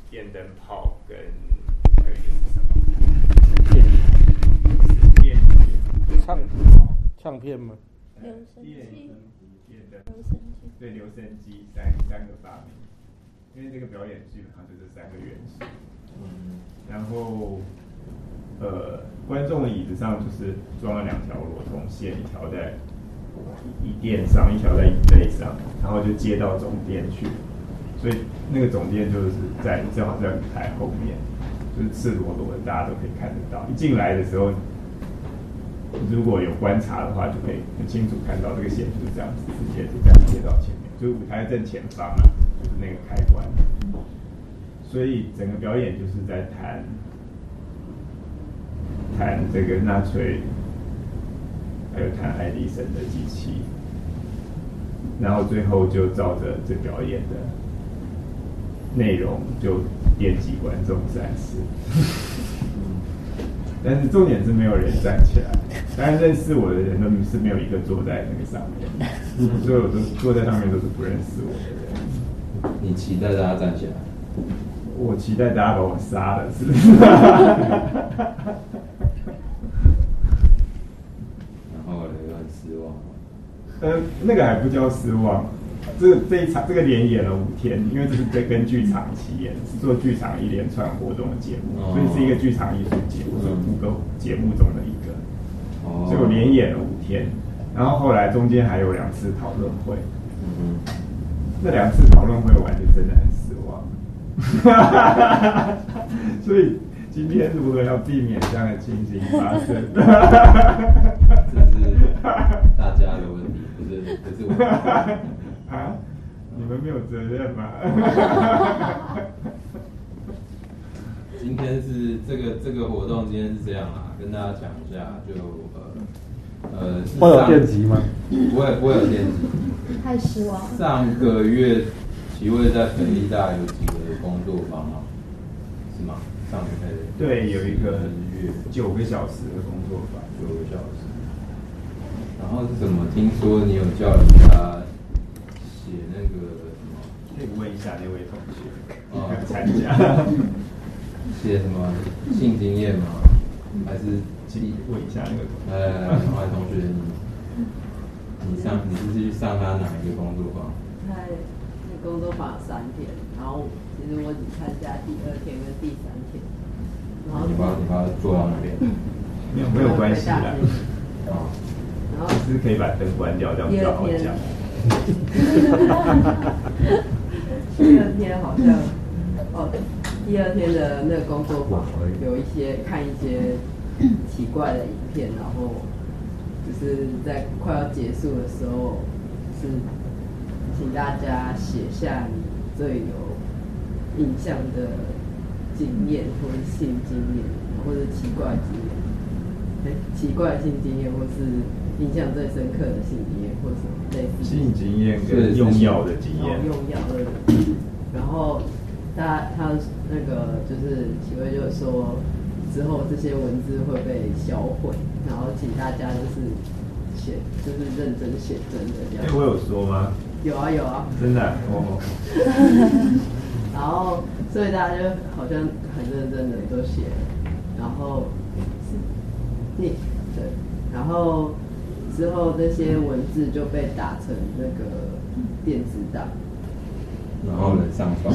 电灯泡跟还有一个是什么？电唱片吗？ 留声机， 对，留声机三个发明，因为这个表演基本上就是3个元素。然后观众的椅子上就是装了2条罗通线，一条在椅垫上，一条在椅背上，然后就接到总店去。所以那个总店就是正好在舞台后面，就是赤裸裸的，大家都可以看得到。一进来的时候，如果有观察的话，就可以很清楚看到这个线就是这样子，直接就这样接到前面，就是舞台正前方啊，就是那个开关。所以整个表演就是在谈这个纳粹，还有谈爱迪生的机器，然后最后就照着这表演的内容就电击观众3次。但是重点是没有人站起来，当然认识我的人都是没有一个坐在那个上面，所有都坐在上面都是不认识我的人。 你期待大家站起来？ 我期待大家把我杀了，是不是？ 然后有很失望。 那个还不叫失望。这个连演了5天，因为这是在跟剧场一起演，是做剧场一连串活动的节目，所以是一个剧场艺术节目，是5个节目中的一个。所以我连演了5天，然后后来中间还有2次讨论会。那2次讨论会完就真的很失望。所以今天如何要避免这样的情形发生？ 这是大家的问题，不是我的。 啊，你们没有责任吗？ 今天是这个活动，今天是这样啊，跟大家讲一下， 会有电击吗？ 不会有电击。 太失望了。 上个月齐卫在北艺大有几个工作坊啊？是吗？上个月对，有一个9个小时的工作坊 ，9个小时。然后是怎么？听说你有叫人家写那个什么？ 可以问一下那位同学，参加写什么性经验吗？还是问一下那个同学？ 另外同学，你是去上他哪一个工作坊？ 他工作坊3天，然后其实我只参加第2天跟第3天。然后你把它做到那边？ 没有关系的。 然后只是可以把灯关掉，这样比较好讲。 第2天好像第2天的那个工作坊有看一些奇怪的影片，然后就是在快要结束的时候，是请大家写下你最有印象的经验，或者性经验，或者奇怪的经验，奇怪的性经验，或是印象最深刻的性经验，或者什么类似性经验跟用药的经验， 用药的。然后他那个就是齐卫就说，之后这些文字会被销毁，然后请大家就是认真写真的这样。 我有说吗？ 有啊，真的哦。 然后所以大家就好像很认真的都写了，然后对，然后之后这些文字就被打成那个电子档， 然后能上传。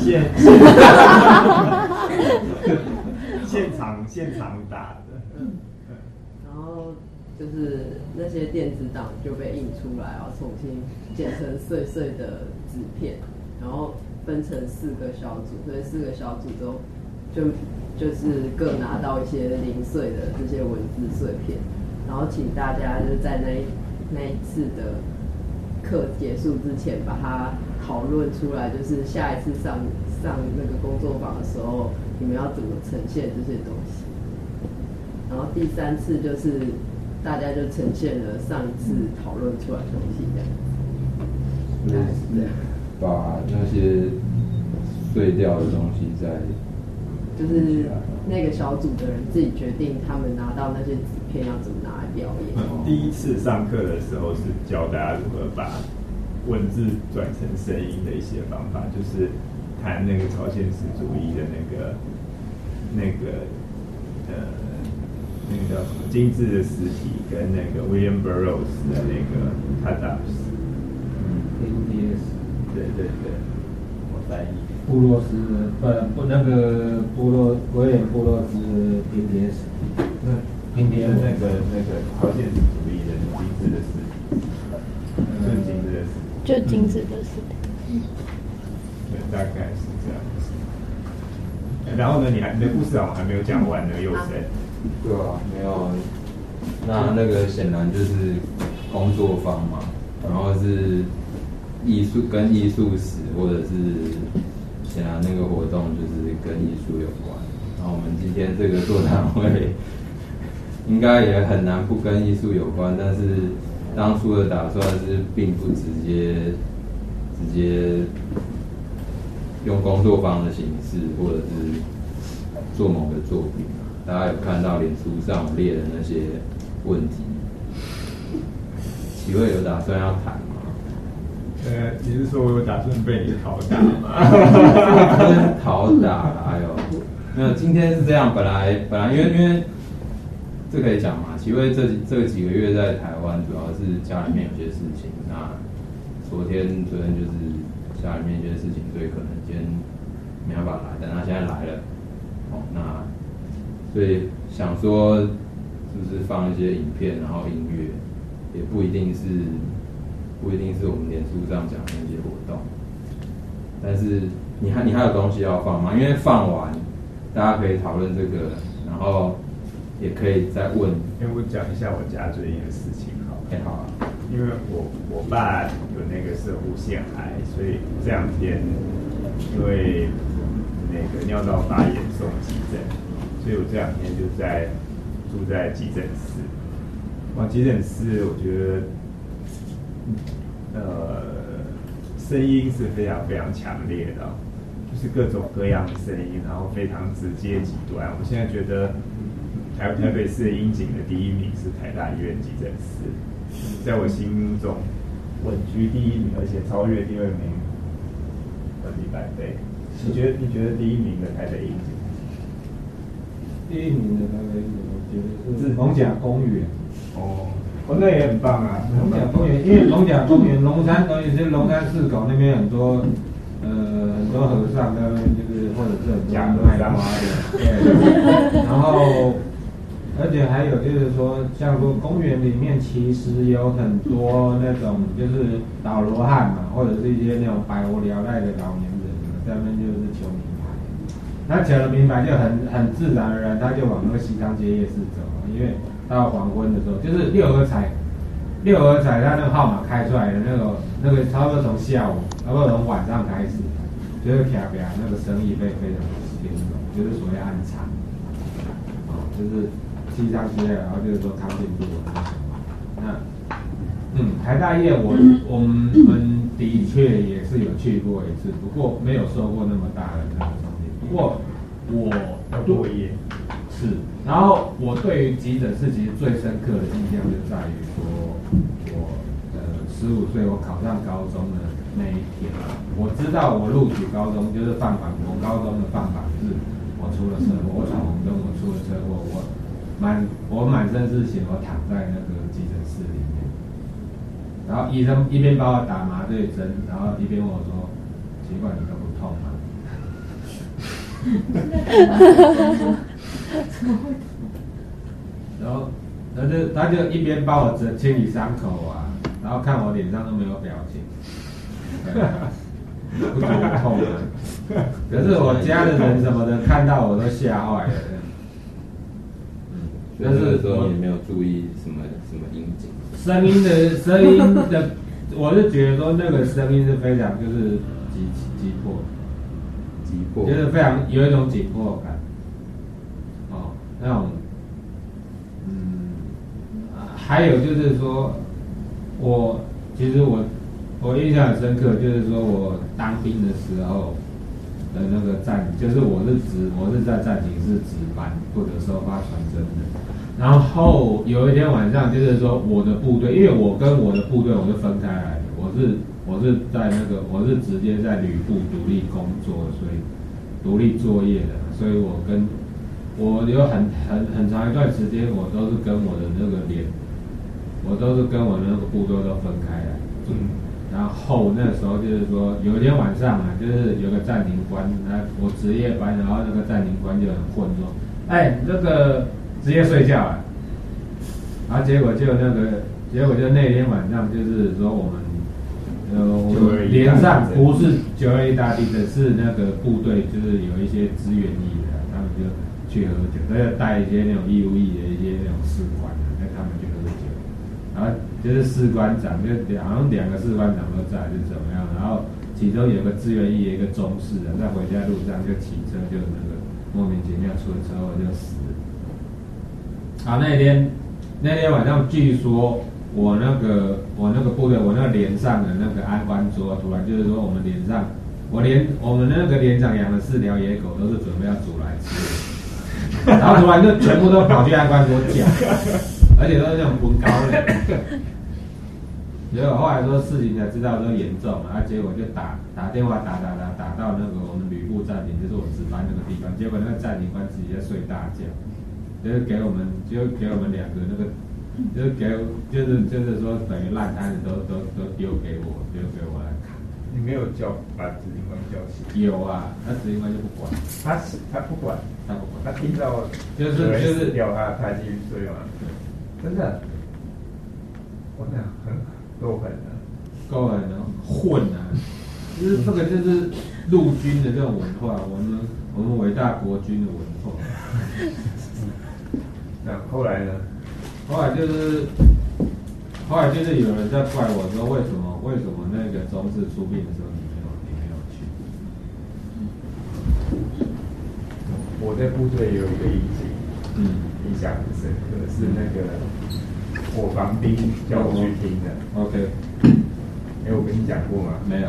现场打的。 然后就是那些电子档就被印出来，然后重新剪成碎碎的纸片，然后分成4个小组，所以4个小组中就是各拿到一些零碎的这些文字碎片，然后请大家就在那一次的课结束之前把它讨论出来，就是下一次上那个工作坊的时候，你们要怎么呈现这些东西。然后第3次就是大家就呈现了上一次讨论出来的东西，这样。对， 把那些碎掉的东西就是那个小组的人自己决定，他们拿到那些纸片要怎么拿来表演。 第1次上课的时候是教大家如何把文字转成声音的一些方法，就是谈那个超现实主义的那个叫什么精致的实体，跟那个 William Burroughs 的那个 Tadas， NDS， 对，我翻译。 布洛斯不那个威廉布洛斯 NDS， 那个超现实主义的精致的实体， 就精致的实体。 对，大概是这样子。然后呢，你的故事好像还没有讲完呢，佑生。 对啊，没有。那个显然就是工作坊嘛，然后是艺术史，或者是显然那个活动就是跟艺术有关。然后我们今天这个座谈会应该也很难不跟艺术有关，但是当初的打算是并不直接用工作坊的形式，或者是做某个作品。大家有看到脸书上我列的那些问题，启慧有打算要谈吗？ 你是说我有打算被你讨打吗？ 讨打，哎呦，没有，今天是这样，本来因为这可以讲嘛，启慧这几个月在台湾，主要是家里面有些事情，那昨天就是家里面一些事情，所以可能今天没办法来，但他现在来了，那所以想说是不是放一些影片，然后音乐，也不一定是我们脸书上讲的那些活动，但是你还有东西要放吗？因为放完大家可以讨论这个，然后也可以再问。 我讲一下我家最近的事情好了。 好啊。 因为我爸有那个射护腺癌，所以这两天因为那个尿道发炎送急诊，所以我这两天就住在急诊室。急诊室我觉得声音是非常非常强烈的，就是各种各样的声音，然后非常直接极端。我现在觉得台北市的音警的第一名是台大医院急诊室，在我心目中稳居第一名，而且超越第二名100倍。你觉得第一名的台北音警？ 第一名的台北音警，我觉得是龙甲公园。 那也很棒啊！ 龙甲公园，因为龙甲公园龙山寺口那边很多和尚那边就是或者是很多卖花的，对，然后。而且还有就是说，像说公园里面其实有很多那种就是老罗汉嘛，或者是一些那种百无聊赖的老年人，在那边就是求名牌。那求了名牌就很自然而然，他就往那个西昌街夜市走，因为到黄昏的时候，就是六合彩他那个号码开出来的那个差不多从下午，差不多从晚上开始，就是卡比那个生意非常兴隆，就是所谓暗场，就是。西昌街，然后就是说康定路那台大医院我们的确也是有去过一次，不过没有收过那么大的那个东西。不过我过夜是，然后我对于急诊室其实最深刻的印象就在于说，我15岁我考上高中的那一天，我知道我录取高中就是放榜，我高中的放榜日，我出了车祸，我闯红灯，我出了车祸，我满身是血，我躺在那个急诊室里面，然后医生一边帮我打麻醉针，然后一边问我说：“奇怪，你都不痛吗？”然后他就一边帮我清理伤口啊，然后看我脸上都没有表情，不觉得痛啊。可是我家的人什么的看到我都吓坏了。 但是那时候你没有注意什么音景， 声音的，我是觉得说那个声音是非常就是急迫，就是非常有一种紧迫感，那种，还有就是说，其实我印象很深刻，就是说我当兵的时候的那个就是我是在战情室值班，负责收发传真的。然后有一天晚上，就是说我的部队，因为我跟我的部队我是分开来的，我是我是直接在旅部独立工作，所以独立作业的，所以我有很长一段时间，我都是跟我的那个部队都分开来。然后那时候就是说，有一天晚上啊，就是有个暂停官，我值夜班，然后那个暂停官就很混说，哎，你这个直接睡觉啊。然后结果就那天晚上就是说我们连上不是921大地震，是那个部队就是有一些支援役的，他们就去喝酒，他就带一些那种义务役的一些那种士官，带他们去喝酒，然后就是士官长就好像2个士官长都在，是怎么样？然后其中有个支援役，一个中士的，在回家路上就骑车就那个莫名其妙出了车祸就死了。好，那天晚上，据说我那个部队，我那个连上的那个安官桌，突然就是说我们连上，我们那个连长养了4条野狗，都是准备要煮来吃的，然后突然就全部都跑去安官桌叫，而且都是那种滚高的。结果后来说事情才知道说严重，然后结果就打电话打到那个我们旅部暂停，就是我值班那个地方，结果那个暂停官自己在睡大觉。就是给我们2个那个，就是说等于烂摊子都丢给我来看。 你没有把执行官叫起？ 有啊，那执行官就不管。 他不管，他听到就是掉他继续睡嘛。真的，我那很够狠的， 够狠的混啊！就是这个就是陆军的这种文化，我们伟大国军的文化。 那后来呢？ 后来就是有人在怪我说，为什么那个中士出殡的时候你没有去？ 我在部队有一个印象很深刻，是那个伙房兵叫我去听的。 OK， 我跟你讲过吗？ 没有。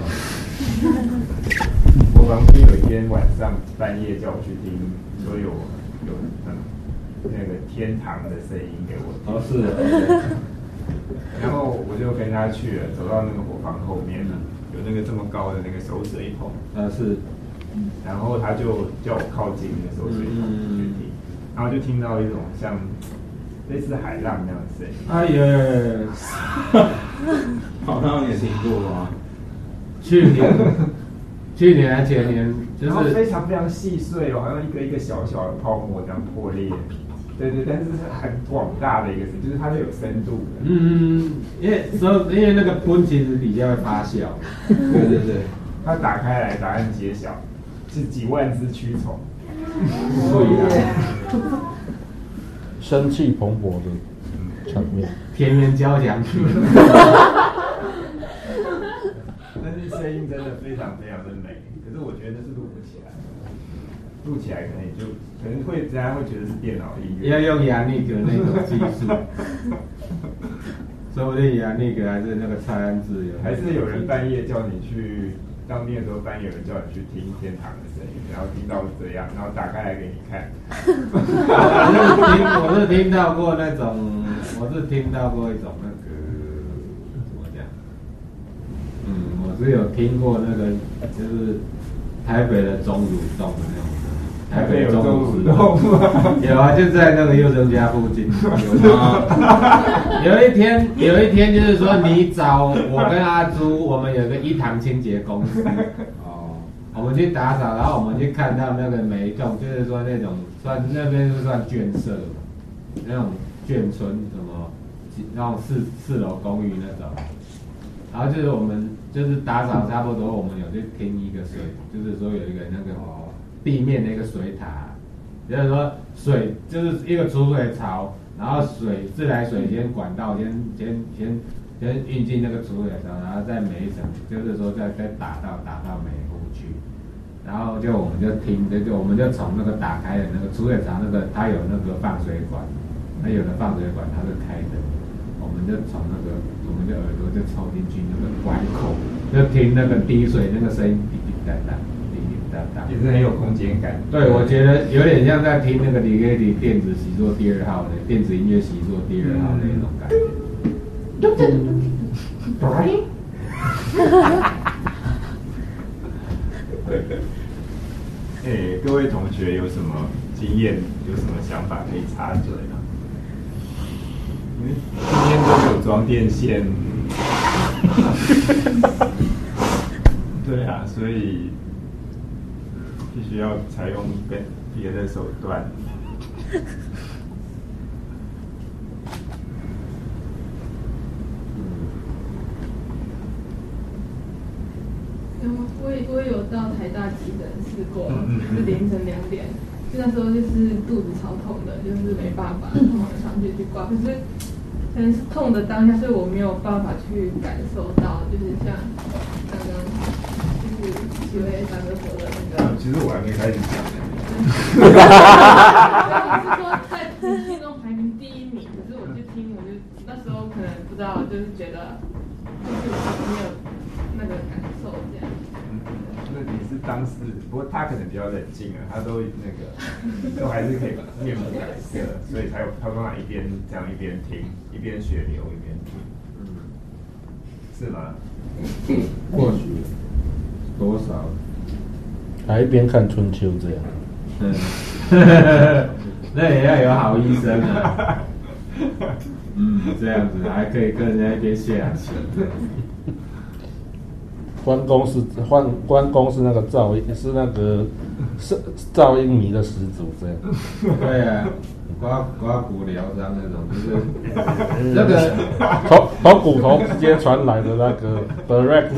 伙房兵有一天晚上半夜叫我去听，说有那个天堂的声音给我听。 是的。 然后我就跟他去了，走到那个伙房后面了，有那个这么高的那个收水桶。 是。 然后他就叫我靠近那个收水桶去听，然后就听到一种像类似海浪那样的声音。 哎呀， 好像也听过吗？ 去年还前年，就是非常非常细碎哦，好像一个小小的泡沫这样破裂。对，但是是很广大的一个，就是它是有深度的。 因为那个喷其实底下会发酵。对， 它打开来，答案揭晓，是几万只蛆虫。 生气蓬勃的场面， 田园交响曲。 但是声音真的非常非常的美，可是我觉得是录不起来，录起来可能会大家会觉得是电脑音乐， 要用亚尼格那种技术，说不定亚尼格还是那个蔡安智还是有人半夜叫你去当兵的时候，半夜有人叫你去听天堂的声音，然后听到这样，然后打开来给你看。 我是听到过一种那个怎么讲？我是有听过那个就是台北的钟乳洞的那种。 台北有钟乳洞吗？ 有啊，就在那个佑生家附近。有吗？有一天就是说，你找我跟阿朱，我们有个一堂清洁公司。我们去打扫，然后我们去看到那个每一栋，就是说那种那边是算眷舍，那种眷村什么，那种四楼公寓那种。然后就是我们就是打扫差不多，我们有去听一个水，就是说有一个那个地面的一个水塔，就是说水就是一个储水槽，然后自来水先管道先运进那个储水槽，然后再每一层就是说再打到每一户去，然后我们就听，我们就从那个打开的那个储水槽那个它有那个放水管，它有的放水管它是开的，我们就从那个我们的耳朵就凑进去那个管口，就听那个滴水那个声音滴滴答答。 也是很有空间感。 对，我觉得有点像在听那个迪格迪电子习作第2号的电子音乐习作第2号的那种感觉。 各位同学有什么经验，有什么想法可以插嘴呢？因为今天都有装电线，对啊，所以必须要采用别的手段。 我也有到台大急诊室过，是凌晨2点，那时候就是肚子超痛的，就是没办法，马上就去挂。可是可能是痛的当下，所以我没有办法去感受到，就是像刚刚就是几位大哥说的那个。 其实我还没开始讲。 我是说在普信中排名第1名，可是我就听，我就那时候可能不知道，就是觉得就是没有那个感受这样。 那你是当事人，不过他可能比较冷静啊，他都那个都还是可以面不改色，所以他通常一边这样一边听，一边血流一边听，是吗？ 或许多少， 还一边看春秋这样。 那也要有好医生啊。这样子还可以跟人家一边下棋。 关公是那个噪音，是那个噪音迷的始祖，这样。 对啊，刮骨疗伤那种，就是那个从骨头直接传来的那个 direct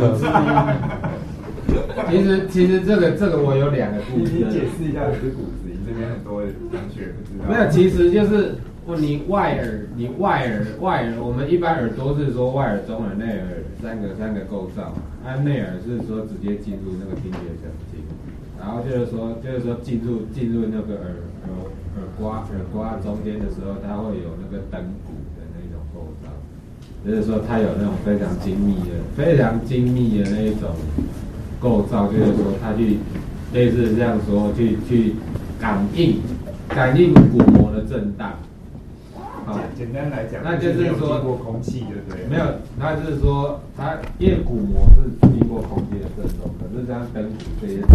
其实这个我有2个故事。 你解释一下是骨质音，这边很多同学不知道。 没有，其实就是你外耳，我们一般耳朵是说外耳、中耳、内耳三个构造。内耳是说直接进入那个听觉神经，然后就是说进入那个耳刮中间的时候，它会有那个灯骨的那种构造，就是说它有那种非常精密的那一种构造，就是说它去类似这样说去感应鼓膜的震荡。 简单来讲， 那就是说经过空气，对不对？ 没有，那就是说它因为鼓膜是经过空气的震动，可是像灯骨这些，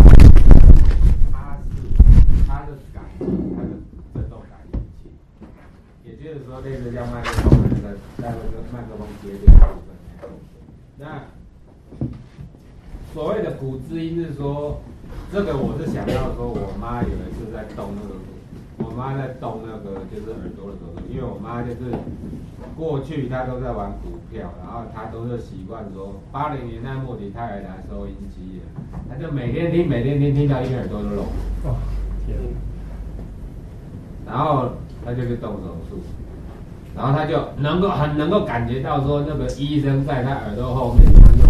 它是感应，它是震动感应器，也就是说类似像麦克风的那个带那个麦克风接电部分。那所谓的骨质音是说，这个我是想到说，我妈有一次在动那个。我妈在动那个就是耳朵的时候，因为我妈就是过去她都在玩股票，然后她都是习惯说80年代末期她有一台收音机，她就每天听到一边耳朵都聋。哦，天！然后她就去动手术，然后她就很能够感觉到说那个医生在她耳朵后面，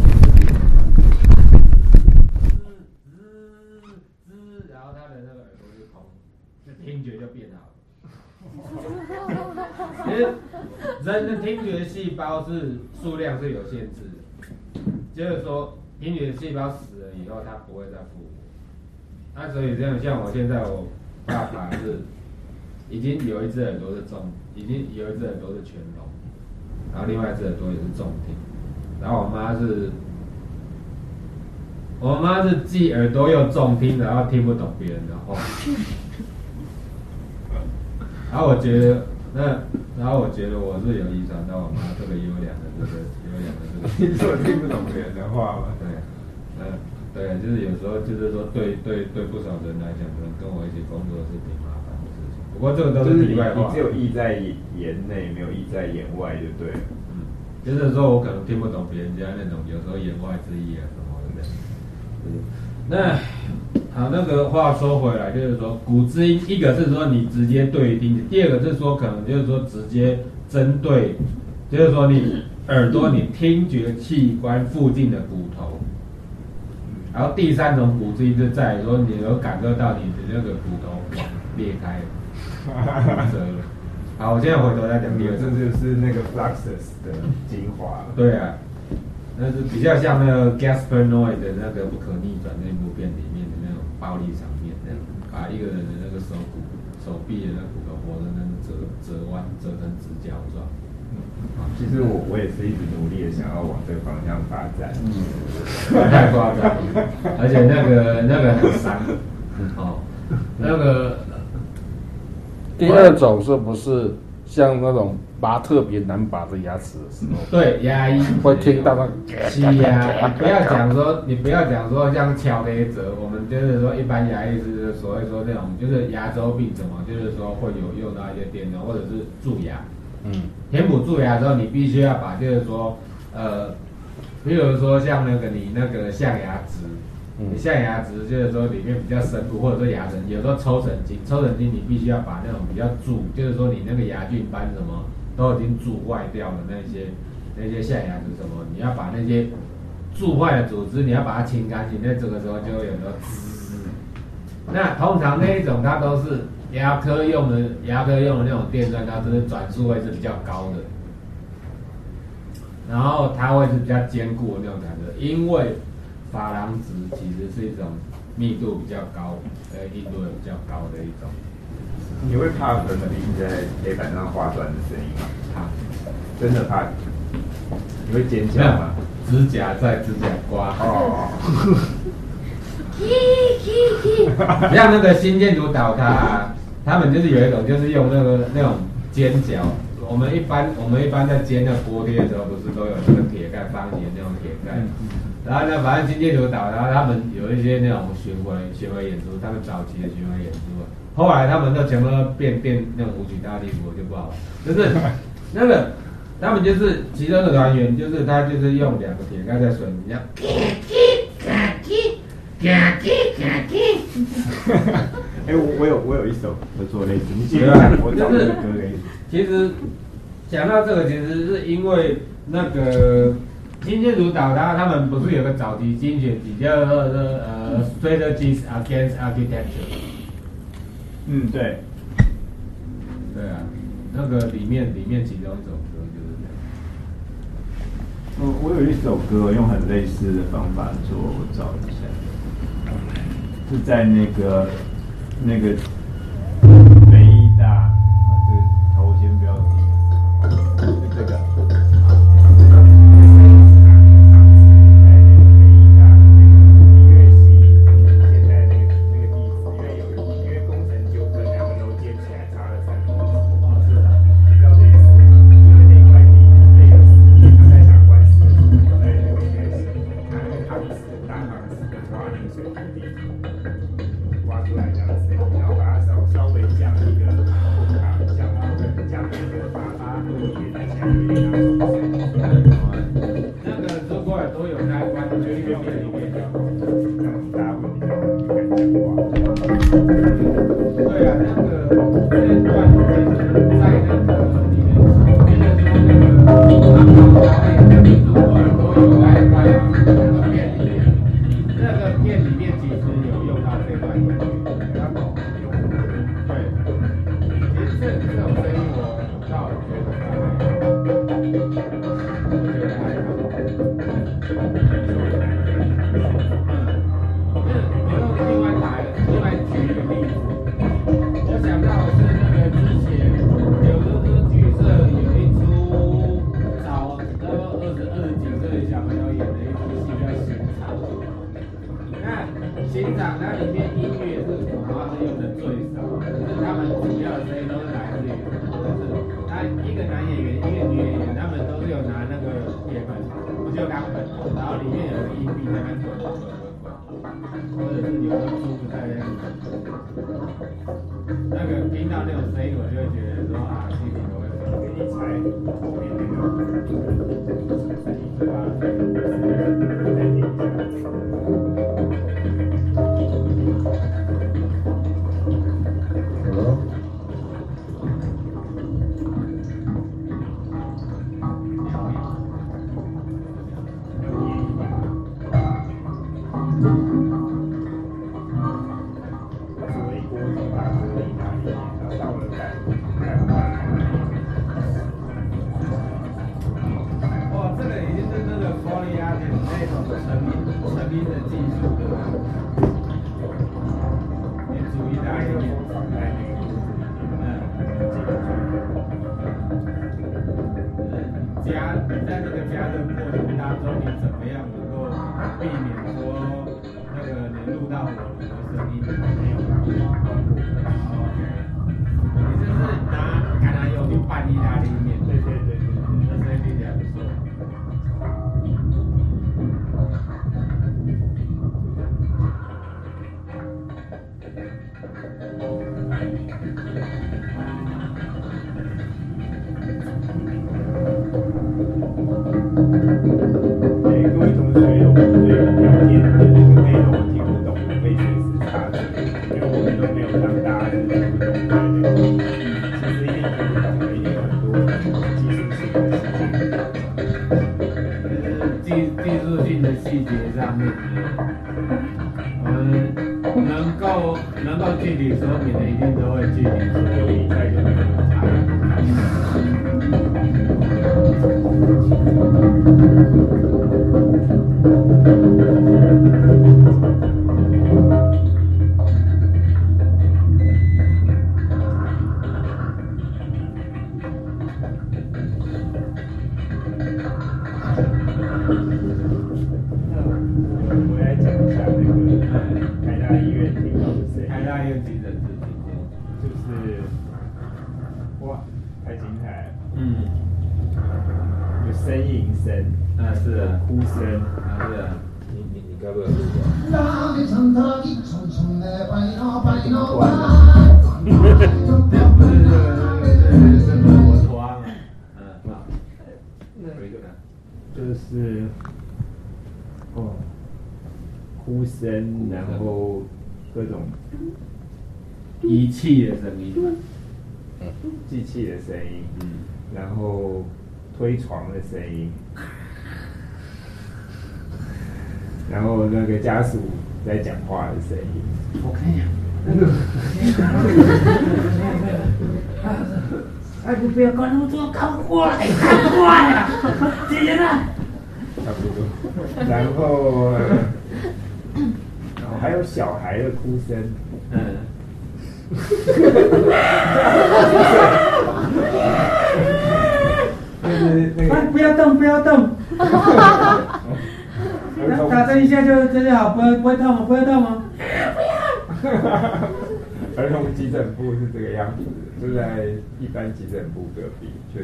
然后她的那个耳朵就空。听觉就变好了。其实人的听觉细胞数量是有限制的，就是说听觉细胞死了以后，它不会再复活。那所以这样，像我现在我爸爸是已经有一只耳朵是已经有一只耳朵是全聋，然后另外一只耳朵也是重听，然后我妈是既耳朵又重听，然后听不懂别人的话。然后我觉得我是有遗传到我妈这个优良的这个。 你说听不懂别人的话吗？ 对，就是有时候就是说对不少人来讲，可能跟我一起工作是挺麻烦的事情。不过这个都是题外话。 你只有意在言内，没有意在言外，就对了。 就是说我可能听不懂别人家那种有时候言外之意啊什么的。那好，那个话说回来，就是说骨质音，一个是说你直接对于听觉，第二个是说可能就是说直接针对，就是说你耳朵你听觉器官附近的骨头，然后第三种骨质音是在于说你有感受到你的那个骨头裂开了，折了。好，我现在回头再讲第二种， 这就是那个 Fluxus 的精华。 对啊。那是比较像那个 Gaspar Noé 的那个不可逆转那部片里面的那种暴力场面，这样把一个人的那个手臂的那骨头活的那个折成直角状， 其实我也是一直努力的想要往这个方向发展。 太夸张了，而且那个很伤，哦，那个。 第二种是不是像那种拔特别难拔的牙齿的时候？ 对，牙医会听到那个。 是呀，你不要讲说像敲黑折，我们就是说一般牙医是所谓说那种就是牙周病什么，就是说会有用到一些电动或者是蛀牙。填补蛀牙的时候，你必须要把就是说比如说像你那个象牙质。你象牙质就是说里面比较深部，或者说牙神，有时候抽神经你必须要把那种比较蛀，就是说你那个牙菌斑什么都已经蛀坏掉的那些象牙质什么，你要把那些蛀坏的组织你要把它清干净，那这个时候就会有时候滋。那通常那一种它都是牙科用的那种电钻，它就是转速会是比较高的，然后它会是比较坚固的那种感觉，因为珐琅质其实是一种密度比较高、硬度也比较高的一种。 你会怕粉笔在黑板上划断的声音吗？怕，真的怕。你会尖叫吗？ 指甲在指甲刮。哦。像那个新建筑倒塌，他们就是有一种就是用那种尖角。我们一般在煎那锅贴的时候，不是都有那个铁盖方形的那种铁盖。然后呢，反正新建筑倒，然后他们有一些那种巡回演出，他们早期的巡回演出，后来他们都全部都变那种舞曲大帝国就不好了，就是那个他们就是其中的团员，就是他就是用2个铁盖在水泥这样， 我有一首合作类似，你记得我找这个歌类似。 其实讲到这个，其实是因为那个。新建筑倒塌，他们不是有个早期精选比较strategies against architecture。 对。 对啊，那个里面其中一首歌就是这样。 我有一首歌用很类似的方法做，我找一下，是在那个北医大，这个头先不要提，这个。 成名的技术。 在这个加热过程当中，你怎么样能够避免说那个你录到我的声音没有办法？OK， 你这是拿橄榄油去拌意大利面，对，那声音听起来不错。 对，各位同学有聊天的那个内容听不懂，可以随时插嘴，因为我们都没有让大家是听不懂的那个，其实一定听不懂的，一定有很多技术性的事情。 技术性的细节上面，我们能够具体说明的，一定都会具体说明，一下就没有差。 我来讲一下那个台大医院听到的声音。 台大医院急诊室听见， 就是哇，太精彩了。 嗯。 有呻吟声， 是的， 哭声， 是的。 你该不会录过？ 不是这个我拖啊。 就是哭声，然后各种仪器的声音， 机器的声音，然后推床的声音，然后那个家属在讲话的声音。 我看一下，那个，你不要管那么多，赶快过来，赶快啊！姐姐呢？ 差不多。然后还有小孩的哭声。就是那个。 不要动，不要动。打针一下就好，不会痛吗？不会痛吗？ 儿童急诊部是这个样子，就在一般急诊部隔壁，确实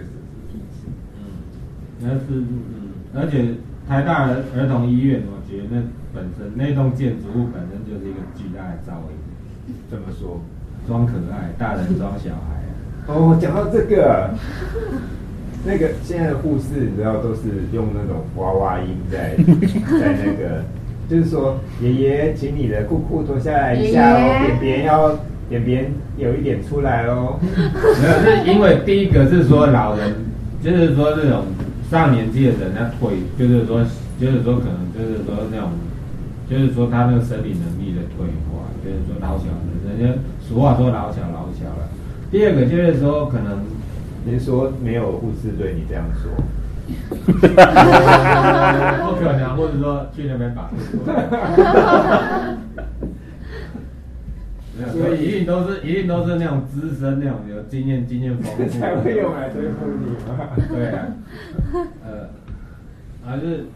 是。 而且台大儿童医院，我觉得那本身那栋建筑物本身就是一个巨大的噪音。 怎么说？ 装可爱，大人装小孩。 哦，讲到这个，那个现在的护士，你知道都是用那种娃娃音在那个，就是说爷爷，请你的裤裤脱下来一下哦，便便有一点出来哦。 没有，是因为第一个是说老人，就是说这种上年纪的人，他腿就是说可能就是说那种，就是说他那个生理能力的退化，就是说老小的，人家俗话说老小了。第二个就是说可能， 您说没有护士对你这样说？ 不可能，或者说去那边把护士。所以一定都是那种资深那种有经验丰富才会用来对付你嘛。 对啊，还是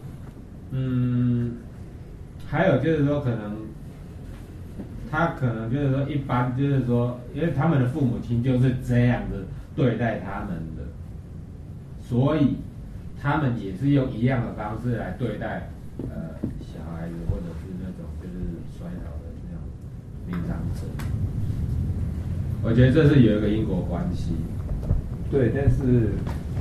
还有就是说他可能就是说一般就是说，因为他们的父母亲就是这样的对待他们的，所以他们也是用一样的方式来对待小孩子或者是那种就是衰老的那种年长者。我觉得这是有一个因果关系。 对，但是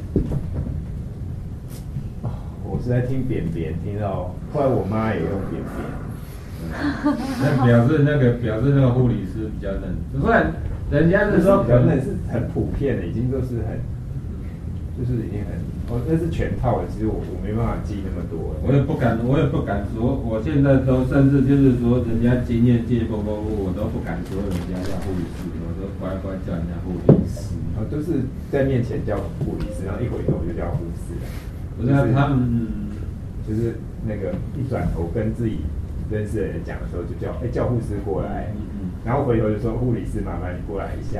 我是在听便便，听到后来我妈也用便便。 那表示那个护理师比较嫩，不然人家是说比较嫩是很普遍的，已经都是很，就是已经很，那是全套的。其实我没办法记那么多。 我也不敢说，我现在都甚至就是说，人家经验丰富，我都不敢说人家叫护理师，我都乖乖叫人家护理师。 都是在面前叫护理师，然后一回头就叫护士了。 不是他们， 就是那个一转头跟自己认识的人讲的时候，就叫护士过来，然后回头就说护理师，麻烦你过来一下。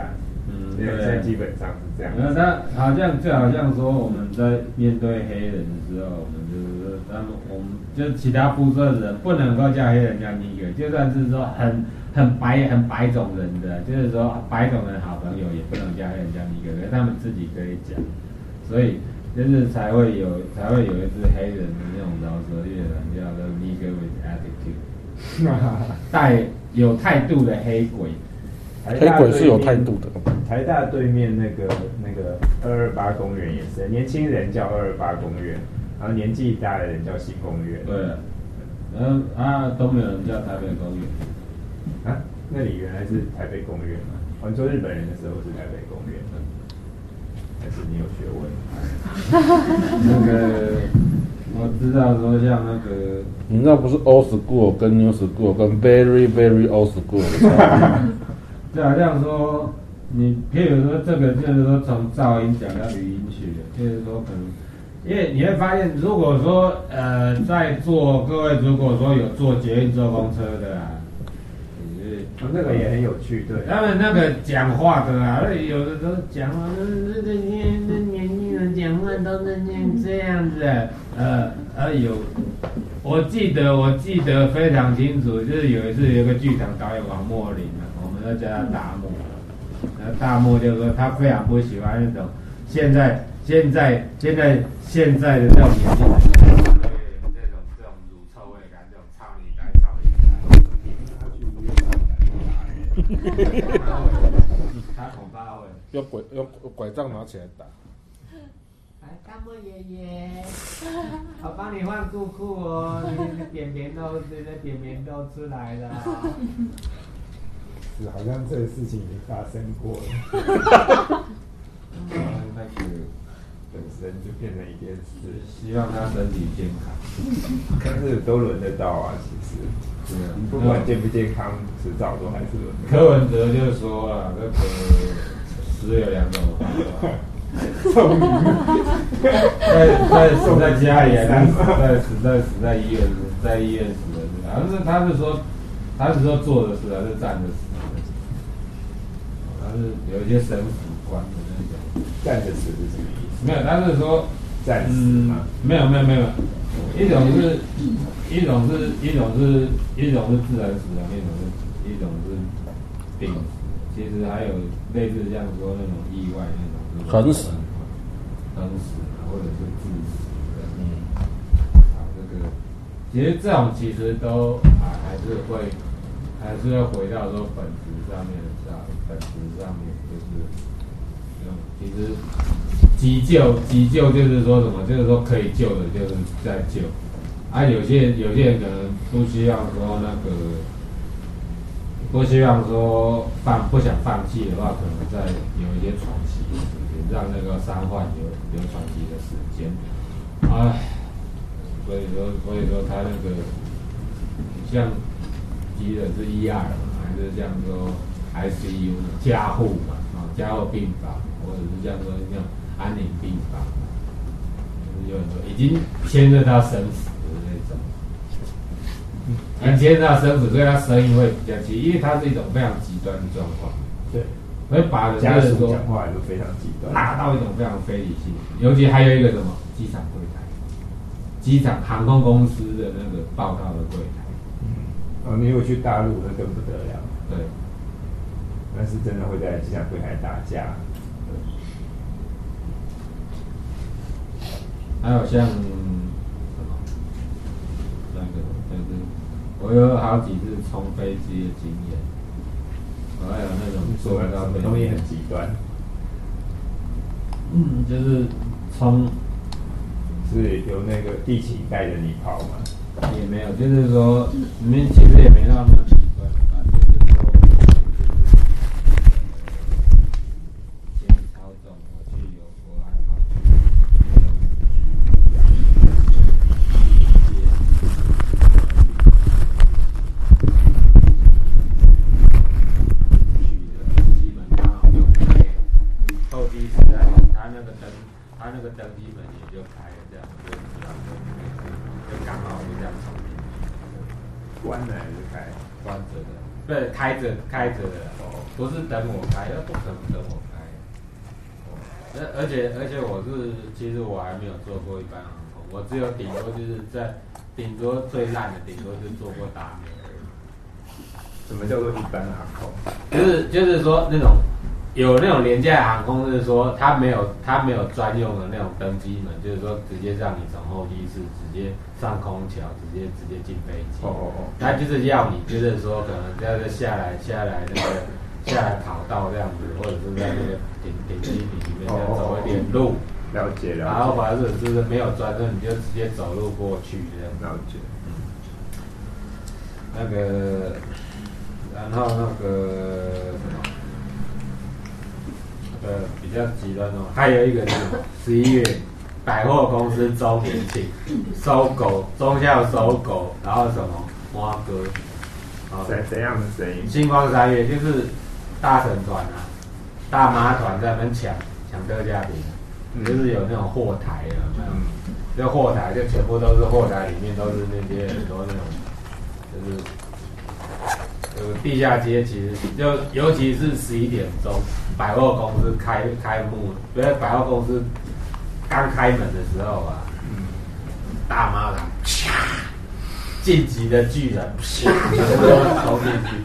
对，现在基本上是这样。 那好像就好像说我们在面对黑人的时候，我们就是我们就其他肤色的人不能够叫黑人叫nigger，就算是说很白种人的，就是说白种人好朋友也不能叫黑人叫nigger，可是他们自己可以讲，所以就是才会有一支黑人的那种饶舌乐团叫做 nigger with attitude， 带有态度的黑鬼。 黑鬼是有态度的。 台大对面那个228公园也是，年轻人叫228公园，然后年纪大的人叫新公园。 对，然后都没有人叫台北公园。 啊，那里原来是台北公园嘛？你说日本人的时候是台北公园，还是你有学问？ 那个我知道说像那个， 你那不是 old school 跟 new school 跟 very very old school 就好像说，你譬如说这个就是说从噪音讲到语音去的，就是说可能，因为你会发现，如果说在各位如果说有坐捷运坐公车的啊， 那个也很有趣，对。 他们那个讲话的啊，有的都讲话，那年轻人讲话都是这样子，我记得非常清楚，就是有一次有个剧场导演王墨林啊，我们都叫他大墨，然后大墨就说他非常不喜欢那种现在的这种年轻人，这种乳臭味感，这种操你呆。他恐怕会用拐杖拿起来打。 大漠爷爷，我帮你换裤裤哦，你的便便都出来了。 是，好像这个事情已经发生过了。 那个本身就变成一件事， 希望他身体健康。 但是都轮得到啊，其实。你不管健不健康，迟早都还是轮得到。 柯文哲就说了，这个死有2种方法。死在家里，还是死在医院死的。他是说坐着死还是站着死？他是有一些神父观的那种。 站着死是什么意思？ 没有，他是说站死吗？ 没有，一种是自然死亡，一种是病死。其实还有类似像说那种意外那种。 横死， 或者是致死的，这个其实这种其实都还是要回到说本质上面，就是其实急救就是说什么，就是说可以救的，就是在救。有些人可能不希望说不想放弃的话，可能在有一些喘息。让那个伤患有喘息的时间，所以说他那个像急诊是ER嘛，还是像说 ICU 加护嘛，加护病房，或者是像说像安宁病房，就是有很多已经牵涉到生死的那种，已经牵涉到生死，所以他声音会比较急，因为它是一种非常极端的状况。 对。 会把人家属讲话就非常极端， 达到一种非常非理性，尤其还有一个什么机场柜台，机场航空公司的那个报到的柜台。 你有去大陆那更不得了。 对， 那是真的会在机场柜台打架。 还有像什么，就是我有好几次冲飞机的经验。还有那种坐到东西很极端， 就是是由那个地勤带着你跑嘛？ 也没有，就是说你们其实也没那么极端吧，就是说先操纵我去有国安跑他那个登机门也就开了，这样就刚好就这样从关了还是开？ 关着的，不是开着的。 不是等我开，那不可能等我开。而且其实我还没有做过一般航空，我只有顶多最烂的顶多是做过达美而已。 什么叫做一般航空？ 就是说那种有那种廉价航空，就是说它没有专用的那种登机门，就是说直接让你从候机室直接上空桥，直接进飞机。它就是要你就是说可能要下来那个下来跑道这样子，或者是在那个顶机坪里面再走一点路。 了解。 然后或者是没有专车，你就直接走路过去这样。 了解。 然后那个什么，比较极端哦，还有一个是11月百货公司周年庆，收狗，中校收狗，然后什么花哥， 怎样的声音？ 星光3月就是大神团啊，大妈团在那边抢特价品，就是有那种货台有没有？就货台就全部都是货台，里面都是那些很多那种，就是地下街，其实就尤其是11点钟，百货公司开幕，因为百货公司刚开门的时候啊，大妈团啪，晋级的巨人啪，全部都冲进去。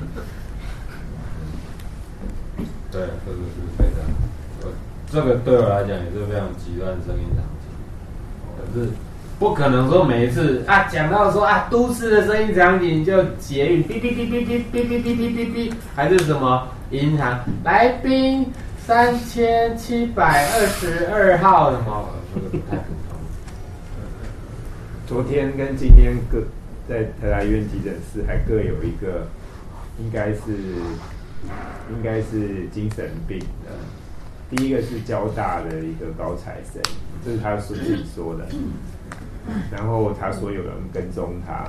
对，这个是非常，这个对我来讲也是非常极端的声音场景，可是。不可能说每一次啊，讲到说啊，都市的声音场景就捷运哔哔哔哔哔哔哔哔哔哔哔，还是什么银行来宾3722号什么，这个太普通了。 昨天跟今天各在台大医院急诊室还各有一个，应该是精神病的。第一个是交大的一个高材生，这是他自己说的。然后他说有人跟踪他，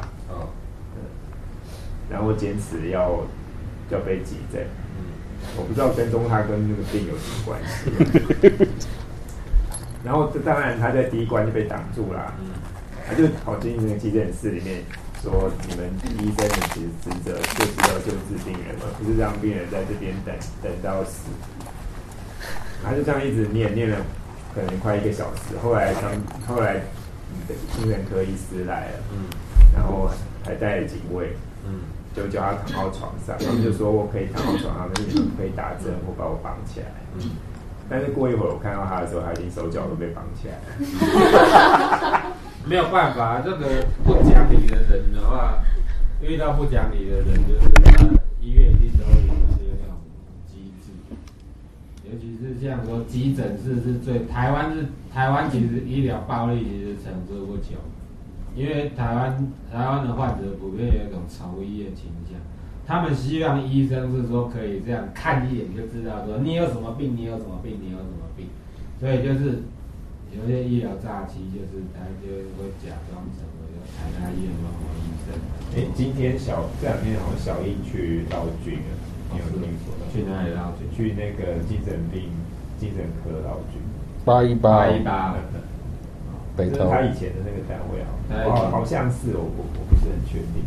然后坚持要被急诊，我不知道跟踪他跟那个病有什么关系。然后当然他在第一关就被挡住了，他就跑进那个急诊室里面说：“你们医生的其实职责就是要救治病人嘛，不是让病人在这边等到死。”他就这样一直念了可能快1个小时，后来精神科医师来了，然后还带了警卫，就叫他躺到床上，他们就说我可以躺到床上，但是你们可以打针或把我绑起来。但是过一会儿我看到他的时候，他已经手脚都被绑起来了。 没有办法，这个不讲理的人的话，遇到不讲理的人，就是他医院一定都有一些那种机制，尤其是像说急诊室是台湾其实医疗暴力其实层出不穷，因为台湾的患者普遍有一种仇医的倾向，他们希望医生是说可以这样看一眼就知道说你有什么病，你有什么病，你有什么病，所以就是有些医疗诈欺，就是他就会假装成为台大医院某某医生。 今天这2天好像小英去劳军了，你有听说？ 去哪里劳军？ 去那个精神科劳军。 818北投， 他以前的那个单位好像是我不是很确定。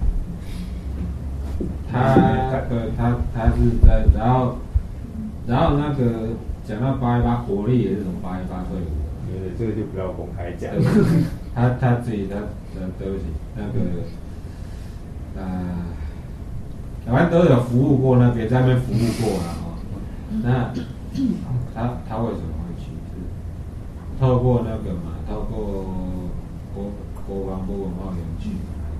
他是在然后那个讲到818国力也是从818退伍的， 这个就不要公开讲。 他自己对不起那个台湾都有服务过那边，在那边服务过了那他为什么会去？是透过那个嘛，透过国防部文化园区。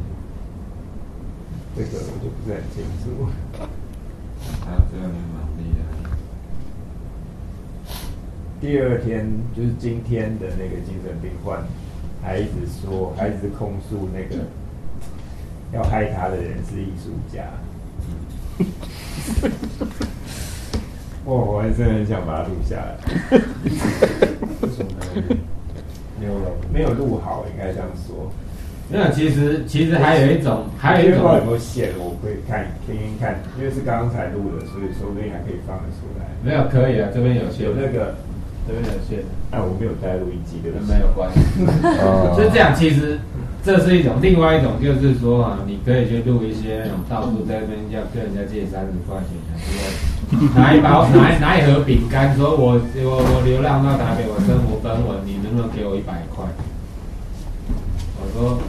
这个我就不是很清楚。 他这样也蛮厉害。 第2天就是今天的那个精神病患，还一直控诉那个要害他的人是艺术家。我还真的很想把它录下来。为什么没有录好，应该这样说。 没有，其实还有一种， 有没有写的，我可以听看，因为是刚才录的，所以说不定还可以放得出来。 没有，可以啊，这边有那个这边有线， 我没有带录音机，对不对？ 没有关系。是这样，其实这是一种，另外一种就是说啊，你可以去录一些那种到处在那边要跟人家借30块钱，拿一盒饼干，说我流浪到台北，我生活奔稳，你能不能给我100块？我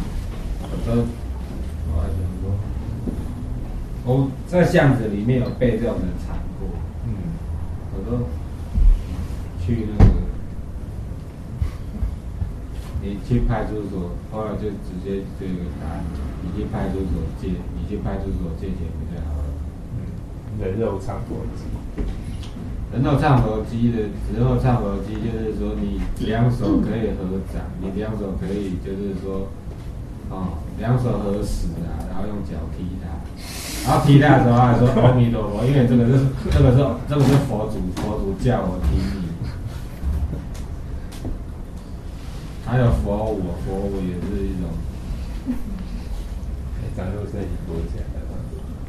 在巷子里面有被这种人缠过，我说去那个，你去派出所，后来就直接这个答案，你去派出所借钱比较好了。 人肉唱佛机， 人肉唱佛机就是说你2手可以合掌，你2手可以就是说，2手合十啊，然后用脚踢它。然后踢他的时候，他还说阿弥陀佛，因为这个是佛祖叫我踢你。还有佛舞也是一种。 张佑生已经多钱了吗？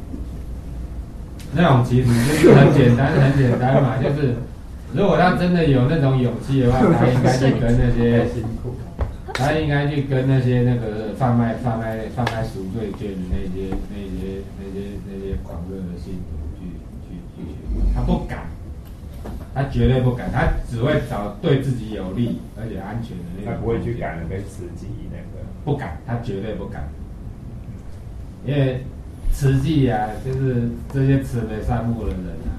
那种其实就是很简单嘛，就是如果他真的有那种勇气的话，他应该去跟那些辛苦。他应该去跟那些那个贩卖赎罪券的那些狂热的信徒去学，他不敢，他绝对不敢，他只会找对自己有利而且安全的那种。 他不会去赶跟慈济那个， 不敢，他绝对不敢，因为慈济啊，就是这些慈眉善目的人啊，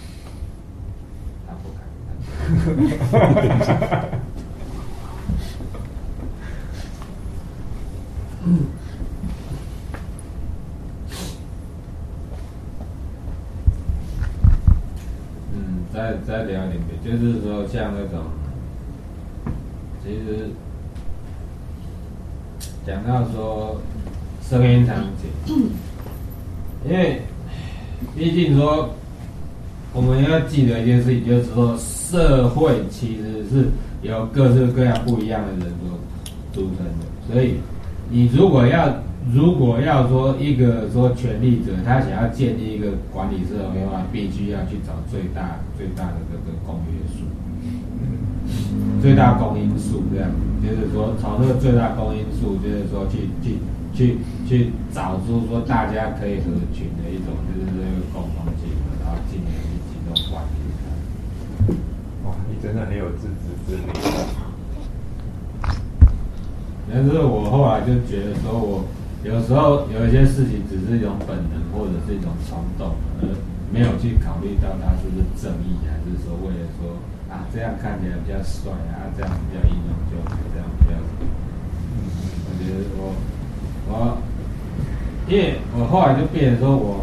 他不敢。再聊一点别，就是说像那种，其实讲到说声音场景，因为毕竟说我们要记得一件事情，就是说社会其实是由各式各样不一样的人所组成的，所以你如果要说一个说权力者，他想要建立一个管理社会的话，必须要去找最大的这个公约数，最大公因数这样，就是说从这个最大公因数，就是说去找出说大家可以合群的一种，就是这个共同性，然后进而去集中管理它。 哇，你真的很有自知之明。 但是我后来就觉得说，我有时候有一些事情只是一种本能或者是一种冲动，而没有去考虑到它是不是正义，还是说为了说啊这样看起来比较帅啊，这样比较英勇就好，这样比较。我觉得因为我后来就变成说我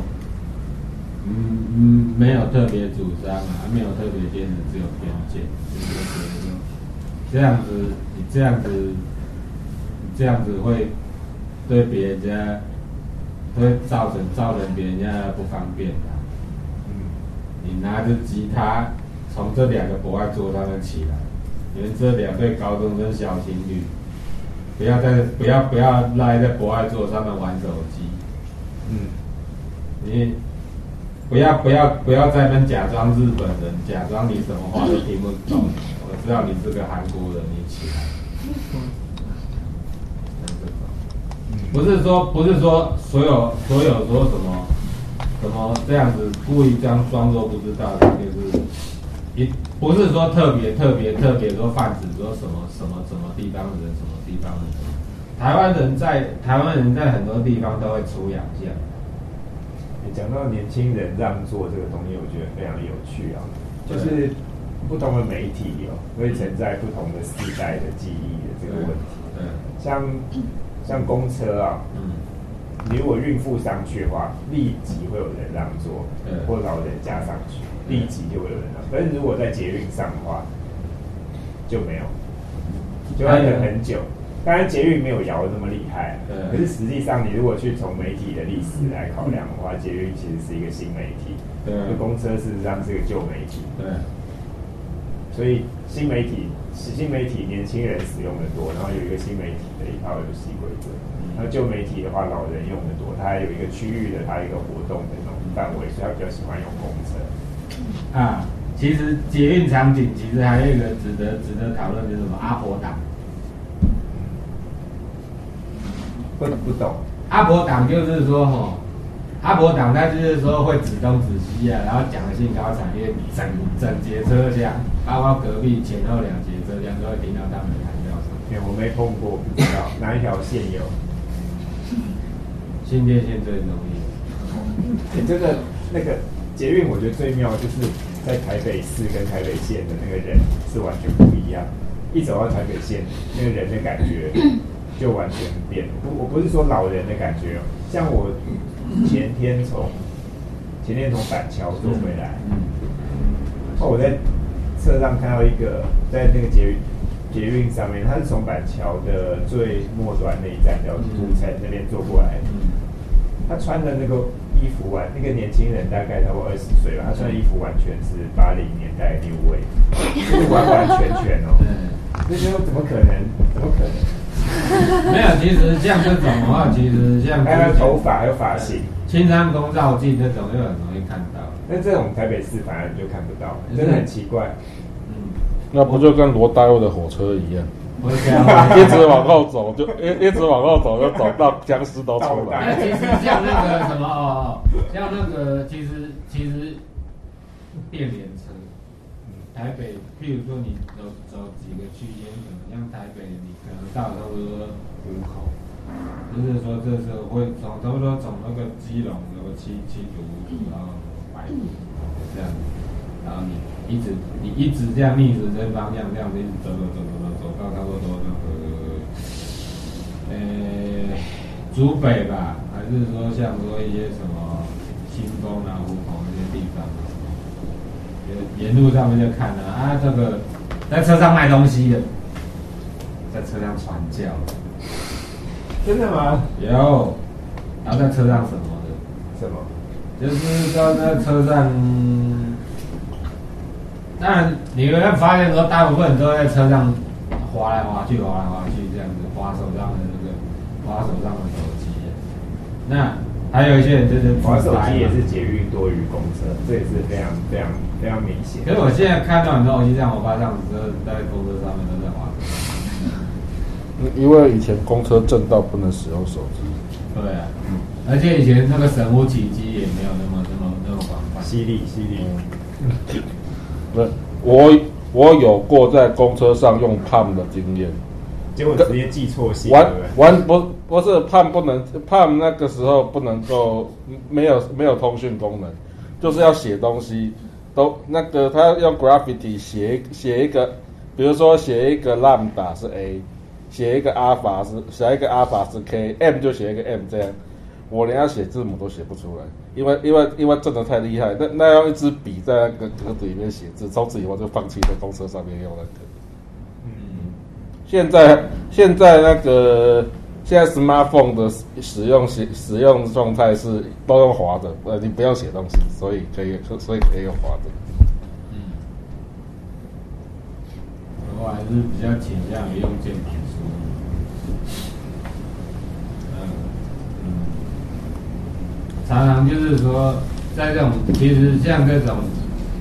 没有特别主张啊，没有特别坚持，只有偏见，就是觉得说这样子你这样子会对别人家会造成别人家不方便的。你拿着吉他从这2个博爱座上面起来，你们这2对高中生小情侣，不要赖在博爱座上面玩手机。你不要在那边假装日本人，假装你什么话都听不懂。我知道你是个韩国人，你起来。不是说所有说什么这样子故意这样装作不知道的，就是不是说特别说泛指说什么地方人什么地方人，台湾人在很多地方都会出洋相。 讲到年轻人让座这个东西，我觉得非常有趣啊，就是不同的媒体会承载不同的世代的记忆的这个问题。像公车啊，你如果孕妇上去的话，立即会有人让座，或老人家上去，立即就会有人让。但是如果在捷运上的话，就没有，就要等很久。当然捷运没有摇那么厉害，可是实际上你如果去从媒体的历史来考量的话，捷运其实是一个新媒体，公车事实上是个旧媒体。所以新媒体年轻人使用的多，然后有一个新媒体的一套游戏规则。然后旧媒体的话，老人用的多，它还有一个区域的，它有一个活动的那种范围，所以他比较喜欢用公车。 其实捷运场景其实还有一个值得讨论，就是什么阿婆党。 不懂。 阿婆党就是说阿婆党他就是说会指东指西啊，然后讲的兴高采烈，整节车厢，包括隔壁前后2节车厢都会听到他们的谈笑声。 我没碰过，不知道哪一条线有。 新店线最容易。 这个那个捷运，我觉得最妙就是在台北市跟台北县的那个人是完全不一样。一走到台北县，那个人的感觉就完全变。我不是说老人的感觉，像我前天从板桥坐回来，我在车上看到一个在那个捷运上面，他是从板桥的最末端那一站叫土城那边坐过来的。他穿的那个衣服那个年轻人大概差不多20岁吧，他穿的衣服完全是80年代的 New Wave， 就是完全哦。那时候怎么可能？ 没有，其实像这种的话，其实像还有头发，还有发型， 青山宫照镜这种就很容易看到。 那这种台北市反而就看不到，真的很奇怪。 那不就跟罗大佑的火车一样？ 一直往后走，就一直往后走，就走到僵尸都出来。 其实像那个什么像那个其实电联车，台北，譬如说你走几个区间，可能像台北，你可能到差不多湖口，就是说这时候会差不多从那个基隆然后七堵然后白堵这样，然后你一直这样逆时针方向这样子一直走到差不多那个竹北吧，还是说像说一些什么新丰啊、湖口那些地方，沿路上面就看了这个在车上卖东西的，在车上传教， 真的吗？ 有，然后在车上什么的？ 什么？ 就是说在车上。当然，你会发现说，大部分人都在车上滑来滑去这样子，滑手上的手机。那还有一些人就是滑手机也是捷运多于公车，这也是非常非常非常明显。 可是我现在看到很多东西，像我爸这样子，在公车上面都在滑手机。因为以前公车正道不能使用手机。 对啊，而且以前那个神乎其技也没有那么广泛。 犀利。 我有过在公车上用 Palm 的经验， 结果直接记错线。 不是 Palm 不能 Palm 那个时候不能够没有通讯功能，就是要写东西都那个他用 Graffiti 写一个，比如说写一个 Lambda 是 A， 写一个 Alpha 是 K，M 就写一个 M 这样。我连要写字母都写不出来，因为真的太厉害。那要一支笔在那个格子里面写字，从此以后就放弃在公车上面用那个。现在那个现在 smartphone 的使用状态是都用滑的，你不要写东西，所以可以用滑的。 我还是比较倾向于用键盘输入。常常就是说，在这种其实像这种，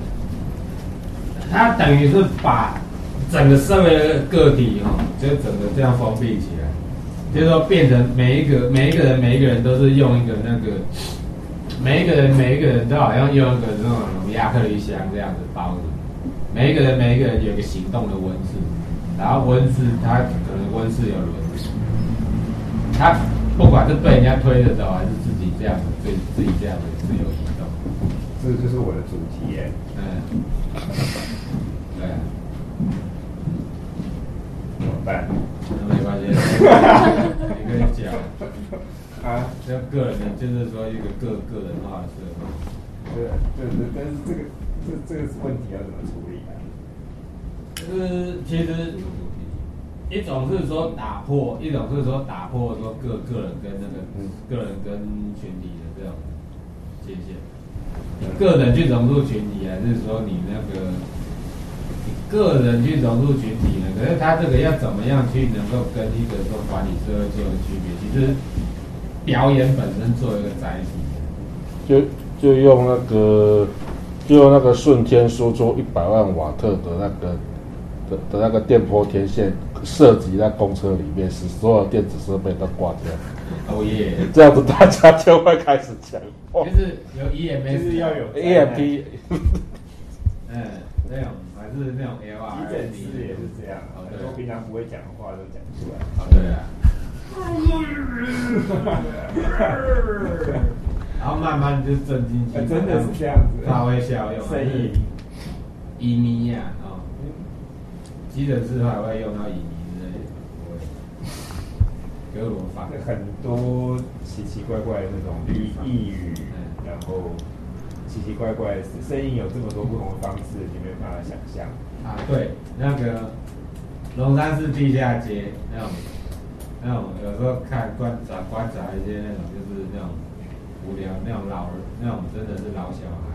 它等于是把整个社会的个体就整个这样封闭起来，就是说变成每一个人都是用一个那个，每一个人都好像用一个那种亚克力箱这样子包着，每一个人有一个行动的温室，然后温室它可能温室有轮子，它不管是被人家推着走还是自己这样子自己这样子自由移动， 这就是我的主题耶。 对啊。 怎么办？ 那没关系，你可以讲这个人的就是说一个个人化的社会。 对，但是这个问题要怎么处理啊？ 就是其实一种是说打破说个人跟那个个人跟群体的这种界限。个人去融入群体，还是说你个人去融入群体呢？可是他这个要怎么样去能够跟一个说管理社会做的区别？其实表演本身做一个载体， 就用那个就那个瞬间输出100万瓦特的那个电波天线涉及在公车里面，使所有电子设备都挂掉。 哦耶！ 这样子大家就会开始讲话， 就是有 EMS， 就是要有 EMP， 那种还是那种 LR， 急诊室也是这样，很多平常不会讲的话都讲出来。 对啊。然后慢慢就镇静起来， 真的是这样子， 发挥效用， 声音乙醚呀，急诊室还会用到乙醚之类的，格罗法， 很多奇奇怪怪的那种呓语，然后奇奇怪怪的声音有这么多不同的方式，你没有办法想象。 啊，对，那个龙山寺地下街那种，有时候观察一些那种，就是那种无聊那种老人，那种真的是老小孩，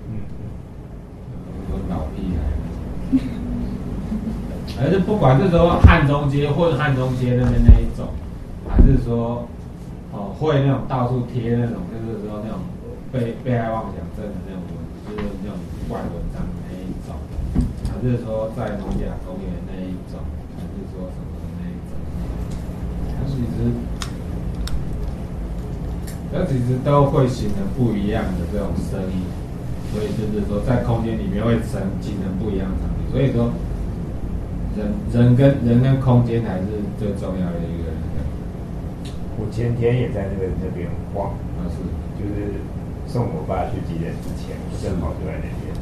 老屁孩，而是不管是说汉中街或者汉中街那边那一种，还是说会那种到处贴那种，就是说那种被害妄想症的那种就是那种怪文章的那一种，还是说在农甲公园那一种，还是说什么的那一种，其实都会形成不一样的这种声音，所以就是说在空间里面会形成不一样的场景，所以说人跟空间还是最重要的一个。 我前天也在那边晃， 是， 就是送我爸去急诊之前，我正好就在那边。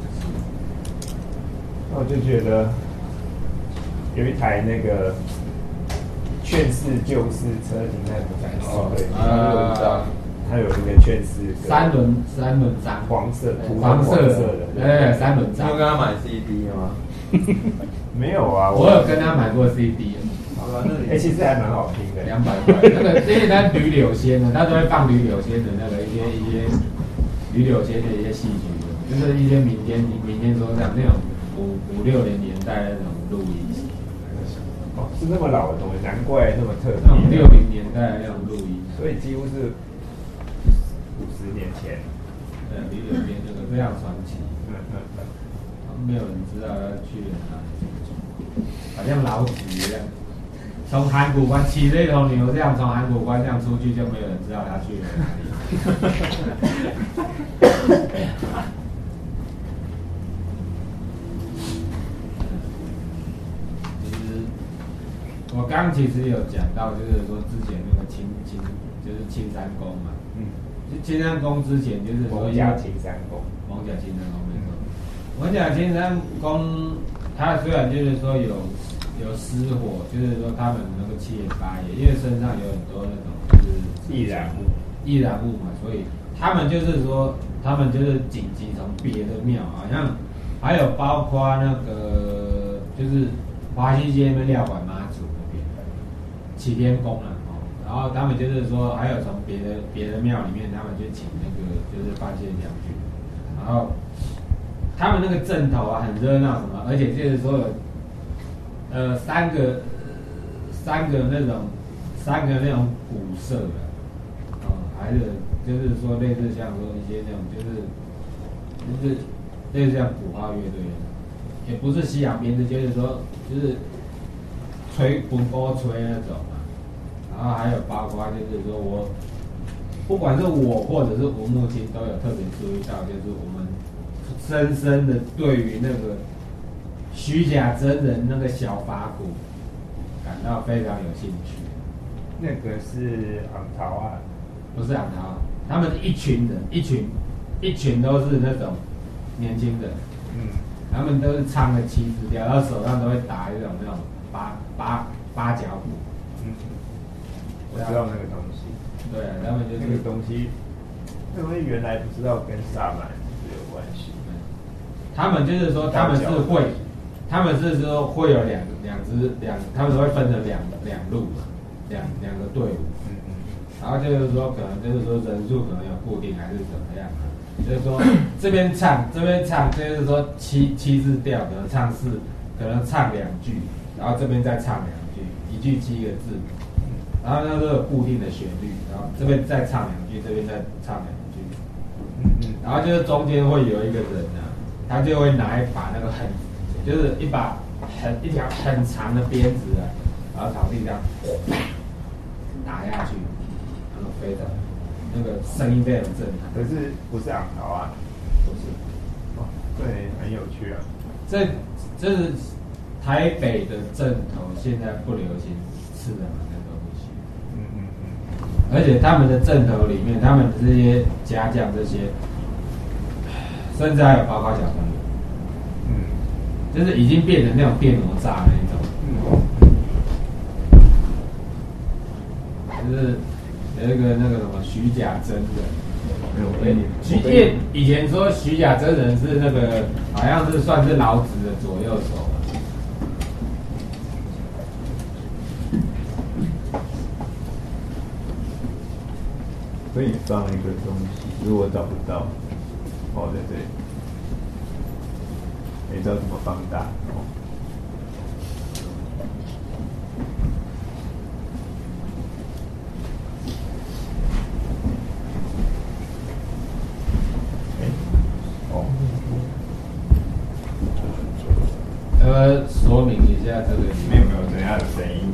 那我就觉得有一台那个劝世救世车停在不展示，对，它有那个劝世三轮章， 黄色的， 对，三轮章。 你有跟他买 CD 吗？ 没有啊， 我有跟他买过 CD。 其实还蛮好听的 ，200块。那个因为它吕柳仙的，他都会放吕柳仙的那个一些吕柳仙的一些戏剧的，就是一些民间说唱那种5、6零年代的那种录音。 是那么老的东西，难怪那么特别。 那种60年代的那种录音， 所以几乎是50年前。 吕柳仙这个非常传奇。没有人知道要去哪里，好像老子一样。从函谷关骑着一头牛，这样从函谷关这样出去，就没有人知道他去了哪里。其实我刚其实有讲到，就是说之前那个就是青山宫嘛，青山宫之前就是说蒙甲青山宫， 没错。蒙甲青山宫，它虽然就是说有失火，就是说他们那个7爷8爷，因为身上有很多那种就是易燃物嘛，所以他们就是说，他们就是紧急从别的庙，好像还有包括那个就是华西街那边料管妈祖那边启天宫啊，然后他们就是说还有从别的庙里面，他们就请那个就是范县将军，然后他们那个阵头啊很热闹什么，而且就是说有三个那种鼓社的，还是就是说类似像说一些那种就是类似像鼓号乐队，也不是西洋编制，就是说就是吹鼓锅吹那种嘛，然后还有包括就是说我不管是我或者是我母亲都有特别注意到，就是我们深深的对于那个虚假真人那个小法鼓感到非常有兴趣。 那个是昂桃啊， 不是昂桃，他们一群人，一群都是那种年轻人，他们都是唱的7支调，然后手上都会打一种那种八角鼓。 我知道那个东西。对啊， 他们就是那个东西原来不知道跟萨满是有关系。 他们就是说他们是说会有两，他们都会分成两路嘛，两个队伍。然后就是说可能就是说人数可能有固定还是怎么样，就是说这边唱，就是说七字调可能唱2句，然后这边再唱2句，一句7个字，然后那都有固定的旋律，然后这边再唱2句，这边再唱2句，然后就是中间会有一个人啊， 他就会拿一把那个就是一条很长的鞭子啊，然后草地这样打下去，然后飞的，那个声音非常震撼。 可是不是昂桃啊？ 不是， 哦，对，很有趣啊。 这是台北的镇头，现在不流行吃的那个东西。而且他们的镇头里面，他们这些家将这些，甚至还有包括小朋友。就是已经变成那种电脑炸那种，就是有一个那个什么徐甲真人，因为以前说徐甲真人是那个好像是算是老子的左右手。 所以放一个东西，如果找不到，在这里。没知道怎么放大哦。 说明一下这个里面有没有怎样的声音？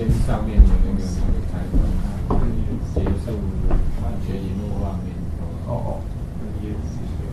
间上面有那个开关，它结束完全荧幕画面。 哦， 也是有。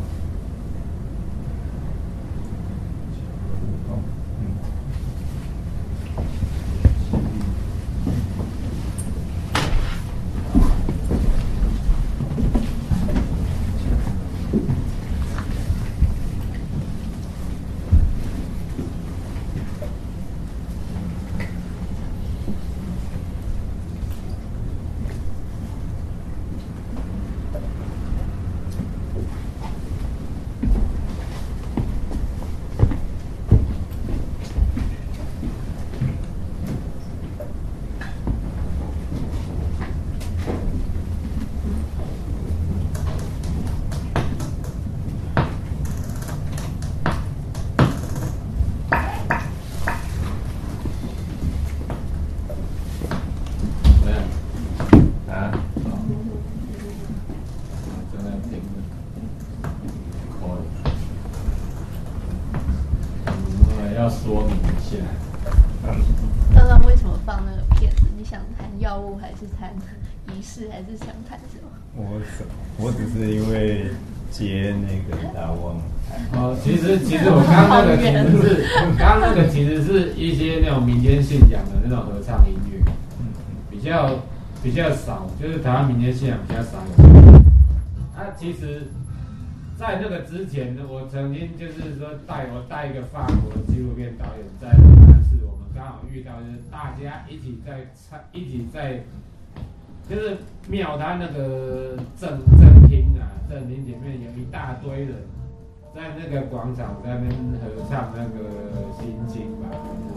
要说明一下。 刚刚为什么放那个片子？你想谈药物，还是谈仪式，还是想谈什么？ 我只是因为接那个大旺。 其实我刚刚那个其实是一些那种民间信仰的那种合唱音乐，比较少，就是台湾民间信仰比较少有。其实。在那个之前呢，我曾经就是说带一个法国的纪录片导演在龙山寺，我们刚好遇到就是大家一起在就是庙它那个正厅前面有一大堆人在那个广场在那边合唱那个心经吧。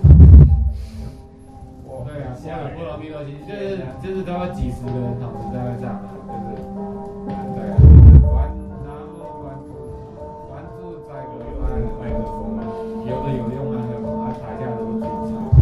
对啊，下了波罗蜜多心，就是都有几十个人同时在那唱，就是对啊。有的有用啊，台下都自己唱。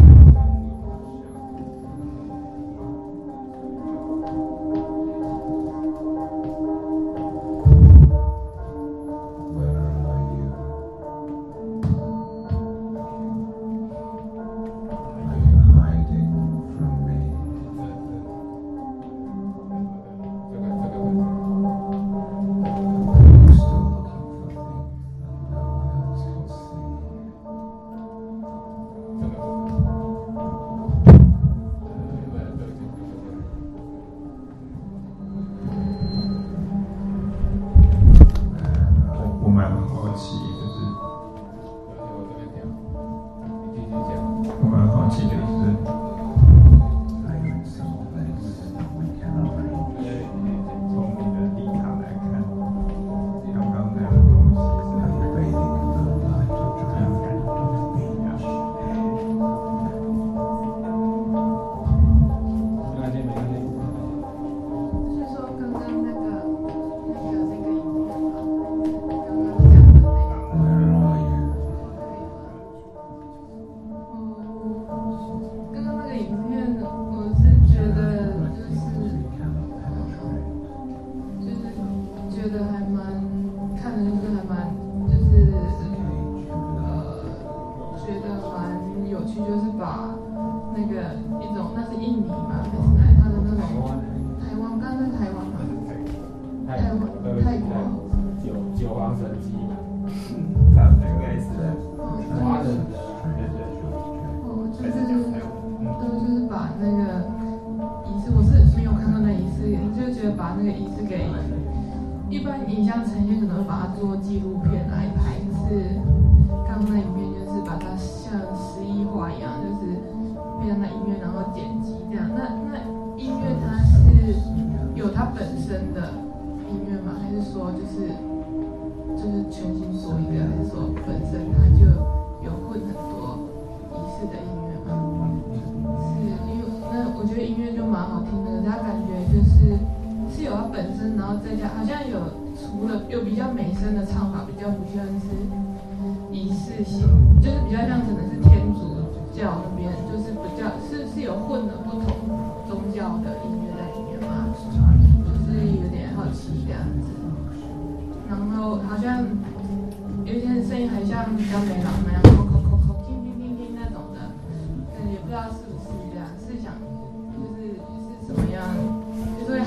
听那种的，但也不知道是不是这样，是想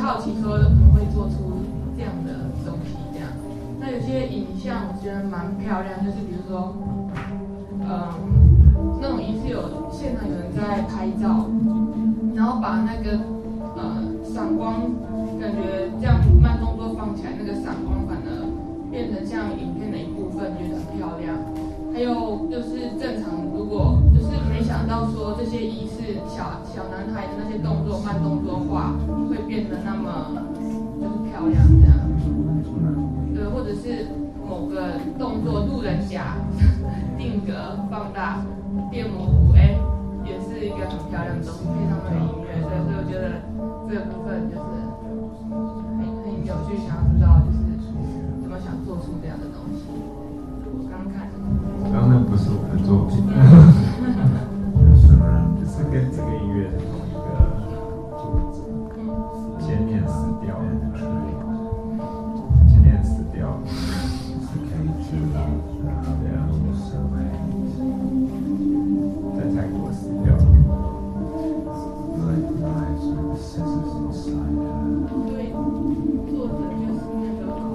好奇说怎么会做出这样的东西这样。那有些影像我觉得蛮漂亮，就是比如说，那种仪式有现场有人在拍照，然后把那个闪光，感觉这样慢动作放起来，那个闪光反而变成像影片的一部分，觉得很漂亮。还有就是正常，如果就是没想到说这些仪式小男孩的那些动作慢动作画会变得那么就是漂亮这样，对，或者是某个动作路人甲定格放大变模糊，也是一个很漂亮的东西，配上那个音乐，所以我觉得这个部分就是很有趣，想要知道就是怎么想做出这样的东西。我刚看。 刚刚那不是我的作品，就是跟这个音乐是同一个作者，先念死掉了，先念死掉了，对啊，在泰国死掉了。 对，作者就是那个。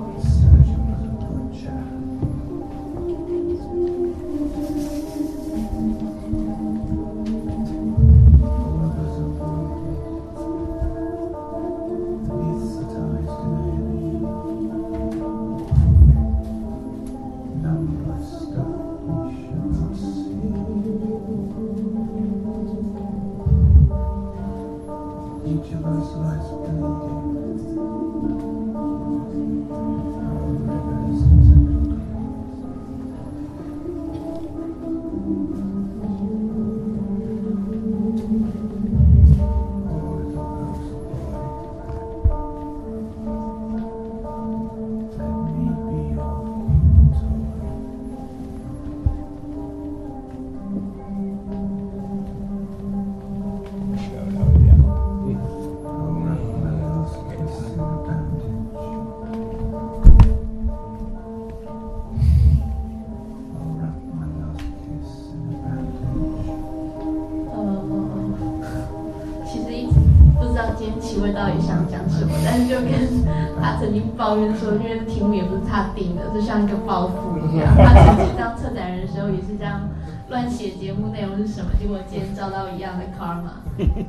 抱怨说，因为题目也不是他定的，就像一个包袱一样。他曾经当策展人的时候也是这样乱写节目内容是什么，结果今天遭到一样的 karma。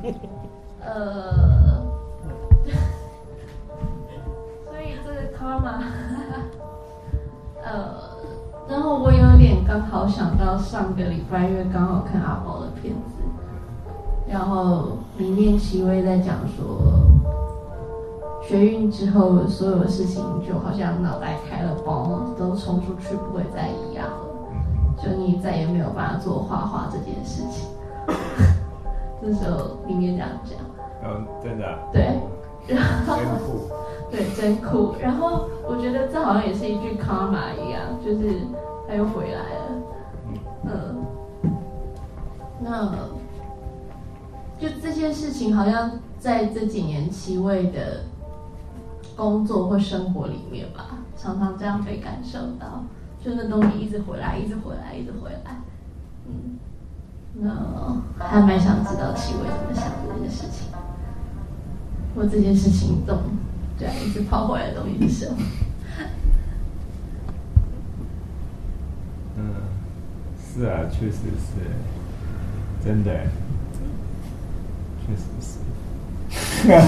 所以这个 karma， 然后我有点刚好想到上个礼拜，因为刚好看阿宝的片子，然后里面齐薇在讲说。学运之后，所有的事情就好像脑袋开了包，都冲出去，不会再一样了。就你再也没有办法做画画这件事情。这时候里面这样讲。 真的、啊。 对。然后真酷。对， 真酷。然后我觉得这好像也是一句 karma 一样，就是他又回来了。那就这些事情，好像在这几年齐薇的。工作或生活里面吧，常常这样被感受到，就那东西一直回来，一直回来，一直回来。那还蛮想知道齐薇怎么想这件事情，或这件事情中，对啊，一直跑回来的东西是什么？ 是啊，确实是，真的，确实是。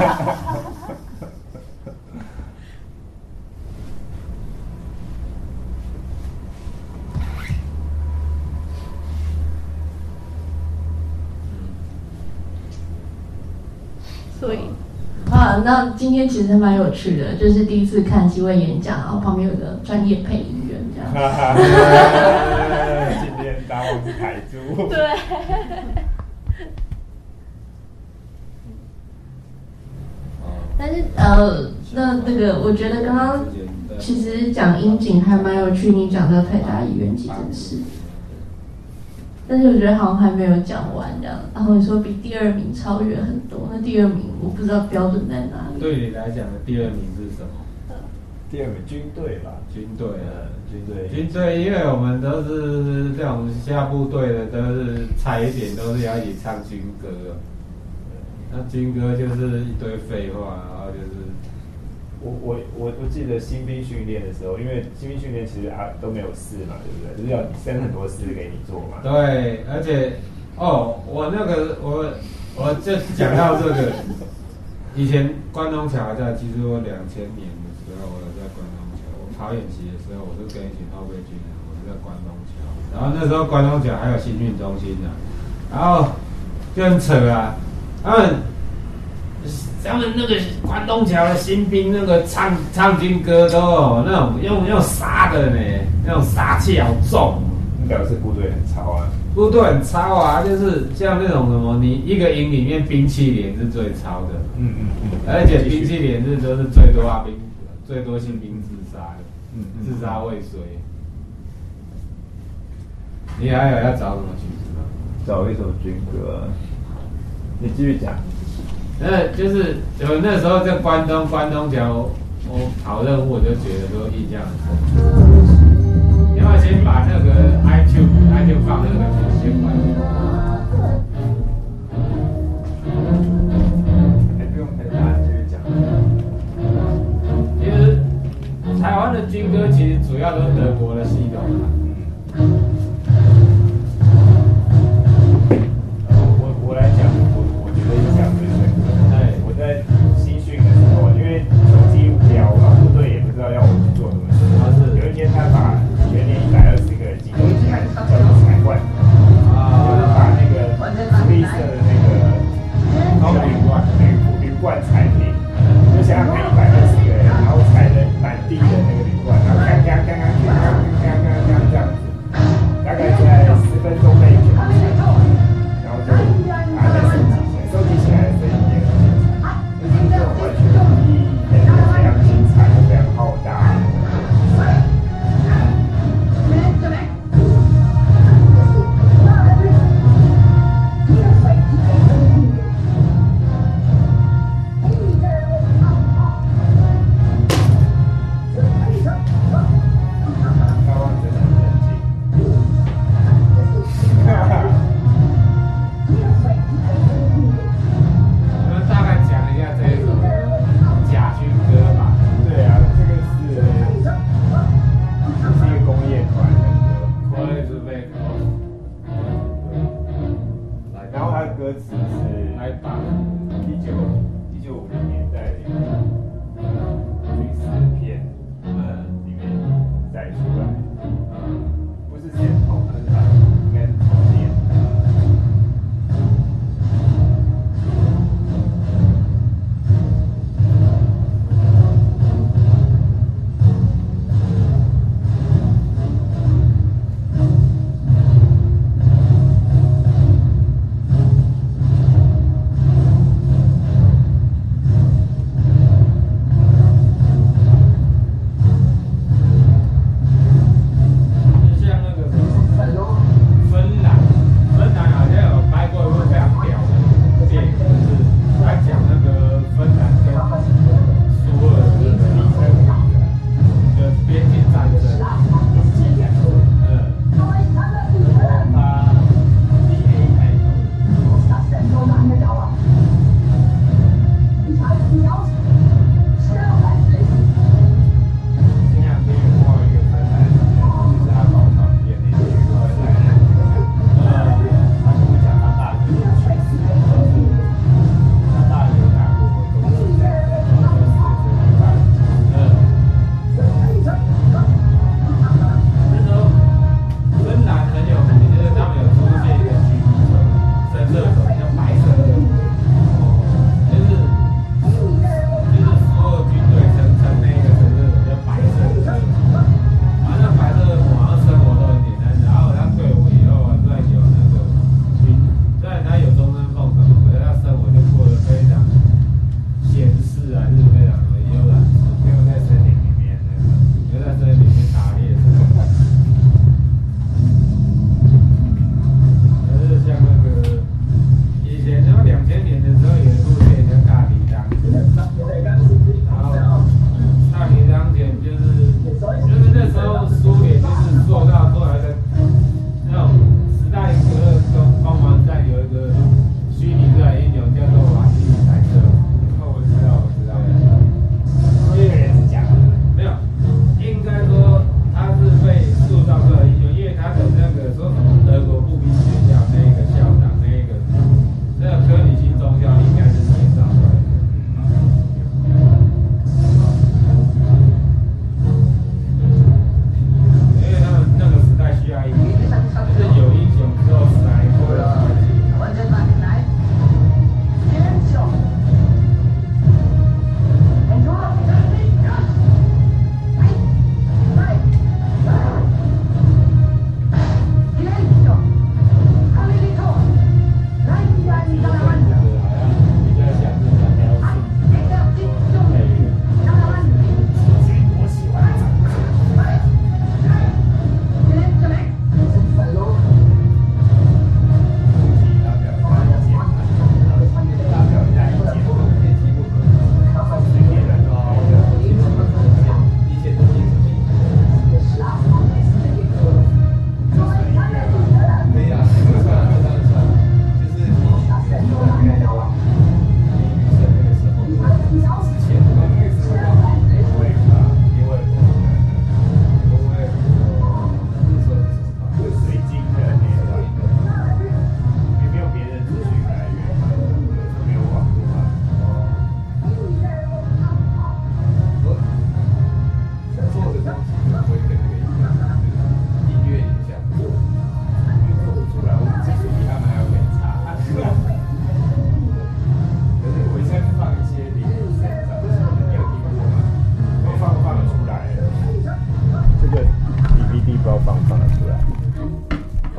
所以那今天其实蛮有趣的，就是第一次看齐薇演讲，然后旁边有个专业配音员这样。 今天大王是台珠。 对。但是那个我觉得刚刚其实讲樱井还蛮有趣，你讲到台大医院急诊室。但是我觉得好像还没有讲完这样，然后你说比第二名超越很多，那第二名我不知道标准在哪里。 对你来讲的第二名是什么？ 第二名军队吧，军队， 因为我们都是这种下部队的，都是差一点都是要一起唱军歌。 那军歌就是一堆废话，然后就是我记得新兵训练的时候，因为新兵训练其实都没有事嘛，对不对？就是要生很多事给你做嘛。 对，而且我就讲到这个，以前关东桥在，其实我2000年的时候我在关东桥，我跑演习的时候，我就跟一群后备军人，我是在关东桥，然后那时候关东桥还有新训中心呢，然后就很扯啊，他们那个关东桥的新兵那个唱军歌都有那种用杀的呢，那种杀气好重。 表示部队很糙啊。 部队很糙啊，就是像那种什么，你一个营里面兵器连是最糙的，而且兵器连是都是最多新兵自杀的，自杀未遂。你还有要找什么曲子吗？ 找一首军歌，你继续讲。 就是有那时候在关东桥，我跑任务我就觉得说印象很深。你要先把那个 iTunes 放那个曲先关掉。 不用很大，继续讲。 其实台湾的军歌其实主要都是德国的系统嘛。 我来讲，我觉得印象最深刻。我在新训的时候，因为手机无聊，然后部队也不知道要我们去做什么事。有一天他把全连120个人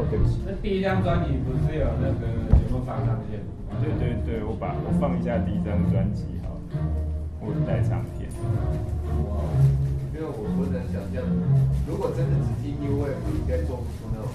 对不起。 那第一张专辑不是有那个有没有放上线？ 对，我放一下第一张专辑好了，我带唱片。 哇，因为我不能想象，如果真的只听 New Wave， 应该做不出那种。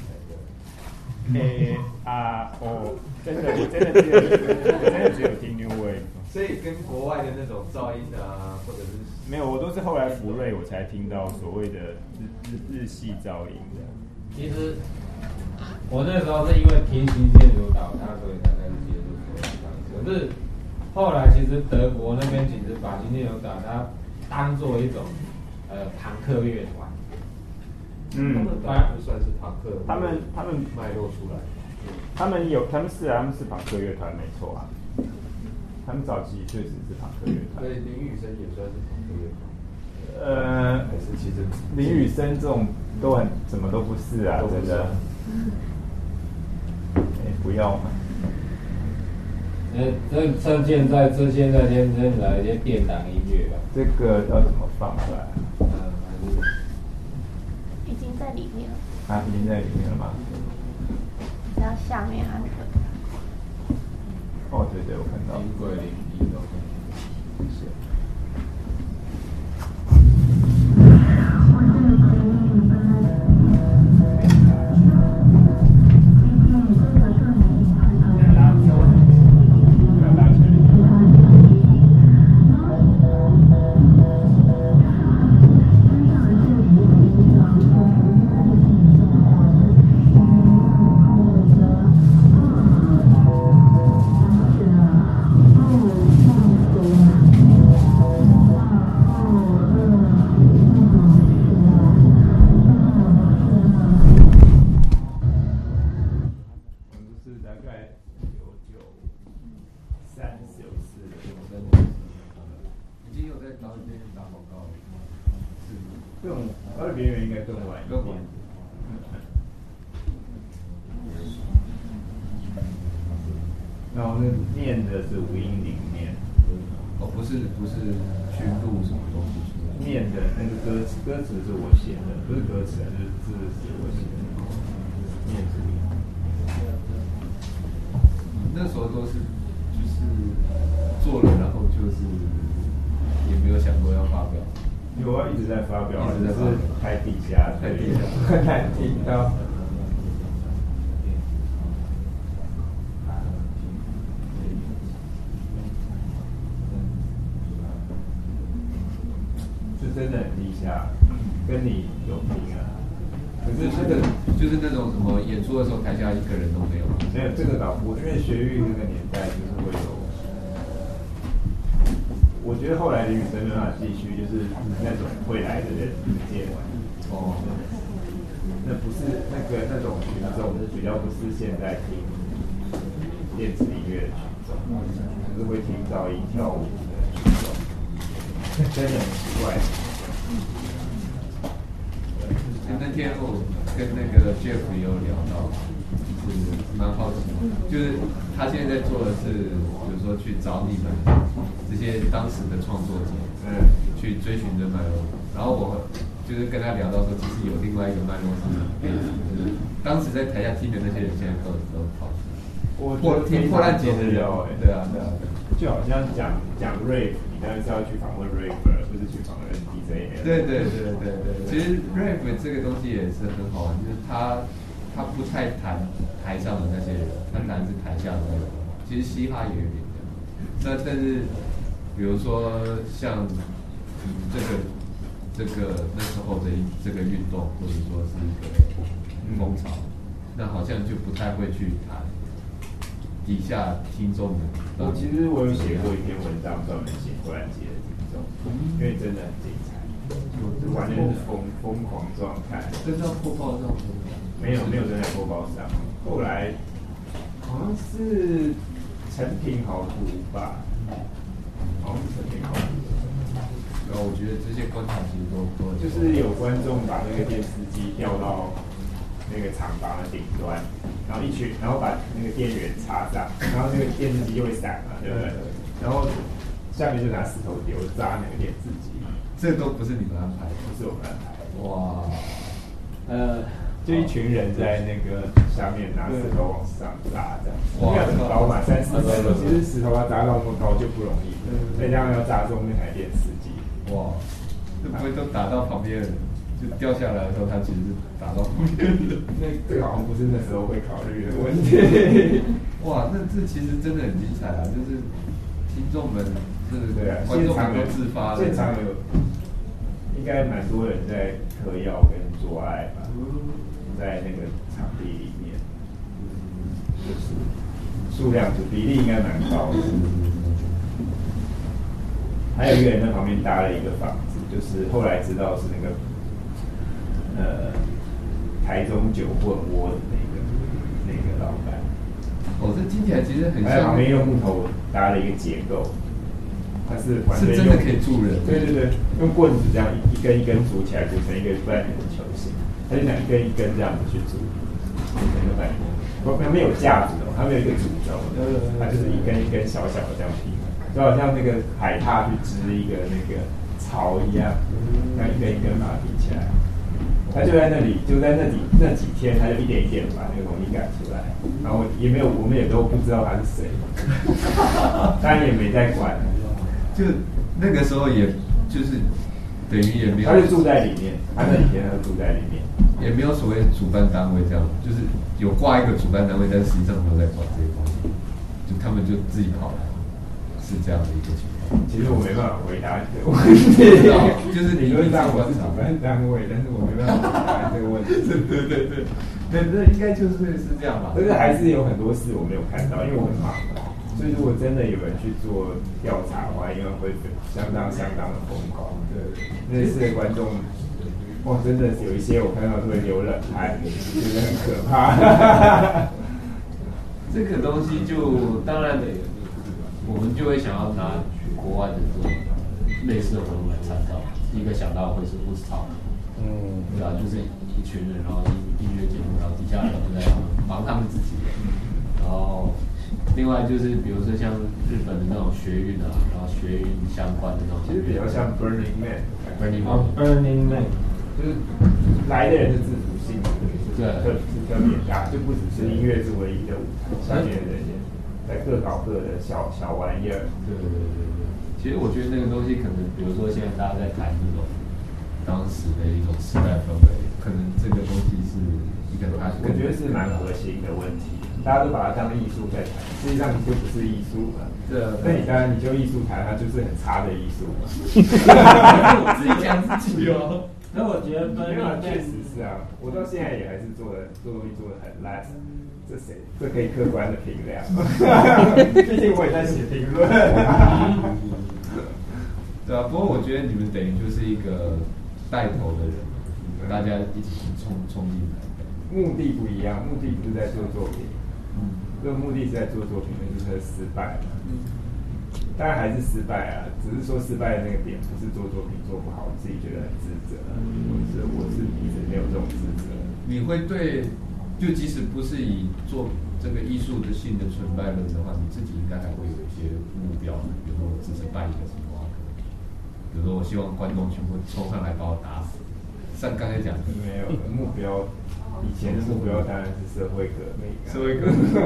真的，我真的只有听 New Wave。 所以跟国外的那种噪音啊，或者是没有，我都是后来福瑞我才听到所谓的日系噪音的。 其实我那时候是因为平行线有倒塌，所以才开始接触国外方式。可是后来其实德国那边其实把金牛岛它当做一种朋克乐团。 他们当然不算是朋克， 他们脉络出来。 他们是朋克乐团没错啊。他们早期确实是朋克乐团。 所以林雨生也算是朋克乐团。还是其实林雨生这种都很什么都不是啊，真的。不要嘛。 趁现在天来一些电档音乐吧。 这个要怎么放出来？ 已经在里面了。 啊，已经在里面了吗？ 只要下面按钮。 哦，对，我看到。 音轨领域都是。然后那念的是无音里面， 不是去录什么东西出来。 念的那个歌词是我写的，不是歌词，就是字是我写的，念是无音。 那时候都是就是做了，然后就是也没有想过要发表。 有啊，一直在发表， 一直在发表， 太地下，很难听到。真的很地下，跟你有拼啊。 可是那个就是那种什么演出的时候，台下一个人都没有。 没有这个倒不，因为学运那个年代就是会有。我觉得后来的女生没办法继续，就是那种会来的人接完。哦。那不是那种群众，比较不是现在听电子音乐的群众，就是会听噪音跳舞的群众。真的很奇怪。 那天我跟那个 Jeff 也有聊到，就是蛮好奇，就是他现在在做的是，比如说去找你们这些当时的创作者，去追寻的脉络。然后我就是跟他聊到说，其实有另外一个脉络是背景，就是当时在台下听的那些人，现在都跑出来。听破烂节的人，对啊， 就好像讲 rap， 你当然是要去访问 rapper， 不是去访问 DJ。 对。其实 rap 这个东西也是很好玩，就是他不太谈台上的那些人，他谈是台下的那种。其实嘻哈也有点这样。但是比如说像这个那时候的这个运动，或者说是一个风潮，那好像就不太会去谈底下听众们。 其实我有写过一篇文章，专门写破烂节的听众，因为真的很精彩，完全是疯狂状态。 真的播报上没有真在播报上，后来好像是成品好读吧，好像是成品好读。 然后我觉得这些观察其实都就是有观众把那个电视机调到那个厂房的顶端，然后把那个电源插上，然后那个电视机就会闪嘛，对不对？然后下面就拿石头丢砸那个电视机。 这都不是你们安排的， 不是我们安排的。 哇， 就一群人在那个下面拿石头往上砸这样，因为很高嘛，3-4层楼，其实石头要砸到那么高就不容易，再加上要砸中那台电视机， 哇，这不会都打到旁边人，就掉下来的时候，它其实是打到旁边人。 那这个好像不是那时候会考虑的问题。 哇，那这其实真的很精彩啊！就是听众们， 对啊， 观众们都自发了， 现场有应该蛮多人在嗑药跟做爱吧，在那个场地里面，就是数量就比例应该蛮高的。还有一个人在旁边搭了一个房子，就是后来知道是那个台中酒混窝的那个老板。 哦，这听起来其实很像。 在旁边用木头搭了一个结构，它是完全是真的可以住人。 对对对，用棍子这样一根一根组起来，组成一个半圆球形。他就想一根一根这样子去组，组成一个半圆。它没有架子的，它没有一个主轴的，它就是一根一根小小的这样拼，就好像那个海獭去织一个那个巢一样，然后一根一根把它拼起来。他就在那里，就在那几天，他就一点一点把那个东西赶出来，然后也没有，我们也都不知道他是谁，当然也没在管。 就那个时候，也就是等于也没有， 他就住在里面，他那几天他就住在里面， 也没有所谓主办单位这样，就是有挂一个主办单位，但实际上都在管这些东西，就他们就自己跑来，是这样的一个情况。 其实我没办法回答这个问题， 就是理论上我是主办单位，但是我没办法回答这个问题。 对，这应该就是这样吧。 但是还是有很多事我没有看到，因为我很忙嘛。所以如果真的有人去做调查的话，应该会相当的疯狂。对，那次的观众，哇，真的有一些我看到都会流冷汗，觉得很可怕。 这个东西就当然我们就会想要拿国外的这种类似的活动来参照。第一个想到会是Woodstock，对啊，就是一群人，然后音乐节目，然后底下人都在忙他们自己的，然后另外就是比如说像日本的那种学运啊，然后学运相关的那种， 其实比较像 Burning Man， 就是来的人是自主性的，是特别大，就不只是音乐是唯一的舞台，下面的人在各搞各的小玩意儿。 对。其实我觉得那个东西可能，比如说现在大家在谈这种当时的一种时代氛围，可能这个东西是一个我觉得是蛮核心的问题。大家都把它当艺术在谈，实际上你就不是艺术嘛。 对啊。 那你当然你就艺术谈，它就是很差的艺术嘛。 我自己讲自己哦。 那我觉得确实是啊，我到现在也还是做东西做得很烂。这可以客观的评量，毕竟我也在写评论。 对啊，不过我觉得你们等于就是一个带头的人，大家一起冲进来。 目的不一样，目的不是在做作品，这个目的是在做作品，那就是失败嘛。当然还是失败啊，只是说失败的那个点不是做作品做不好，自己觉得很自责，我是一直没有这种自责。 你会对？就即使不是以做这个艺术的性的纯败论的话，你自己应该还会有一些目标，比如说我支持办一个什么啊，比如说我希望观众全部冲上来把我打死。像刚才讲的， 没有目标，以前的目标当然是社会革命。 社会革命。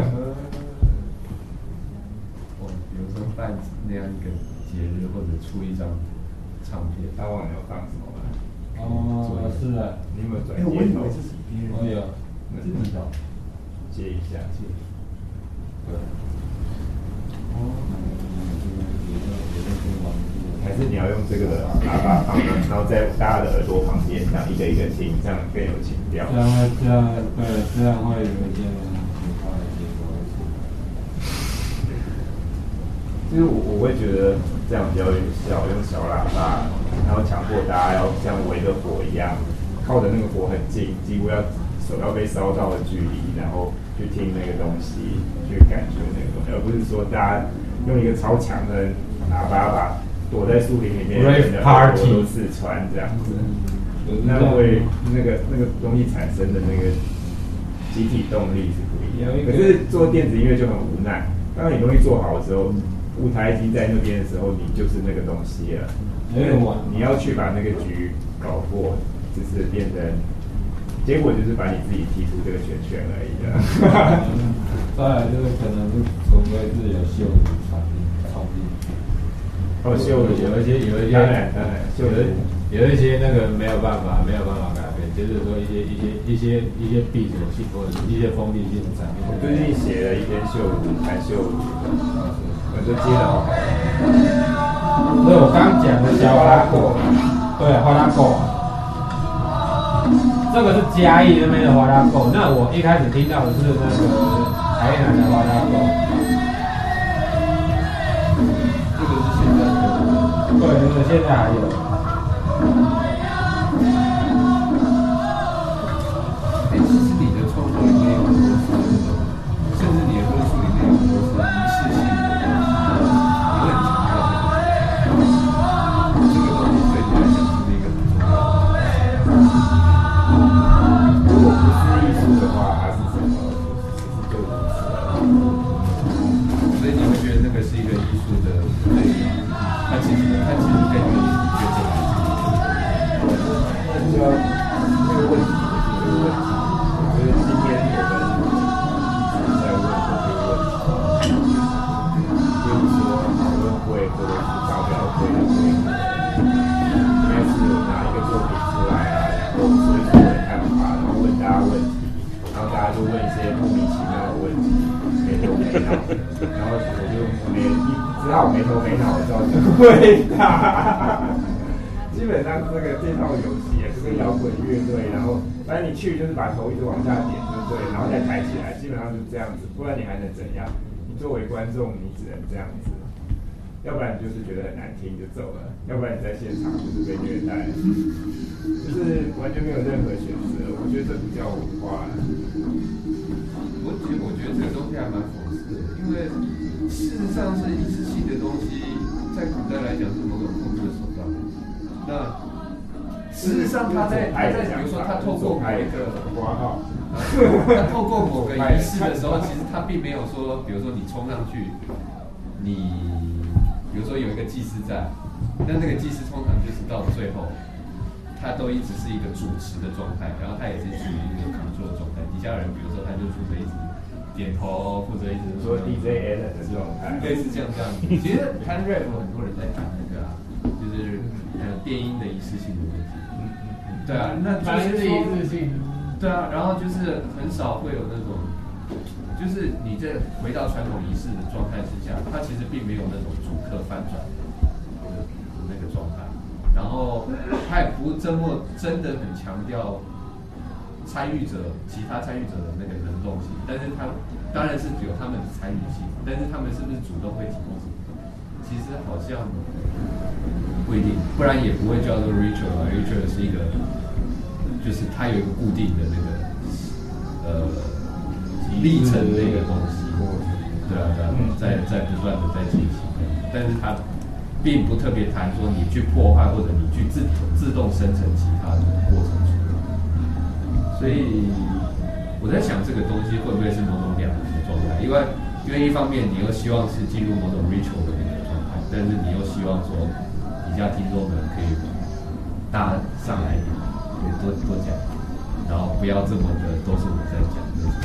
比如说办那样一个节日，或者出一张唱片。 他忘了要放什么了？ 是啊， 你有没有转接头？ 我以为这是别人。 我有。 接一下，对。还是你要用这个喇叭放，然后在大家的耳朵旁边，这样一个一个听，这样更有情调。 这样会有一些很快的结果。 就是我会觉得这样比较有效，用小喇叭，然后强迫大家要像围着火一样，靠着那个火很近，几乎手要被烧到的距离，然后去听那个东西，去感觉那个东西，而不是说大家用一个超强的喇叭把躲在树林里面的人的耳朵都刺穿这样子，那会那个东西产生的那个集体动力是不一样。可是做电子音乐就很无奈，当你东西做好的时候，舞台已经在那边的时候，你就是那个东西了。因为你要去把那个局搞过，就是变成结果就是把你自己踢出这个圈圈而已的。 再来就是可能是除非是有秀的传进去。 哦，秀有一些当然有一些那个没有办法改变，就是说一些闭锁性或者一些封闭性的产品。 我最近写了一篇秀谈秀，我就接得好好。 所以我刚讲的小花拉狗，对，花拉狗，这个是嘉义那边的花拉狗。那我一开始听到的是那个台南的花拉狗。 这个是现在的。 对，这个现在还有。 其实你的创作里面有很多是，甚至你的论述里面有很多是仪式性的东西，你会很强调这个东西对你来讲是一个很重要的。 如果不是艺术的话，它是什么？其实就如此了。 所以你会觉得那个是一个艺术的对，它其实跟艺术越正就要这个问题就是这个问题。我觉得今天我们一直在问这个问题，比如说讨论会或者是发表会的规模，应该是有拿一个作品出来啊，然后说一说我的看法，然后问大家问题，然后大家就问一些莫名其妙的问题，没头没脑，然后我就只好没头没脑的照着回答。基本上这套游戏也是跟摇滚乐队，然后反正你去就是把头一直往下点，对不对？然后再抬起来，基本上就是这样子，不然你还能怎样？你作为观众，你只能这样子，要不然就是觉得很难听就走了，要不然你在现场就是被虐待，就是完全没有任何选择。我觉得这不叫文化。 我觉得这个东西还蛮讽刺的，因为事实上是仪式性的东西，在古代来讲是某种控制的手段。那事实上他在比如说他透过某一个挂号， 他透过某个仪式的时候，其实他并没有说，比如说你冲上去，你比如说有一个祭司在，但那个祭司通常就是到最后，他都一直是一个主持的状态，然后他也是处于一个 control 的状态，底下人比如说他就负责一直点头，负责一直说 DJ Allen 的状态， 类似这样。其实看 rap 很多人在讲那个啊，就是电音的仪式性的问题。对啊，那就是仪式性。 对啊，然后就是很少会有那种，就是你在回到传统仪式的状态之下，它其实并没有那种主客翻转的那个状态，然后它也不真的很强调其他参与者的那个能动性，但是他当然是有他们的参与性，但是他们是不是主动会提供什么？其实好像不一定，不然也不会叫做 ritual 啊 ，ritual 是一个，就是它有一个固定的那个历程的一个东西，对啊，在不断的在进行，但是它并不特别谈说你去破坏或者你去自动生成其他的过程出来，所以我在想这个东西会不会是某种两难的状态，因为一方面你又希望是进入某种 ritual 的那个状态，但是你又希望说底下听众们可以大家上来一点，可以多讲，然后不要这么的都是我在讲。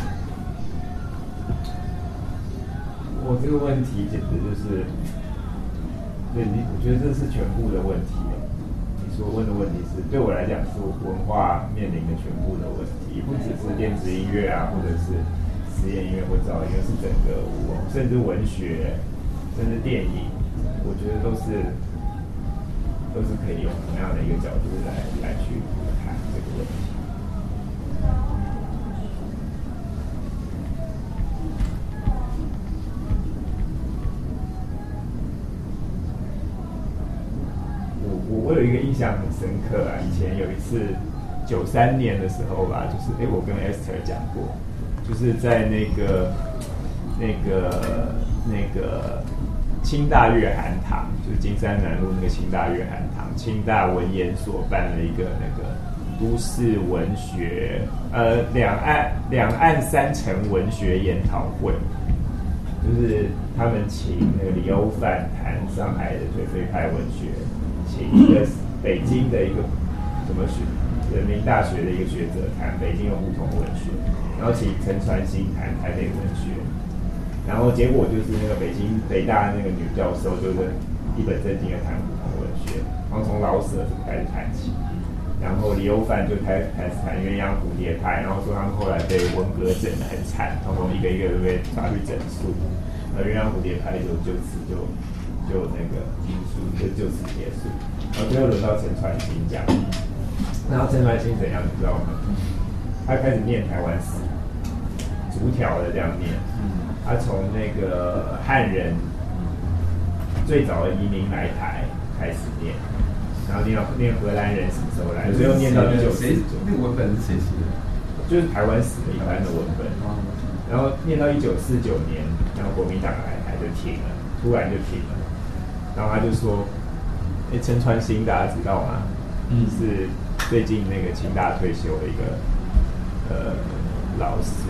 我这个问题简直就是，对你，我觉得这是全部的问题。你所问的问题是对我来讲是文化面临的全部的问题，不只是电子音乐啊，或者是实验音乐或噪音乐，是整个甚至文学，甚至电影，我觉得都是可以用同样的一个角度来去谈这个问题。我有一个印象很深刻啊，以前有一次93年的时候吧，就是我跟 Esther 讲过，就是在那个清大乐涵堂，就是金山南路那个清大乐涵堂，清大文研所办了一个那个都市文学两岸三城文学研讨会，就是他们请那个李欧范谈上海的颓废派文学，请一个北京的一个什么人民大学的一个学者谈北京有不同文学，然后请陈传兴谈台北文学，然后结果就是那个北大的那个女教授就是一本正经的谈不同文学，然后从老舍就开始谈起，然后李欧范就开始谈鸳鸯蝴蝶派，然后说他们后来被文革整得很惨，统统一个一个都被抓去整肃，鸳鸯蝴蝶派就此就那个结束，就此结束，然后最后轮到陈传兴讲，然后陈传兴怎样你知道吗？他开始念台湾史，逐条的这样念，他从那个汉人最早的移民来台开始念，然后念荷兰人什么时候来，最后念到1949。 那个文本是谁写的？ 就是台湾史的一般的文本，然后念到1949年，然后国民党来台就停了，突然就停了，然后他就说，陈传兴大家知道吗？是最近那个清大退休的一个老师，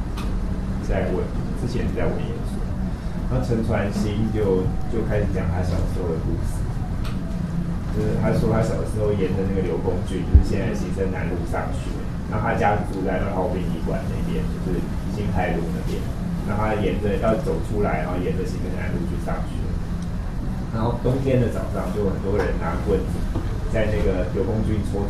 之前在文研所，然后陈传兴就开始讲他小时候的故事，就是他说他小时候沿着那个刘公郡，就是现在新生南路上学。然后他家住在2号殡仪馆那边，就是新泰路那边。然后他沿着要走出来，然后沿着新生南路去上学。然后冬天的早上，就很多人拿棍子在那个刘公郡戳。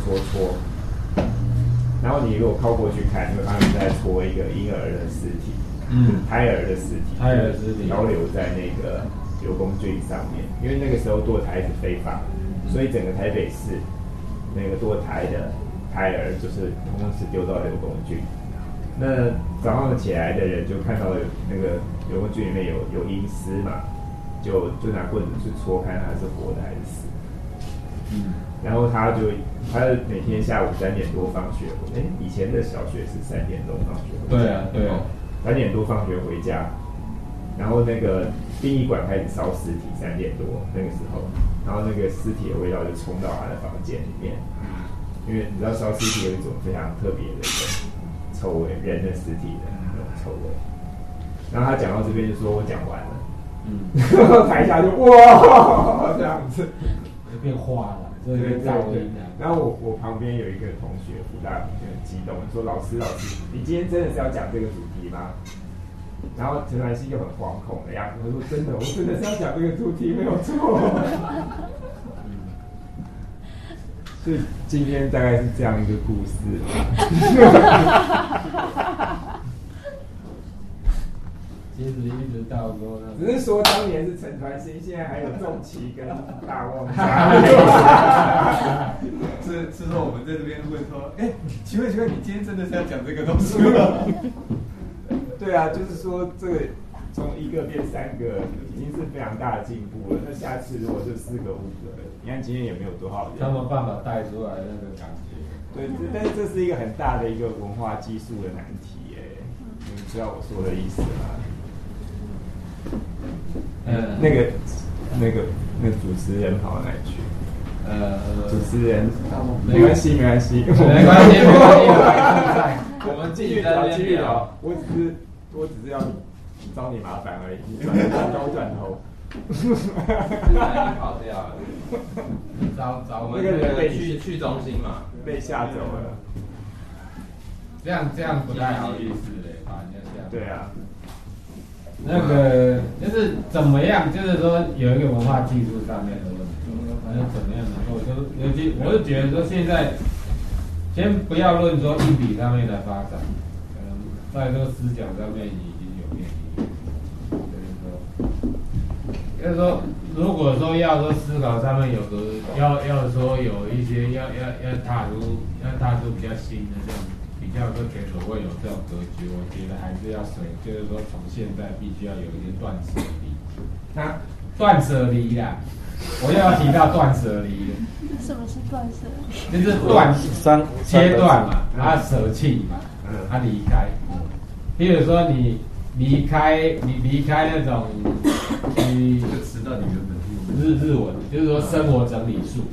然后你如果靠过去看，就他们在戳一个婴儿的尸体，胎儿的尸体漂流在那个刘公郡上面。因为那个时候堕胎是非法，所以整个台北市那个堕胎的胎儿就是通通是丢到刘公郡。那早上起来的人就看到那个刘公郡里面有阴尸嘛，就拿棍子去戳，看他是活的还是死的。然后他每天下午3点多放学，以前的小学是3点钟放学回家， 对啊 ，3点多放学回家，然后那个殡仪馆开始烧尸体，3点多那个时候，然后那个尸体的味道就冲到他的房间里面。因为你知道烧尸体有一种非常特别的一个臭味，人的尸体的那种臭味。然后他讲到这边就说我讲完了，然后台下就哇这样子， 就变化了，这个噪音啊。 然后我旁边有一个同学，福大同学很激动，说老师，你今天真的是要讲这个主题吗？然后陈传兴就很惶恐的样子，他说真的，我真的是要讲这个主题，没有错。所以今天大概是这样一个故事。 其实一直到说， 只是说当年是陈传兴，现在还有仲奇跟大旺家。 是说我们在这边问说，请问你今天真的是要讲这个东西吗？ 对啊，就是说这个从1个变3个，已经是非常大的进步了。那下次如果就4个5个，你看今天也没有多少人， 他们办法带出来那个感觉。 对，但是这是一个很大的一个文化技术的难题你知道我说的意思吗？那个主持人跑到哪里去？主持人没关系， 我们继续聊。 我只是要找你麻烦而已，你转头。 跑掉了，找我们那个去中心嘛， 被吓走了。 这样不太好意思嘞，把人家吓。 对啊。 那个就是怎么样，就是说有一个文化技术上面的问题，反正怎么样能够我就觉得说现在，先不要论说硬体上面的发展，可能在这个思想上面已经有变异，就是说，如果说要说思考上面有个要说有一些要踏出比较新的这种。比较说前所未有这种格局，我觉得还是要就是说从现在必须要有一些断舍离。断舍离啦，我又要提到断舍离。 什么是断舍离？ 就是切断嘛，然后舍弃嘛，他离开。比如说你离开那种就吃到你原本日文，就是说生活整理术。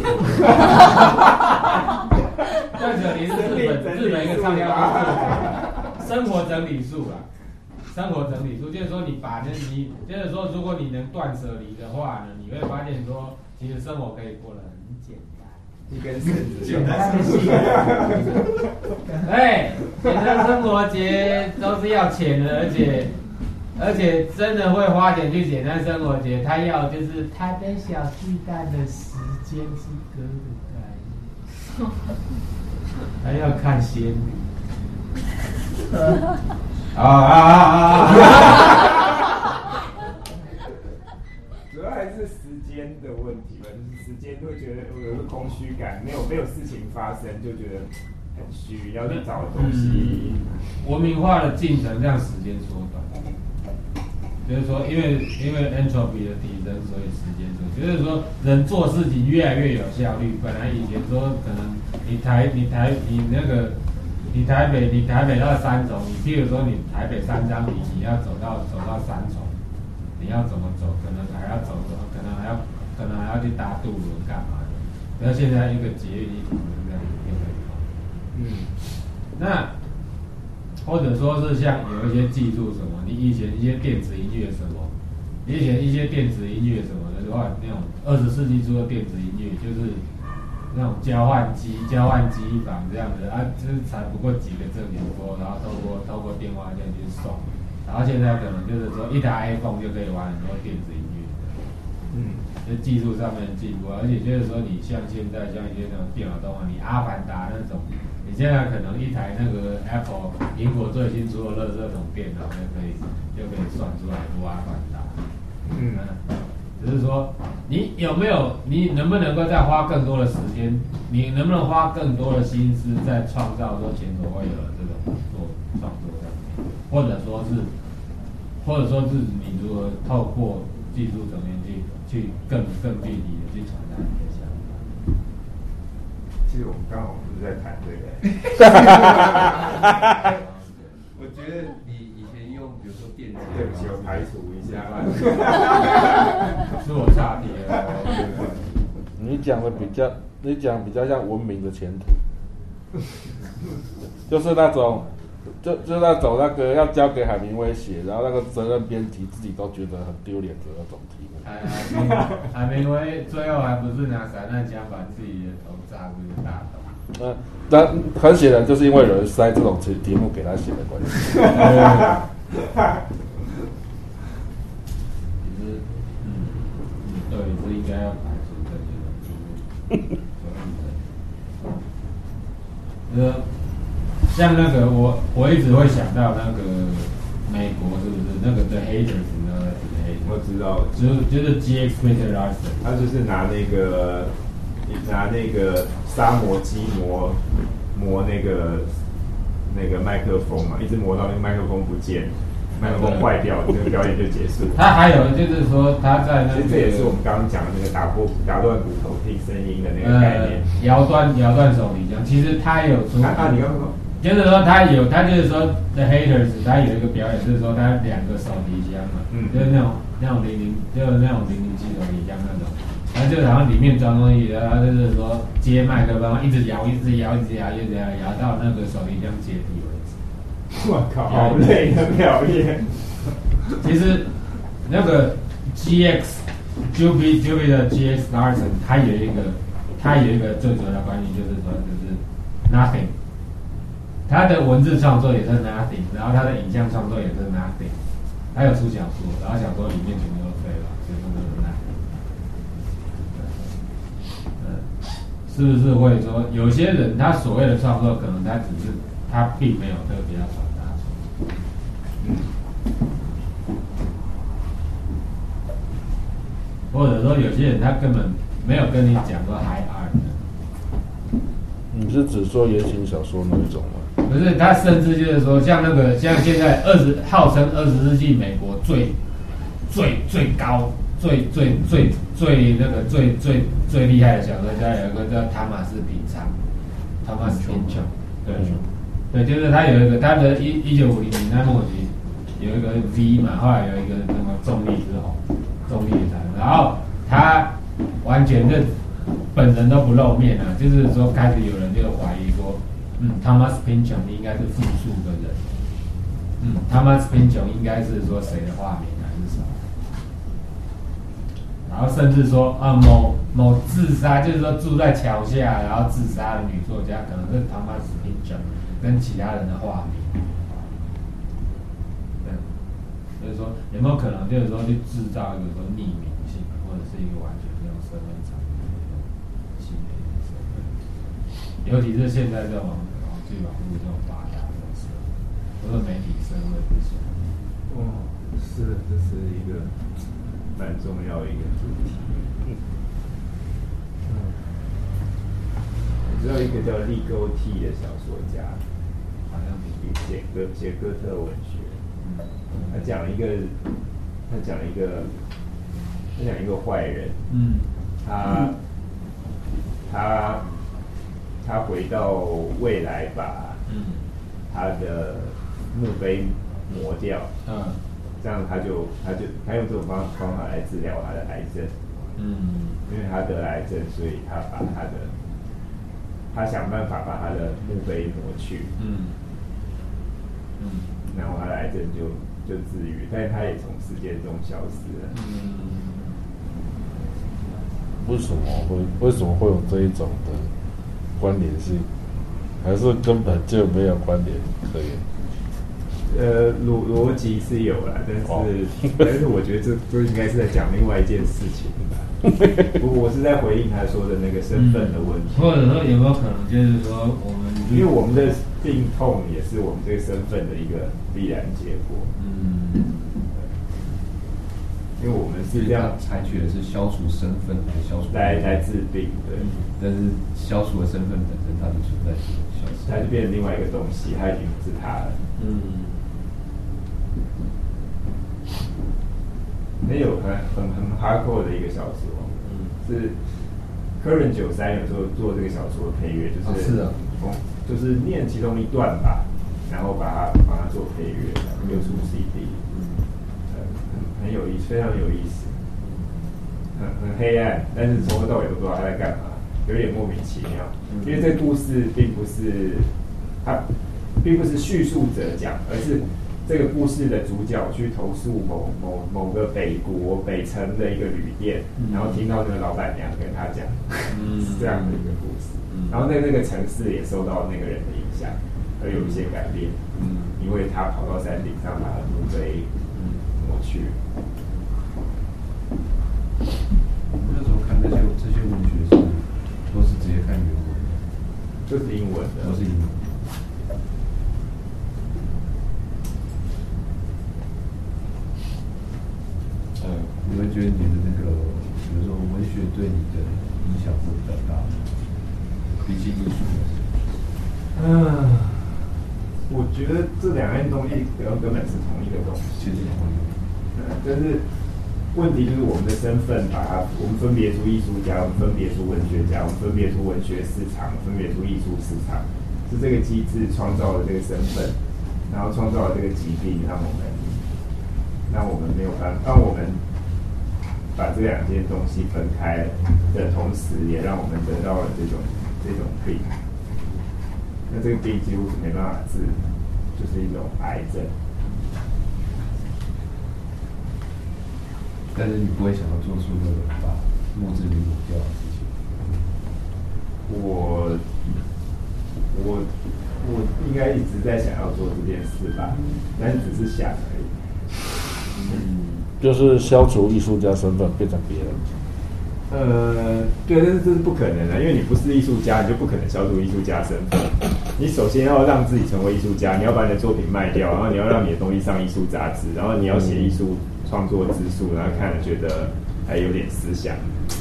断舍离是日本一个畅销书，生活整理术啦。生活整理术就是说，就是说，如果你能断舍离的话呢，你会发现说，其实生活可以过得很简单。 一根绳子， 简单生活。 哎，简单生活节都是要钱的，而且真的会花钱去简单生活节，他要就是台北小巨蛋的时间是隔不开，还要看仙女。 主要还是时间的问题吧，就是时间会觉得有一个空虚感，没有事情发生就觉得很虚，要去找东西。 文明化的进程让时间缩短，就是说，因为 entropy 的提升，所以时间缩短。就是说，人做事情越来越有效率。本来以前说可能你台北到三重，你譬如说你台北3张犁，你要走到三重，你要怎么走？可能还要去搭渡轮干嘛的？然后现在一个捷运一条就这样就可以跑。那或者说是像有一些技术什么，你以前一些电子音乐什么的话，那种20世纪初的电子音乐就是那种交换机房这样的啊，就是才不过几个正弦波，然后透过电话线去送，然后现在可能就是说一台 iPhone 就可以玩很多电子音乐，就技术上面的进步，而且就是说你像现在像一些那种电脑动画，你阿凡达那种，你现在可能一台那个 Apple 苹果最新出的垃圾桶电脑就可以算出来多阿凡达，只是说你能不能够再花更多的时间，你能不能花更多的心思在创造说前所未有的这种创作上面，或者说是你如何透过技术层面去更具体的去传达你的想法。 其实我们刚好不是在谈这个。 我觉得你以前用比如说电子， 对不起，我排除一下。 是我差题了。 你讲比较像文明的前途，就是那种。就那种那个要交给海明威写，然后那个责任编辑自己都觉得很丢脸的那种题目。 海明威最后还不是拿散弹枪把自己的头炸出一个大洞？ 那很显然就是因为有人塞这种题目给他写的关系。 对，这应该要排除这些。像那个我一直会想到那个美国是不是那个 The Haters 呢？ 我知道， 就是 GX Peter Larson， 他就是拿那个砂磨机磨那个麦克风嘛，一直磨到那个麦克风不见，麦克风坏掉，这个表演就结束。 他还有就是说他在那个， 其实这也是我们刚刚讲的那个打断骨头听声音的那个概念。 摇断手提箱，其实他有出。 你刚刚说。 就是说他就是说 The Haters， 他有一个表演，就是说他2个手提箱嘛，就是那种就是那种007手提箱那种，然后就好像里面装东西，然后就是说接麦克风，一直摇到那个手提箱解体为止。 我靠，好累的表演。 其实那个 Juby 的 GX Larson， 他有一个最主要的关系，就是说就是 nothing。他的文字创作也是 nothing， 然后他的影像创作也是 nothing， 他有出小说，然后小说里面全部都废了，全部都是 nothing。是不是会说有些人他所谓的创作，可能他并没有特别要传达出来，或者说有些人他根本没有跟你讲过 high art。 你是指说言情小说那一种吗？ 不是，他甚至就是说，像现在号称20世纪美国最高、最厉害的小说家，有一个叫汤马斯品昌 ，Thomas Pynchon， 对，就是他有一个他的1950年代末期有一个 V 嘛，后来有一个什么重力之红，重力的然后他完全就本人都不露面啊，就是说开始有人就怀疑说。Thomas Pynchon 应该是复数的人，Thomas Pynchon 应该是说谁的化名还是什么？ 然后甚至说某自杀，就是说住在桥下然后自杀的女作家，可能是 Thomas Pynchon 跟其他人的化名。对，就是说有没有可能就是说去制造一个说匿名性，或者是一个完全没有身份场的新的一个身份，尤其是现在这种网际网络这种发达的时候，或者媒体社会之下。 是，这是一个蛮重要的一个主题。我知道一个叫利勾蒂的小说家，好像写哥特文学。他讲一个坏人。他回到未来把他的墓碑磨掉。这样他用这种方法来治疗他的癌症。因为他得癌症，所以他想办法把他的墓碑磨去。然后他的癌症就治愈，但是他也从世界中消失了。 为什么会有这一种的关联性？还是根本就没有关联可言？ 逻辑是有啦，但是我觉得这应该是在讲另外一件事情吧。我是在回应他说的那个身份的问题。 或者说有没有可能就是说因为我们的病痛也是我们这个身份的一个必然结果。因为我们是这样采取的是消除身份来治病，对。 但是消除了身份本身，它的存在就消失， 它就变成另外一个东西，它已经不是它了。很有很 hardcore 的一个小说，是科仁93有时候做这个小说的配乐，就是念其中一段吧，然后把它做配乐，又出 CD。很有意思，非常有意思，很黑暗，但是从头到尾都不知道他在干嘛，有点莫名其妙。因为这个故事并不是叙述者讲，而是这个故事的主角去投诉某个北城的一个旅店，然后听到那个老板娘跟他讲，是这样的一个故事。然后在那个城市也受到那个人的影响，而有一些改变。因为他跑到山顶上把墓碑抹去。 我那时候看这些文学都是直接看原文， 就是英文的， 都是英文。你会觉得你的那个，比如说文学对你的影响会比较大，比起艺术？ 我觉得这两样东西根本是同一个东西， 其实同一个。 但是问题就是我们的身份，我们分别出艺术家，我们分别出文学家，我们分别出文学市场，分别出艺术市场，是这个机制创造了这个身份，然后创造了这个疾病，让我们没有办法，让我们把这两件东西分开的同时，也让我们得到了这种病。那这个病几乎是没办法治，就是一种癌症。 但是你不会想要做出那个把墓志铭抹掉的事情。 我应该一直在想要做这件事吧，但是只是想而已。 就是消除艺术家身份，变成别人。 对，但是这是不可能的，因为你不是艺术家，你就不可能消除艺术家身份。你首先要让自己成为艺术家，你要把你的作品卖掉，然后你要让你的东西上艺术杂志，然后你要写艺术创作之书，然后看了觉得还有点思想。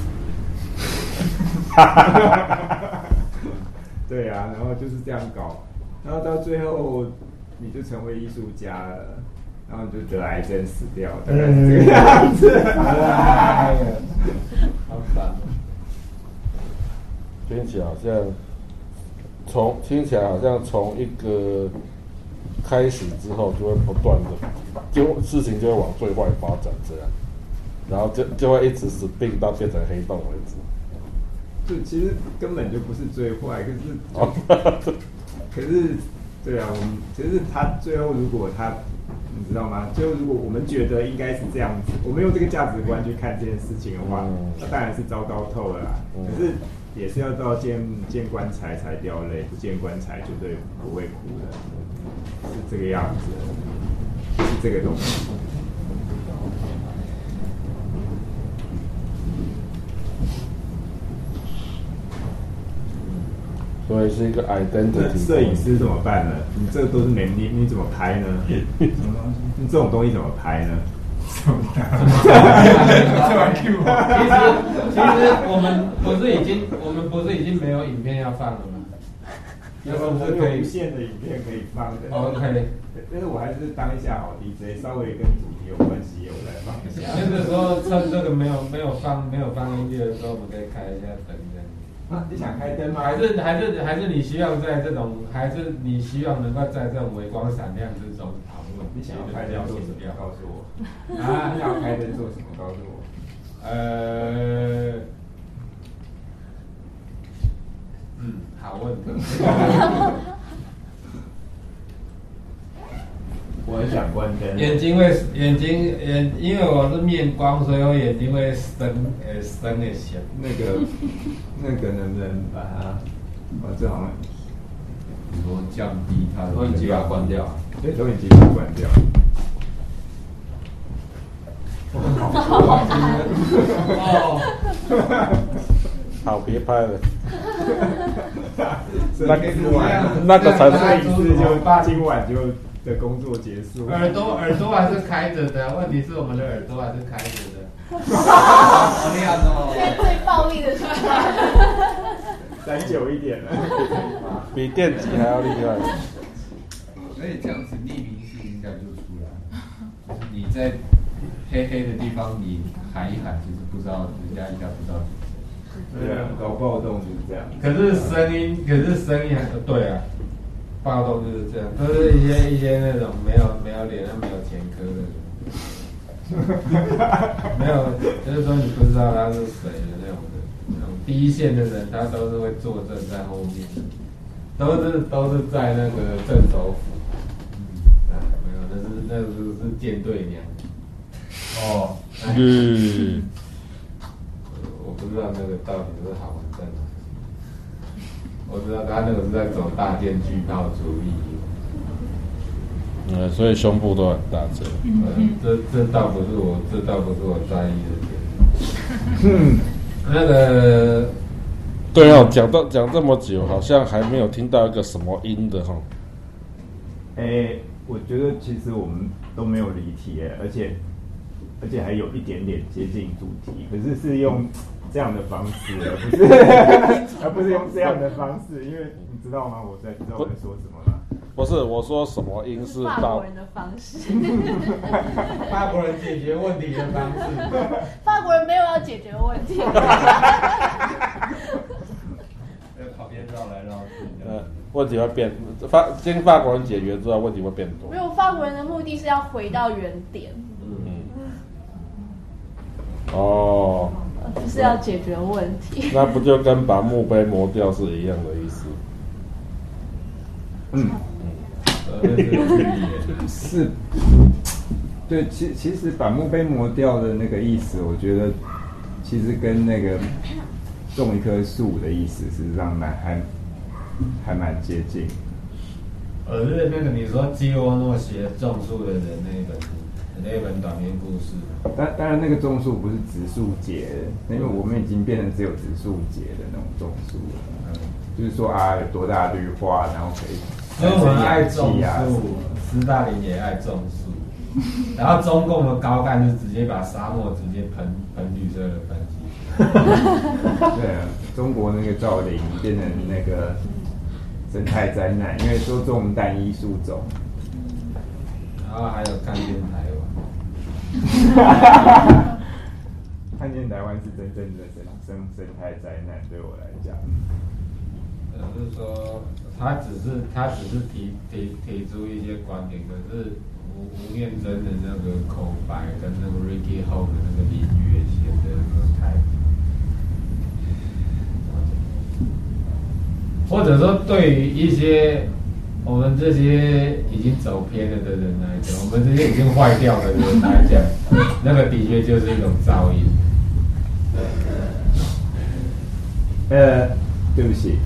对啊，然后就是这样搞，然后到最后你就成为艺术家了，然后你就得癌症死掉，大概是这个样子。 好烦。 听起来好像从一个开始之后，就会不断的，事情就会往最坏发展这样，然后就会一直死病到变成黑洞为止。 就其实根本就不是最坏，可是对啊，其实他最后如果他你知道吗？就如果我们觉得应该是这样子，我们用这个价值观去看这件事情的话，那当然是糟糕透了啦。可是也是要到见棺材才掉泪，不见棺材绝对不会哭的，是这个样子，是这个东西。 所以是一个 identity。 摄影师怎么办呢？你这都是能力，你怎么拍呢？什么东西？你这种东西怎么拍呢？ 其实我们不是已经没有影片要放了吗？ 有无限的影片可以放的。 OK。 但是我还是当一下好 DJ， 稍微跟主题有关系，我再放一下。 那个时候趁这个没有放音乐的时候，我们可以开一下灯这样。 你想开灯吗？ 还是你希望在这种，还是你希望能够在这种微光闪亮之中讨论？ 你想要开灯做什么？告诉我。 啊， 你想要开灯做什么？告诉我。 好问题。 我很想关灯。 眼睛，因为我是面光，所以我眼睛会深一些。 那个能不能把它？这好像， 你说降低它的。 投影机把它关掉。 对，投影机把它关掉。 好，别拍了。 那个才摄影师就今晚就的工作结束。 耳朵还是开着的，问题是我们的耳朵还是开着的。 好厉害哦！现在最暴力的时候， 再久一点了， 比电击还要厉害。 所以这样子匿名性应该就出来。你在黑的地方，你喊一喊，其实不知道人家应该不知道。 对啊，搞暴动就是这样。 可是声音对啊，暴动就是这样，都是一些那种没有脸、没有前科的人。没有，就是说你不知道他是谁的那种第一线的人，他都是会坐镇在后面的，都是在那个镇首府。没有，那是舰队娘。哦。我不知道那个到底是好还是坏。我知道他那个是在走大舰巨炮主义。 所以胸部都很大只。 这倒不是我在意的点。那个， 对哦，讲这么久，好像还没有听到一个什么音的哈。 我觉得其实我们都没有离题而且还有一点点接近主题，可是是用这样的方式，而不是用这样的方式，因为你知道吗？我在说什么吗？ 不是，我说什么音是法国人的方式， 法国人解决问题的方式， 法国人没有要解决问题， 在旁边绕来绕去， 问题会变，经法国人解决之后，问题会变多。 没有，法国人的目的是要回到原点。 哦， 就是要解决问题。 那不就跟把墓碑磨掉是一样的意思？ 是，对，其实把墓碑磨掉的那个意思，我觉得其实跟那个种一棵树的意思，事实上还蛮接近。 是那个你说基沃诺写种树的人那本短篇故事。 当然那个种树不是植树节，因为我们已经变成只有植树节的那种种树了。就是说有多大绿化，然后可以。 因为我们爱种树，斯大林也爱种树，然后中共的高干是直接把沙漠直接喷绿色的喷剂。 对啊，中国那个造林变成那个生态灾难，因为都种单一树种。 然后还有看见台湾，看见台湾是真正的生态灾难，对我来讲。 就是说，他只是提出一些观点，可是吴念真的那个口白跟那个 Ricky Ho 的那个音乐写的太，或者说对于一些我们这些已经走偏了的人来讲，我们这些已经坏掉的人来讲，那个的确就是一种噪音。 对不起，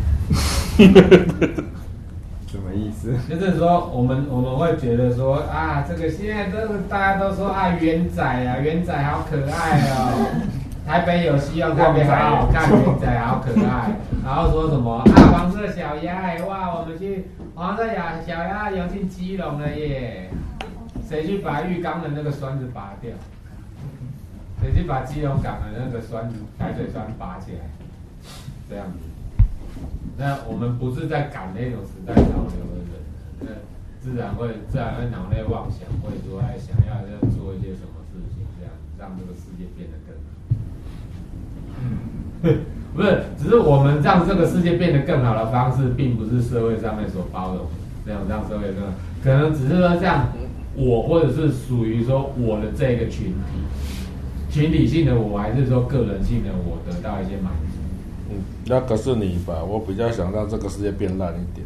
什么意思？ 就是说，我们会觉得说啊，这个现在都大家都说啊，元仔啊，元仔好可爱哦。台北有希望，台北好好看，元仔好可爱。然后说什么啊，黄色小鸭哇，我们去黄色小鸭游进基隆了耶。谁去把浴缸的那个栓子拔掉？谁去把基隆港的那个栓子排水栓拔起来？这样子。那我们不是在赶那种时代潮流的人，那自然会脑内妄想，会说哎想要做一些什么事情，这样让这个世界变得更好。不是，只是我们让这个世界变得更好的方式，并不是社会上面所包容的，这样让社会更好，可能只是说这样我或者是属于说我的这个群体性的我，还是说个人性的我得到一些满足。 那可是你吧，我比较想让这个世界变烂一点。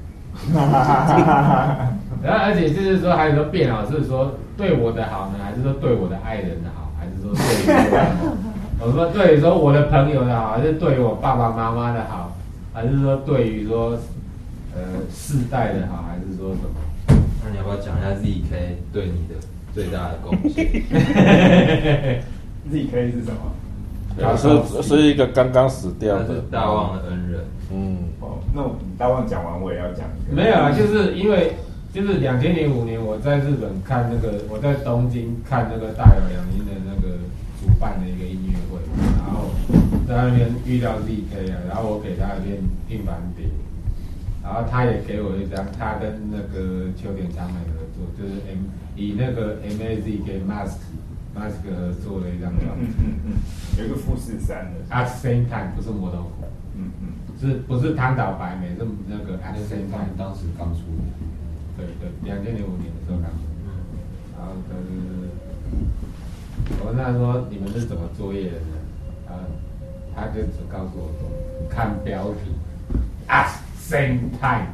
然后而且就是说，还有说变好是说对我的好呢，还是说对我的爱人的好，还是说对我的好？我说对于说我的朋友的好，还是对于我爸爸妈妈的好，还是说对于说世代的好，还是说什么？ 那你要不要讲一下 ZK 对你的最大的贡献 ？ZK 是什么？ 他是一个刚刚死掉的， 他是大旺的恩人。 那我大旺讲完，我也要讲一个。 没有啊，就是因为就是2005年我在日本看那个，我在东京看那个大有良音的那个主办的一个音乐会，然后在那边遇到 ZK 啊，然后我给他一片硬板碟，然后他也给我一张，他跟那个秋田长美合作，就是以那个 MAZK Mask 合作的一张照片， 有一个富士山的 At the Same Time 不是摩托谷，是不是汤岛白美，是那个 At the Same Time 当时刚出的， 对，2005年的时候刚出，然后我问他说你们是怎么作业的呢？他就只告诉我说看标题 At the Same Time，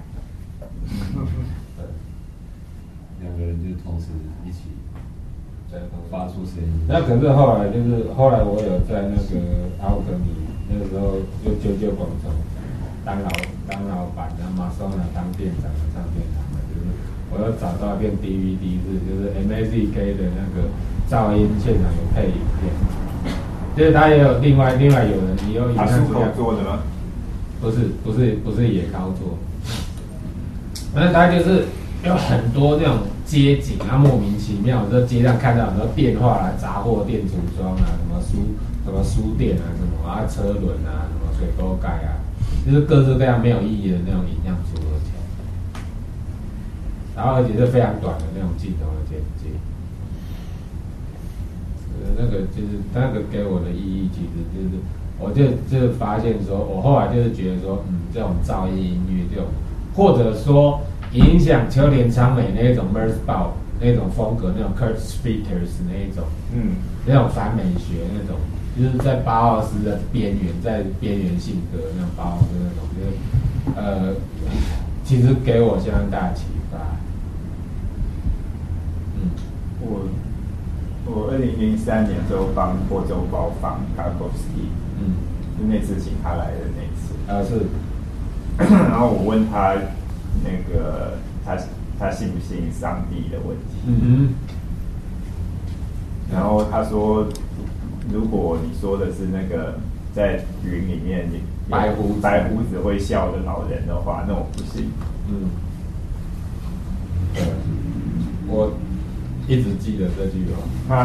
两个人就同时一起。发出声音。 那可是后来我有在那个奥克尼那个时候就99广场当老板，然后马上当店长的唱片行的，就是我又找到一片 DVD 就是 MAZK 的那个噪音现场有配影片，就是他也有另外有人也有他出口做的吗？ 不是野高做，反正他就是有很多那种街景啊，莫名其妙，在街上看到很多电话啊、杂货店、橱窗啊、什么书店啊、什么车轮啊、什么水沟盖啊，就是各式各样没有意义的那种影像组合起来，然后而且是非常短的那种镜头的剪接，那个就是那个给我的意义，其实就是我就发现说，我后来就是觉得说，这种噪音音乐这种，或者说影响秋田昌美那种 Merzbow 那种风格，那种 Kurt Schwitters 那一种，那种反美学那种，就是在巴奥斯的边缘，在边缘性格那种巴奥斯那种，就是其实给我相当大的启发。 我2003年之后帮波州包放 Garkowski， 就那次请他来的那次。 是。 然后我问他那个他信不信上帝的问题。然后他说，如果你说的是那个在云里面白胡子会笑的老人的话，那我不信。 我一直记得这句话。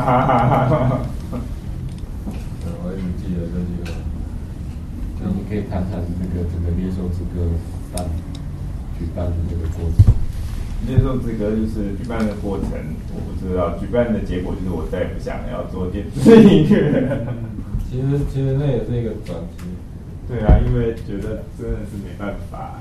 我一直记得这句话。 那你可以谈谈那个整个猎兽之歌举办的那个过程。 猎兽之歌就是举办的过程，我不知道。举办的结果就是我再也不想要做电子音乐。 其实那也是一个转机。 对啊，因为觉得真的是没办法，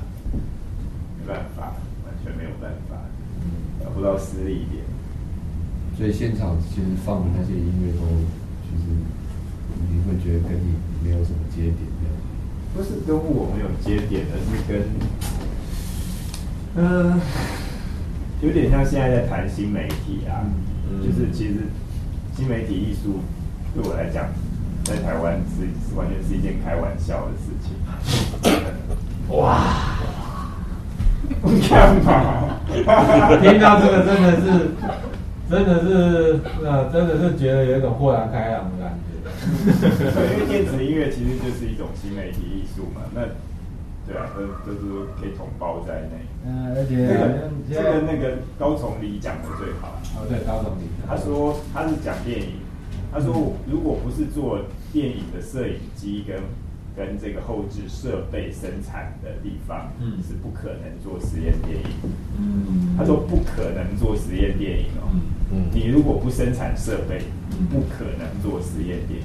完全没有办法，找不到施力点。 所以现场其实放的那些音乐都，其实你会觉得跟你没有什么接点这样。 不是跟我没有接点，而是跟有点像现在在谈新媒体啊，就是其实新媒体艺术对我来讲，在台湾是完全是一件开玩笑的事情。哇！干嘛？ 听到这个真的是觉得有一种豁然开朗的感觉。 因为电子音乐其实就是一种新媒体艺术嘛，那对啊，都是可以统包在内。 而且那个高崇礼讲的最好。 哦，对，高崇礼， 他说他是讲电影，他说如果不是做电影的摄影机跟这个后置设备生产的地方，是不可能做实验电影。他说不可能做实验电影哦。你如果不生产设备，不可能做实验电影。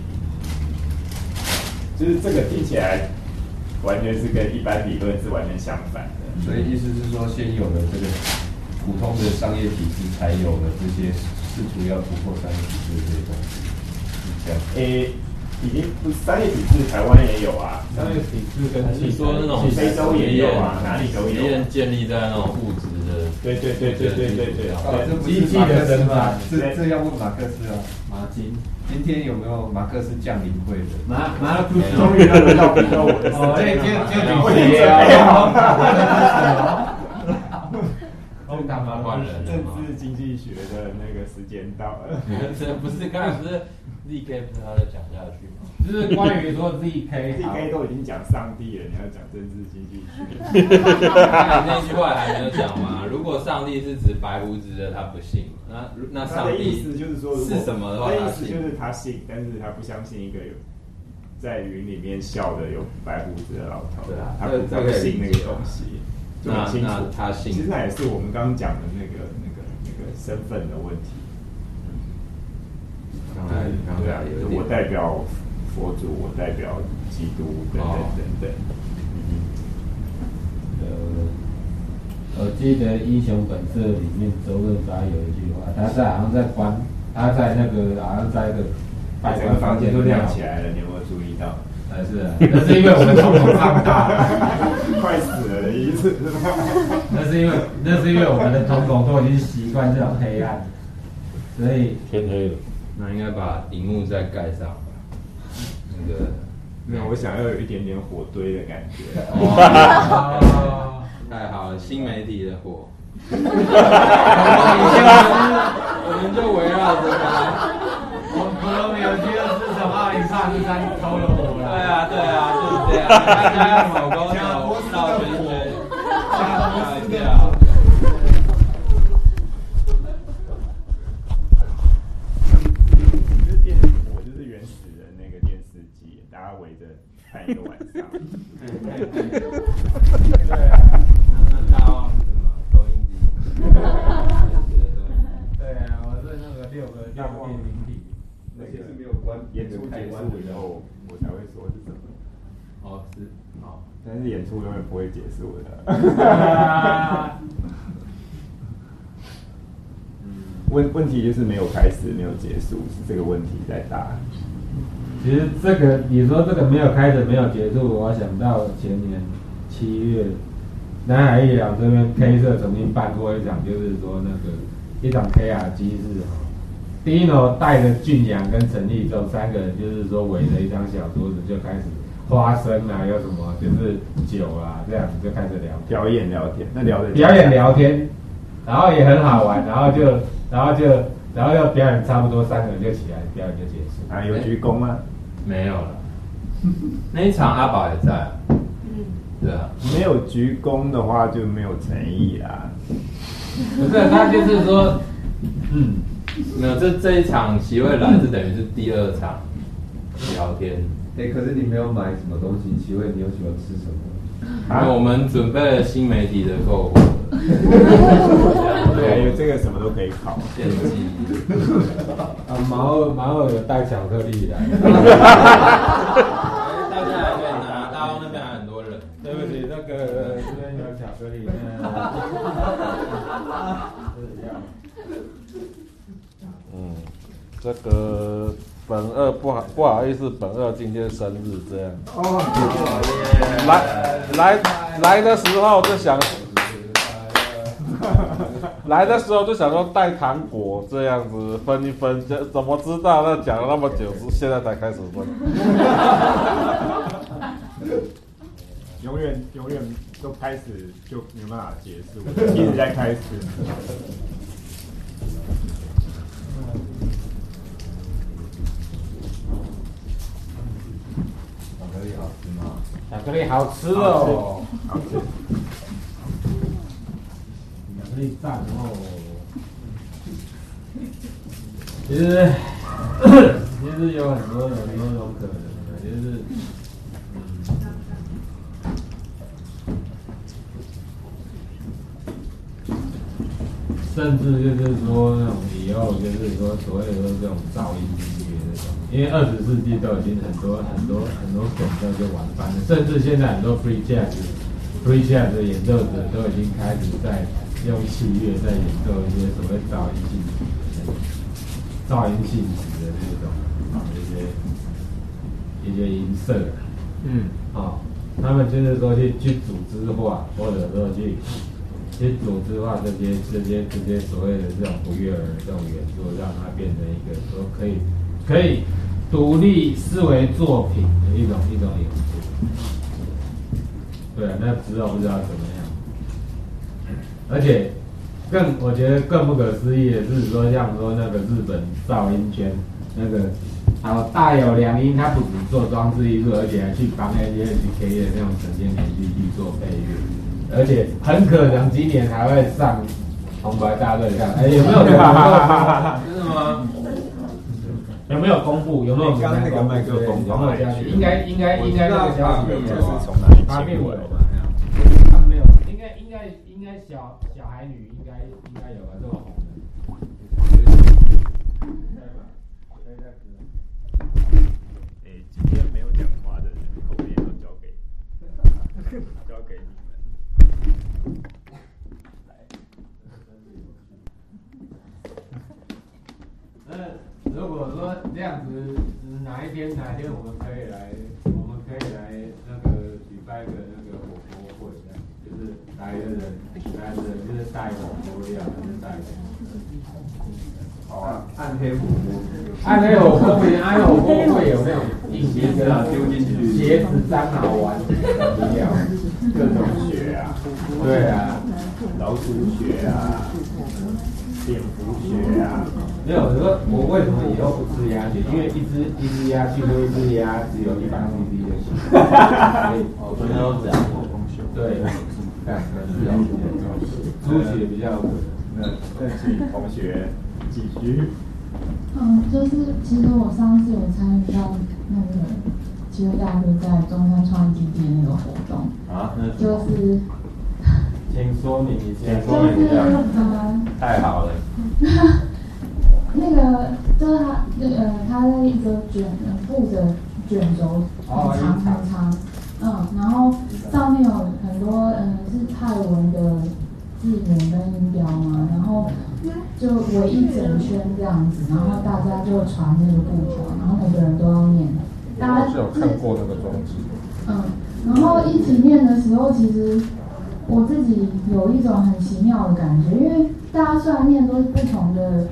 就是这个听起来完全是跟一般理论是完全相反的。 所以意思是说，先有了这个普通的商业体制，才有了这些试图要突破商业体制的这些东西，是这样。 已经不商业体制，台湾也有啊。 商业体制跟你说那种非洲也有啊，哪里都有。 实验建立在那种物质的， 对。 机器的生产， 这要问马克思啊。 马金， 今天有没有马克思降临会的？ 马克思终于轮到我的时间了。政治经济学的那个时间到了。 不是刚才不是 ZK 不是他在讲下去吗？ 就是关于说 ZK 都已经讲上帝了，你要讲政治经济学。 那句话还没有讲嘛？如果上帝是指白胡子的，他不信。那上帝的意思就是说是什么的话， 他的意思就是他信，但是他不相信一个有在云里面笑的有白胡子的老头。 对啊， 他不信那个东西。 那他信， 其实那也是我们刚刚讲的那个身份的问题。对啊，我代表佛祖，我代表基督，等等。 我记得《英雄本色》里面周润发有一句话，他在那个好像在一个整个房间都亮起来了，你有没有注意到？ 是啊，那是因为我们瞳孔放大， 快死了的意思是吧？ 那是因为我们的瞳孔都已经习惯这种黑暗，所以天黑了。 那应该把荧幕再盖上吧？那个， 没有，我想要有一点点火堆的感觉。 哦，太好了，新媒体的火。我们就围绕着它。 我们有机会是什么？你上是山偷了火了。 对啊，就是这样。大家要手勾手，绕圈圈，吓一跳。 我就是原始人那个电视机，大家围着看一个晚上。 对啊，那大王是什么？收音机。对啊，我是那个六个电灵体。 那些是没有关，演出结束以后，我才会说是什么。 哦，是，好， 但是演出永远不会结束的。问题就是没有开始，没有结束，是这个问题在大。 其实这个你说这个没有开始，没有结束，我想到前年7月，南海艺廊这边 K 社曾经办过一场，就是说那个一场 KR 机是Dino 带着俊阳跟陈立忠3个人，就是说围着一张小桌子就开始花生啊，有什么就是酒啊，这样子就开始聊表演聊天，那表演聊天，然后也很好玩，然后要表演差不多3个人就起来，表演就结束。 啊，有鞠躬吗？ 没有了。那一场阿宝也在。对啊。 没有鞠躬的话就没有诚意啦。 不是，他就是说， 没有，这一场齐慧来是等于是第2场聊天。 可是你没有买什么东西，齐慧你有喜欢吃什么？ 因为我们准备了新媒体的购物。 对，这个什么都可以烤， 献祭。 毛耳有带巧克力来。 大家还可以拿，大王那边还很多人。 对不起，那个这边有巧克力。 这个本二不好意思，本二今天生日这样。来的时候就想。 来的时候就想说带糖果这样子分一分，怎么知道那讲了那么久，现在才开始分。 永远都开始就没办法结束，一直在开始。 巧克力好吃吗？ 巧克力好吃哦， 好吃。 巧克力赞哦。其实有很多种可能的，就是甚至就是说那种以后就是说所谓的这种噪音音乐那种，因为20世纪都已经很多梗都就玩翻了，甚至现在很多 free jazz 的演奏者都已经开始在用器乐在演奏一些所谓噪音性质的这种一些音色，他们就是说去组织化，或者说去组织化这些所谓的这种不悦耳的这种元素，让它变成一个说可以独立视为作品的一种演出。对啊，那之后不知道怎么样。而且我觉得更不可思议的是说，像说那个日本噪音圈那个，还有大有良音，他不只做装置艺术，而且还去帮 NHK 的那种整件连续剧做配乐。而且很可能今年还会上红白大对抗，有没有？真的吗？有没有公布？有没有？ 刚那个麦克风有没有消息？应该那个消息就是从哪里接过来的？ 他没有，应该小孩女应该有吧，这么红的。 今天没有讲话的人，后面都交给你们。 如果说这样子，哪一天我们可以来那个举办一个那个火锅会，这样就是来的人就是带火锅料，就是带。 好啊，暗黑火锅。 暗黑火锅会有那种鞋子啊丢进去，鞋子脏好玩，料各种血啊， 对啊， 老鼠血啊，蝙蝠血啊。 没有，我为什么以后不吃鸭血？因为一只鸭去多一只鸭只有100 cc 就行。 我昨天都这样。 对，猪血比较贵。 那请同学继续。 就是其实我上次有参与到那个其实大哥在中山创意基地的那个活动啊， 就是请说明一下， 太好了。 那个就是他在一个布的卷轴很长，然后上面有很多是泰文的字母跟音标嘛，然后就围一整圈这样子，然后大家就传那个布条，然后每个人都要念。大家是有看过那个装置。 然后一起念的时候，其实我自己有一种很奇妙的感觉，因为大家虽然念都是不同的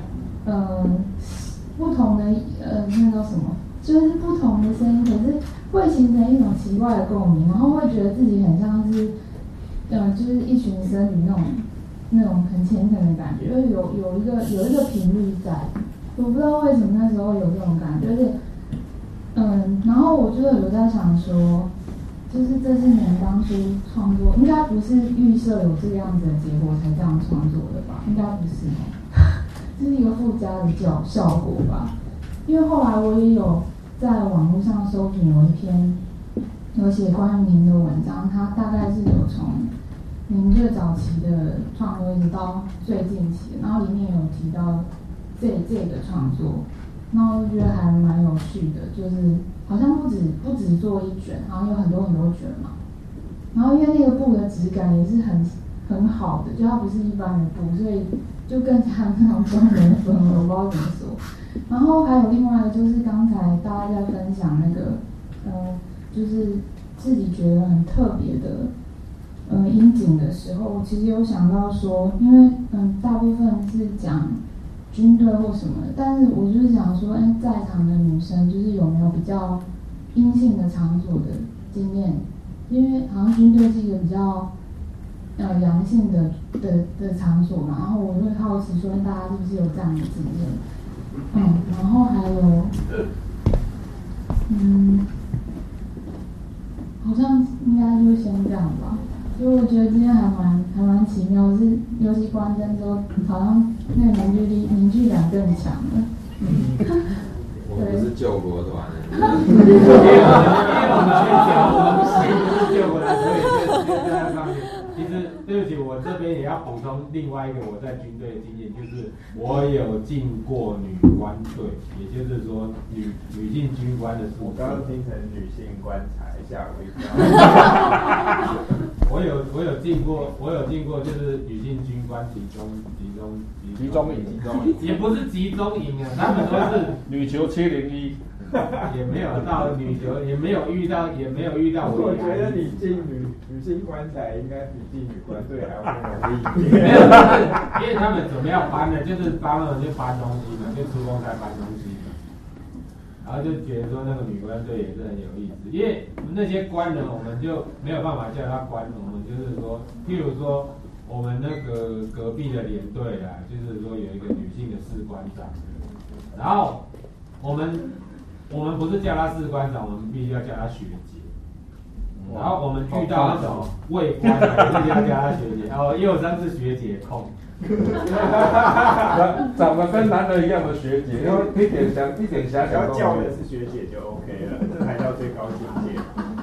那叫什么，就是不同的声音，可是会形成一种奇怪的共鸣，然后会觉得自己很像是就是一群僧侣那种很虔诚的感觉，就是有一个频率在，我不知道为什么那时候有这种感觉，就是然后我就有在想说，就是这是你们当初创作，应该不是预设有这个样子的结果才这样创作的吧？应该不是这是一个附加的效果吧？因为后来我也有在网络上搜寻有一篇有写关于您的文章，它大概是有从您最早期的创作一直到最近期的，然后里面有提到这个创作，然后我觉得还蛮有趣的，就是好像不止做一卷，好像有很多卷嘛。然后因为那个布的质感也是很好的，就它不是一般的布，所以就更加那种中人风，我不知道怎么说。然后还有另外的就是刚才大家在分享那个就是自己觉得很特别的樱井的时候，我其实有想到说，因为大部分是讲军队或什么的，但是我就是想说，在场的女生就是有没有比较阴性的场所的经验？因为好像军队是一个比较阳性的场所嘛，然后我会好奇说，大家是不是有这样的经验？然后还有，好像应该就先这样吧。所以我觉得今天还蛮奇妙的，是尤其关灯之后，好像那个凝聚感更强了。 我们不是救国团的， 救国团，所以在那方面，其实对不起，我这边也要补充另外一个我在军队的经验，就是我有进过女官队，也就是说女性军官的宿舍。 我刚刚听成女性官才，吓我一跳。 我有进过，就是女性军官集中营，也不是集中营啊，他们都是女球701， 也没有到女球，也没有遇到我。 我觉得你进女性官才应该比进女官队还要更容易。 没有，因为他们准备要搬了，就是帮他们去搬东西嘛，就出公差搬东西嘛。然后就觉得说那个女官队也是很有意思，因为那些官人我们就没有办法叫他官，我们就是说，譬如说我们那个隔壁的连队啦，就是说有一个女性的士官长，然后我们不是叫她士官长，我们必须要叫她学姐。然后我们遇到那种尉官，也是要叫她学姐，然后右生是学姐控。 长得跟男的一样的学姐，然后一点遐想， 要叫的是学姐就 OK 了，这才叫最高境界。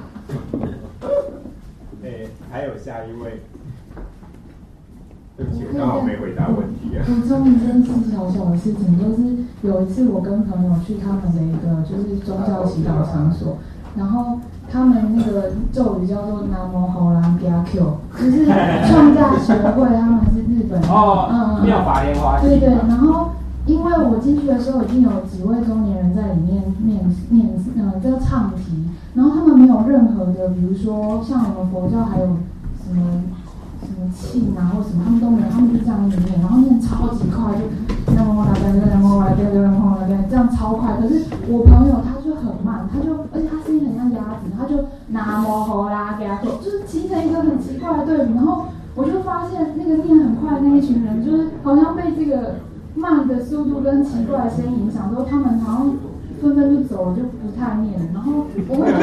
还有下一位，对不起，我刚好没回答问题啊。 补充一件小的事情，就是有一次我跟朋友去他们的一个就是宗教祈祷场所，然后他们那个咒语叫做南无吼兰加 Q， 就是创价学会，他们是日本妙法莲华。 对，然后因为我进去的时候已经有几位中年人在里面念叫唱题，然后他们没有任何的，比如说像我们佛教还有什么庆啊或什么，他们都没有，他们就这样念，然后念超级快，就南无啦啦南无啦啦南无啦啦，这样超快。可是我朋友他就很慢，而且他声音很像鸭子，他就南无吼啦给他做，就是形成一个很奇怪的对比。然后我就发现那个念很快的那一群人，就是好像被这个慢的速度跟奇怪的声音影响之后，他们好像纷纷就走了，就不太念了。然后我跟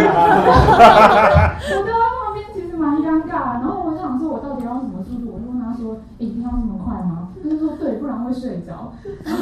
他旁边其实蛮尴尬的，然后我想说我到底要用什么速度，我就问他说：“一定要这么快吗？”他就说：“对，不然会睡着。”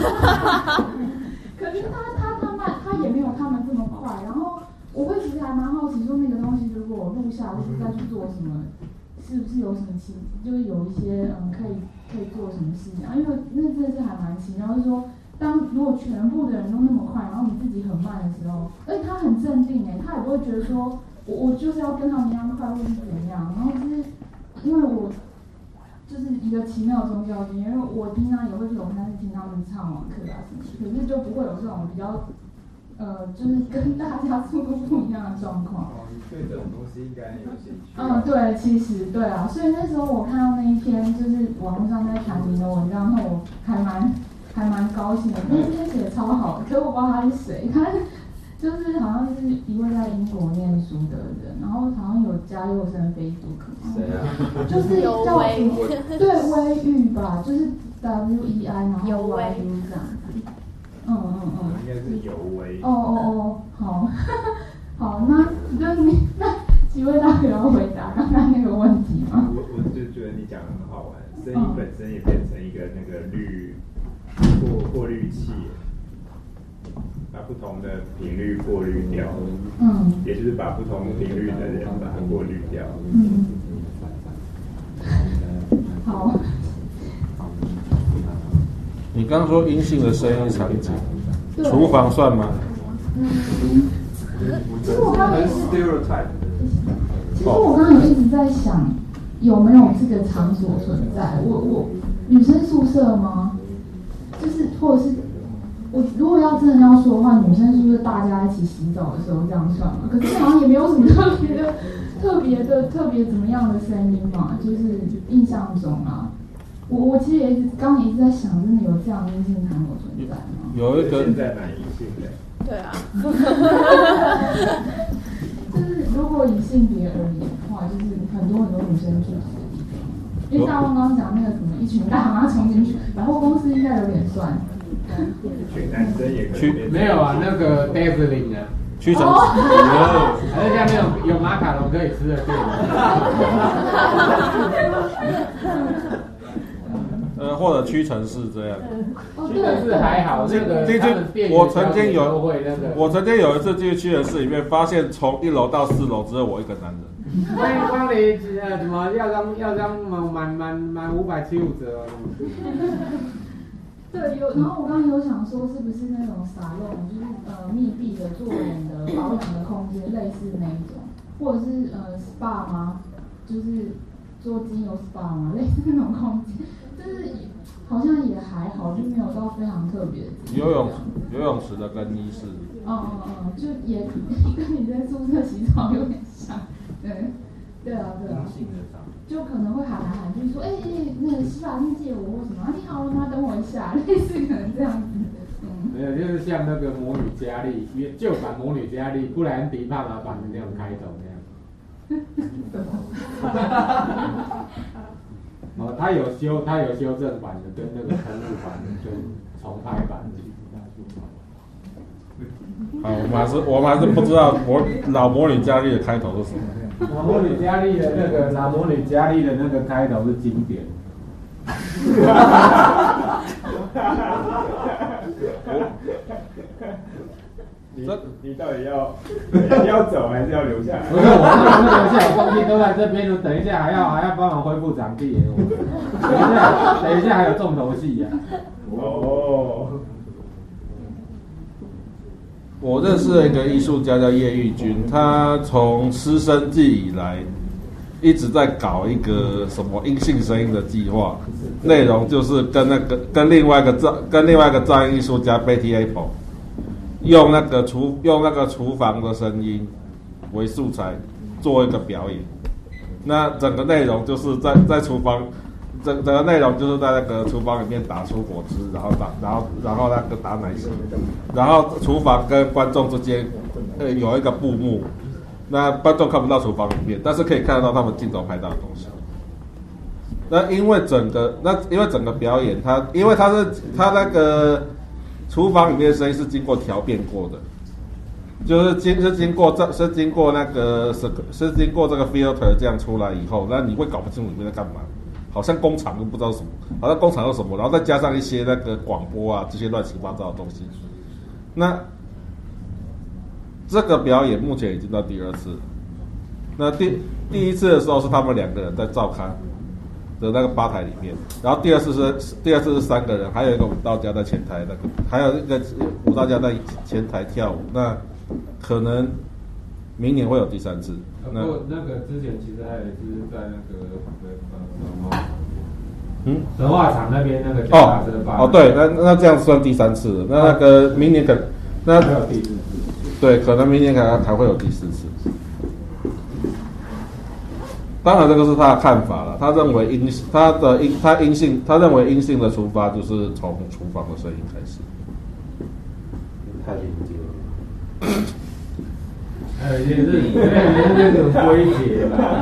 可是他慢，他也没有他们这么快。然后我会其实还蛮好奇，说那个东西如果我录下，或者再去做什么，是不是有什么就是有一些可以做什么事情啊？因为那真的是还蛮奇妙，就是说。如果全部的人都那么快，然后你自己很慢的时候，而且他很镇定他也不会觉得说我就是要跟他们一样快或是怎样，然后就是因为我就是一个奇妙的宗教经验，因为我平常也会去龙山寺听他们唱网课啊什么，可是就不会有这种比较就是跟大家速度不一样的状况。 对这种东西应该有兴趣。 对，其实对啊，所以那时候我看到那一篇就是网络上在谈您的文章后，我还蛮高兴的，那篇写得超好，可我不知道他是谁，他就是好像是一位在英国念书的人，然后好像有加右生 Facebook。 谁啊？ 就是叫对微玉吧，就是 WEI 然后 YU 这样子。 应该是尤微。 好，那几位大学要回答刚刚那个问题吗？ 我就觉得你讲得很好玩，声音本身也变成一个那个过滤器，把不同的频率过滤掉，也就是把不同频率的人把它过滤掉。 好。 你刚刚说阴性的声音场景，厨房算吗？ 其实我刚刚有一直在想，有没有这个场所存在？我女生宿舍吗？就是或者是我如果要真的要说的话，女生是不是大家一起洗澡的时候这样算嘛？可是好像也没有什么特别怎么样的声音嘛，就是印象中啊。我其实也刚刚一直在想，真的有这样的异性谈友存在吗？ 有一个现在蛮异性的。 对啊。 就是如果以性别而言的话，就是很多女生聚集的地方。因为大王刚刚讲那个什么一群大妈冲进去，百货公司应该有点算。 一群男生也可以。 没有啊，那个 Dazzling 啊。 屈臣氏， 还是像那种有马卡龙可以吃的店。 或者屈臣氏这样。 屈臣氏还好，那个我曾经有一次进去屈臣氏里面，发现从1楼到4楼只有我一个男人。 欢迎光临，什么要张满575折哦。 对，然后我刚刚有想说，是不是那种沙龙，就是密闭的做脸的保养的空间，类似那一种，或者是SPA 吗？就是做精油 SPA 吗？类似那种空间，就是好像也还好，就没有到非常特别的。 游泳池的更衣室。 就也跟你在宿舍洗澡有点像，对啊。就可能会喊来喊去说，那个洗发精借我或什么，你好了吗？等我一下，类似可能这样子。 没有，就是像那个魔女佳丽，旧版魔女佳丽，布莱恩迪帕玛版的那种开头那样。他有修正版的，跟那个重录版的，跟重拍版的。 好，我们还是不知道老魔女佳丽的开头是什么。 老魔女佳丽的那个开头是经典。 你到底要走还是要留下来？ 不是，我不能留下来，东西都在这边，等一下还要帮忙恢复场地耶。等一下还有重头戏呀。 我认识了一个艺术家叫叶玉君，他从师生季以来一直在搞一个什么阴性声音的计划，内容就是跟另外一个噪音艺术家 Betty Apple 用那个厨房的声音为素材做一个表演。那整个内容就是在厨房。整个内容就是在那个厨房里面打出果汁，然后那个打奶昔，然后厨房跟观众之间有一个布幕，那观众看不到厨房里面，但是可以看得到他们镜头拍到的东西。那因为整个表演，他那个厨房里面的声音是经过调变过的，就是经过那个是经过这个 filter 这样出来以后，那你会搞不清楚里面在干嘛。好像工厂都不知道什么，好像工厂有什么，然后再加上一些那个广播啊这些乱七八糟的东西。那这个表演目前已经到第2次，那第一次的时候是他们2个人在照刊的那个吧台里面，然后第二次是3个人，还有一个舞蹈家在前台还有一个舞蹈家在前台跳舞。那可能明年会有第3次。 那个之前其实还有一次在那个文化场那边那个脚踏车吧。 对，那这样算第3次了。那个明年那还有第4次。对，可能明年还会有第4次。当然，这个是他的看法了。他认为他认为阴性的出发就是从厨房的声音开始。 太理解了。 也是那种归结吧。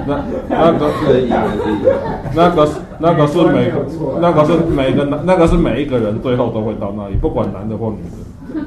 那个是每一个人最后都会到那里，不管男的或女的。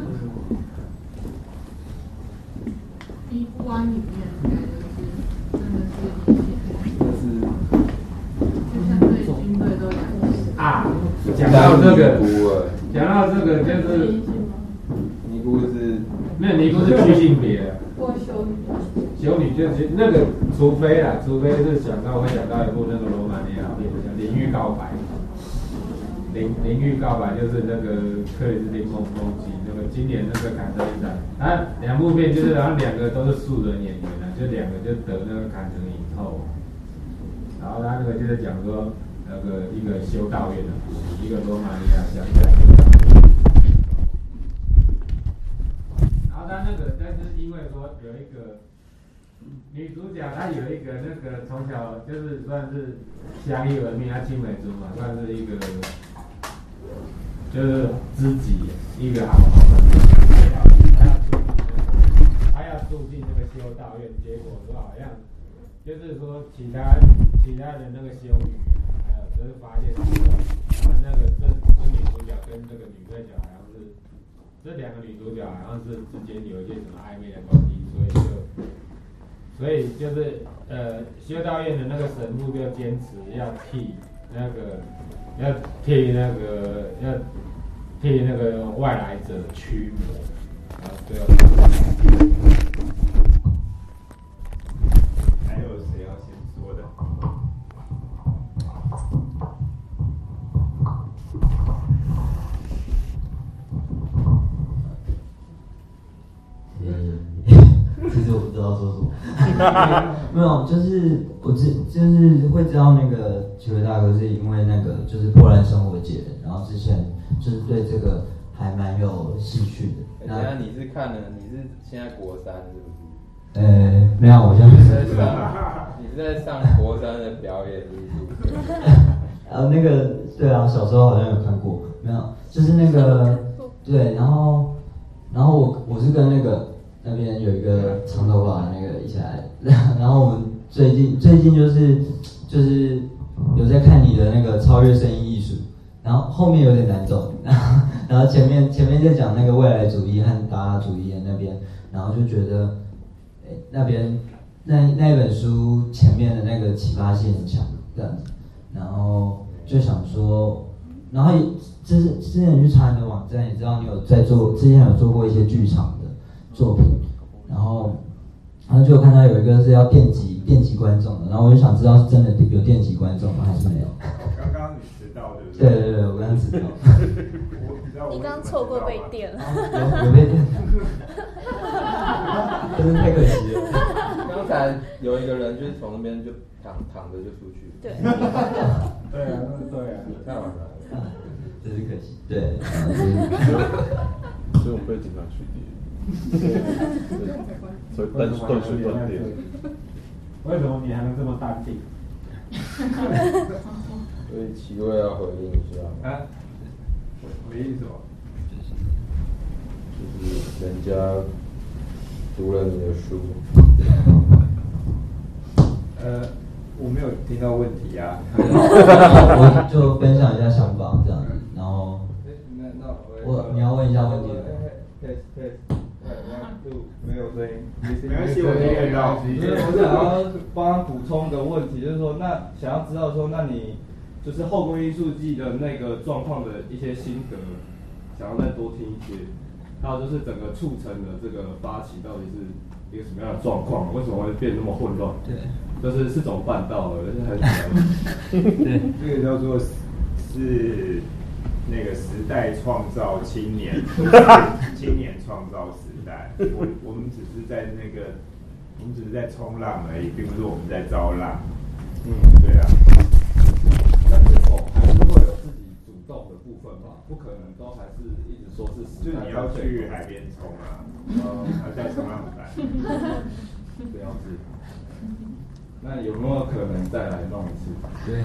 衣服湾里面真的是就像对军队都讲到这个就是尼姑是没有尼姑是去性别。 或修女就是那个，除非是想到一部那个罗马尼亚片，叫《灵域告白》。灵域告白就是那个克里斯汀·孟基，那个今年那个坎城影展，他2部片就是然后2个都是素人演员啊，就2个就得那个坎城影后。然后他那个就是讲说那个一个修道院的故事，一个罗马尼亚乡下。 为说有一个女主角，她有一个那个从小就是算是相依为命，她青梅竹马，算是一个就是知己，一个好朋友。她要住进那个修道院，结果说好像就是说其他的那个修女，还有就是发现他那个这女主角跟这个女配角好像是这两个女主角好像是之间有一些什么暧昧的关系，所以就是修道院的那个神父就坚持要替那个外来者驱魔，然后最后。 还有谁要先说的？ 其实我不知道说什么，没有，就是就是会知道那个几位大哥是因为那个就是破烂生活节，然后之前就是对这个还蛮有兴趣的。 等一下你是现在国三是不是？ 没有，我现在不是。 你是在上国三的表演艺术？ 那个对啊，小时候好像有看过，没有，就是那个对，然后我是跟那边有一个长头发的那个一起来，然后我们最近就是有在看你的那个超越声音艺术，然后后面有点难走，然后前面在讲那个未来主义和达拉主义的那边，然后就觉得那边那本书前面的那个启发性很强这样子，然后就想说，然后之前你去查你的网站，也知道你有在做，之前有做过一些剧场的作品，然后就看到有一个是要电击观众的，然后我就想知道是真的有电击观众吗，还是没有？ 刚刚你迟到对不对？ 对，我刚刚迟到。 你刚错过被电了。 有被电，真是太可惜了。 刚才有一个人就是从那边就躺着就出去。 对。 对啊， 太晚了， 真是可惜。对。 所以我们被警察取缔。所以断水断电。 为什么你还能这么淡定？ 所以齐威要回应一下。 啊？回应什么？ 就是人家读了你的书。 我没有听到问题啊。 我就分享一下想法这样子，然后你要问一下问题。 没有声音，没关系，我听得到。 我想要帮他补充个问题，就是说，那想要知道说，那你就是后宫艺术季的那个状况的一些心得，想要再多听一些。还有就是整个促成的这个发起到底是一个什么样的状况？为什么会变那么混乱？ 对， 就是怎么办到的？就是很对， 这个叫做是那个时代创造青年，青年创造时代。我们只是在冲浪而已，并不是我们在造浪。对啊。 但是否还是会有自己主动的部分吧？不可能都还是一直说是时代。 就你要去海边冲啊，要带冲浪板。 这样子。那有没有可能再来弄一次？ 对。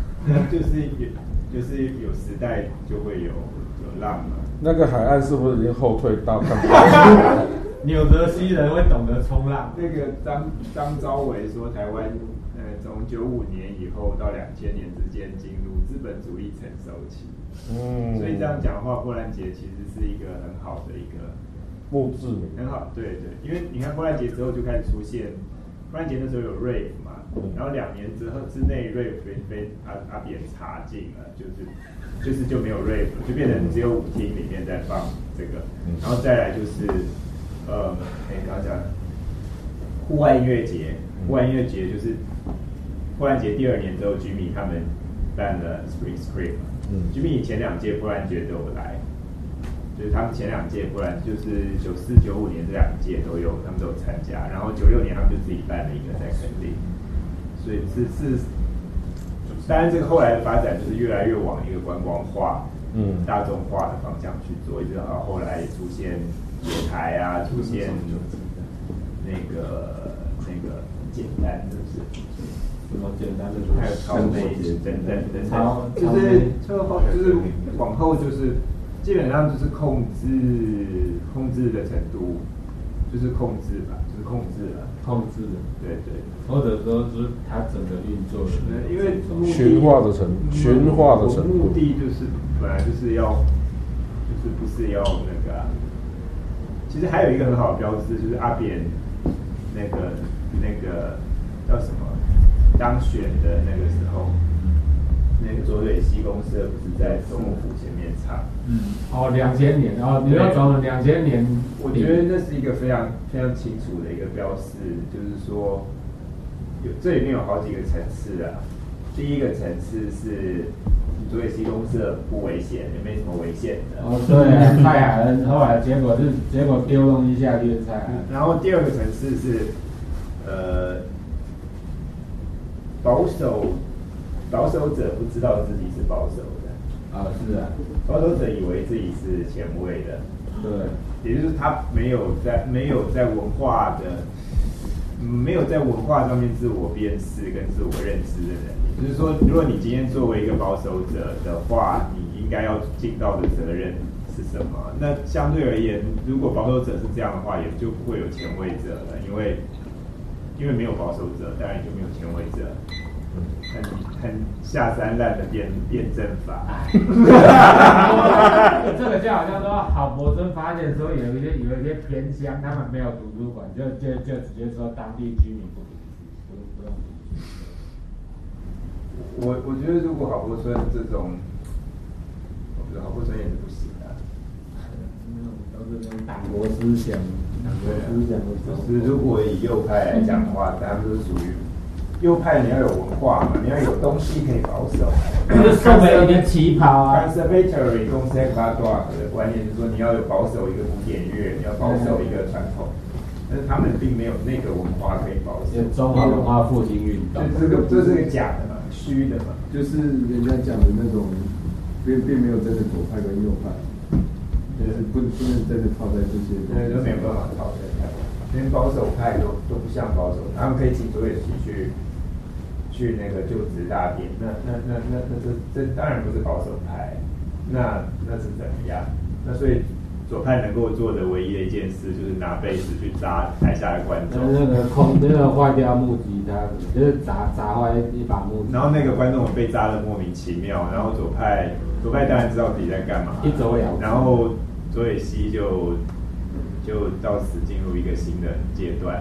就是有时代就会有浪嘛。 那个海岸是不是已经后退到看不到？ 纽泽西人会懂得冲浪。 那个张昭维说，台湾从95年以后到2000年之间进入资本主义成熟期。所以这样讲的话，波兰节其实是一个很好的一个墓志铭。 很好，对，因为你看波兰节之后就开始出现，波兰节那时候有 rave 嘛，然后2年之内 rave 被阿扁查禁了，就没有 rave， 就变成只有舞厅里面在放这个，然后再来就是刚刚讲户外音乐节，户外音乐节就是波兰节第2年之后，居民他们办了 Spring Scream，居民前2届波兰节都有来，就是他们前2届波兰就是94、95年这2届都有，他们都有参加，然后96年他们就自己办了一个在垦丁，所以是。当然，这个后来的发展就是越来越往一个观光化、大众化的方向去做，一直到后来出现野台啊，出现那个简单，是不是？ 什么简单的？ 还有超美等等，就是往后就是基本上就是控制的程度，就是控制吧，就是控制了。 控制的，对，或者说就是它整个运作的， 因为驯化的程度， 目的就是本来就是要，就是不是要那个、啊，其实还有一个很好的标志，就是阿扁那个叫什么当选的那个时候，那个浊水溪公社不是在总统府前面唱 ，2000年，然后你要装了2000年， 我觉得那是一个非常非常清楚的一个标示，就是说这里面有好几个层次啊。第一个层次是浊水溪公社不危险，也没什么危险的。 对，蔡海恩后来结果丢东西下去的蔡海恩。 然后第二个层次是保守者不知道自己是保守的。 是啊， 保守者以为自己是前卫的。 对， 也就是他没有在文化上面自我辨识跟自我认知的能力。就是说，如果你今天作为一个保守者的话，你应该要尽到的责任是什么？那相对而言，如果保守者是这样的话，也就不会有前卫者了，因为没有保守者，当然就没有前卫者。很下三滥的辩证法。 这个就好像说，郝柏村发现说有一些偏乡，他们没有图书馆，就直接说当地居民不用。 我觉得如果郝柏村这种，我觉得郝柏村也是不行的。 都是那种党国思想， 就是如果以右派来讲的话，他们都是属于。右派你要有文化嘛，你要有东西可以保守。 就是送给一个旗袍啊。 Conservatory conservatoire 的观念就是说，你要有保守一个古典乐，你要保守一个传统。但是他们并没有那个文化可以保守。 中华文化复兴运动。 这是个假的嘛，虚的嘛。 就是人家讲的那种，并没有真的左派跟右派，就是不能真的套在这些。 对，都没有办法套在台湾。连保守派都不像保守，他们可以请浊水溪去那个就职大典，那这当然不是保守派，那是怎么样？那所以左派能够做的唯一的一件事，就是拿被子去砸台下的观众。 那个坏掉木吉他，就是砸坏一把木吉他。 然后那个观众被砸得莫名其妙，然后左派当然知道自己在干嘛， 一走了之。 然后浊水溪就到此进入一个新的阶段。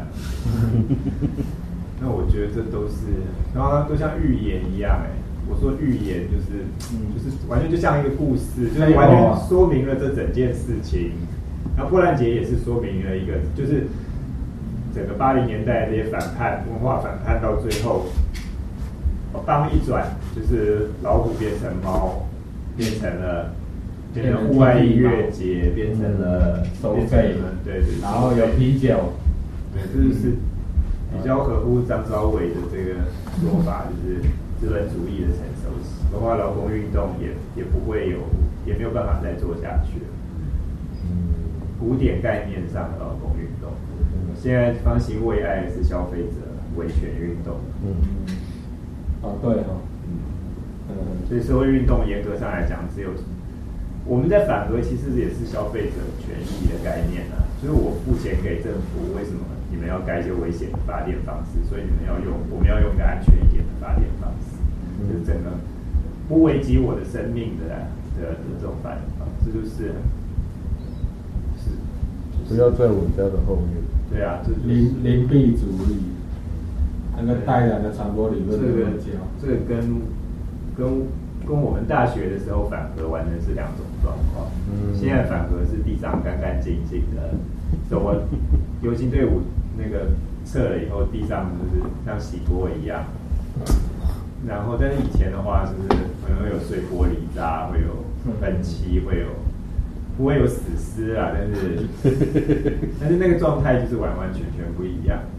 那我觉得这都是，然后都像预言一样我说预言就是完全就像一个故事，就是完全说明了这整件事情。然后波兰节也是说明了一个，就是整个80年代这些反叛文化反叛到最后，当一转，就是老虎变成猫，变成了户外音乐节，变成了收费， 对， 然后有啤酒， 对，这就是比较合乎张昭伟的这个说法，就是资本主义的成熟期，包括劳工运动也不会有，也没有办法再做下去了。古典概念上的劳工运动，现在方兴未艾是消费者维权运动。 对所以社会运动严格上来讲，只有我们在反核，其实也是消费者权益的概念啊。就是我付钱给政府，为什么你们要盖一些危险的发电方式？所以我们要用一个安全一点的发电方式，就是整个不危及我的生命的这种发电方式，就是不要在我家的后面。 对啊，这就是邻避主义，那个带来的传播理论的这个跟我们大学的时候反核完全是两种状况。现在反核是地上干干净净的，走完游行队伍那个撤了以后，地上就是像洗锅一样。然后，但是以前的话，就是可能会有碎玻璃渣，会有喷漆，不会有死尸啊，但是那个状态就是完完全全不一样。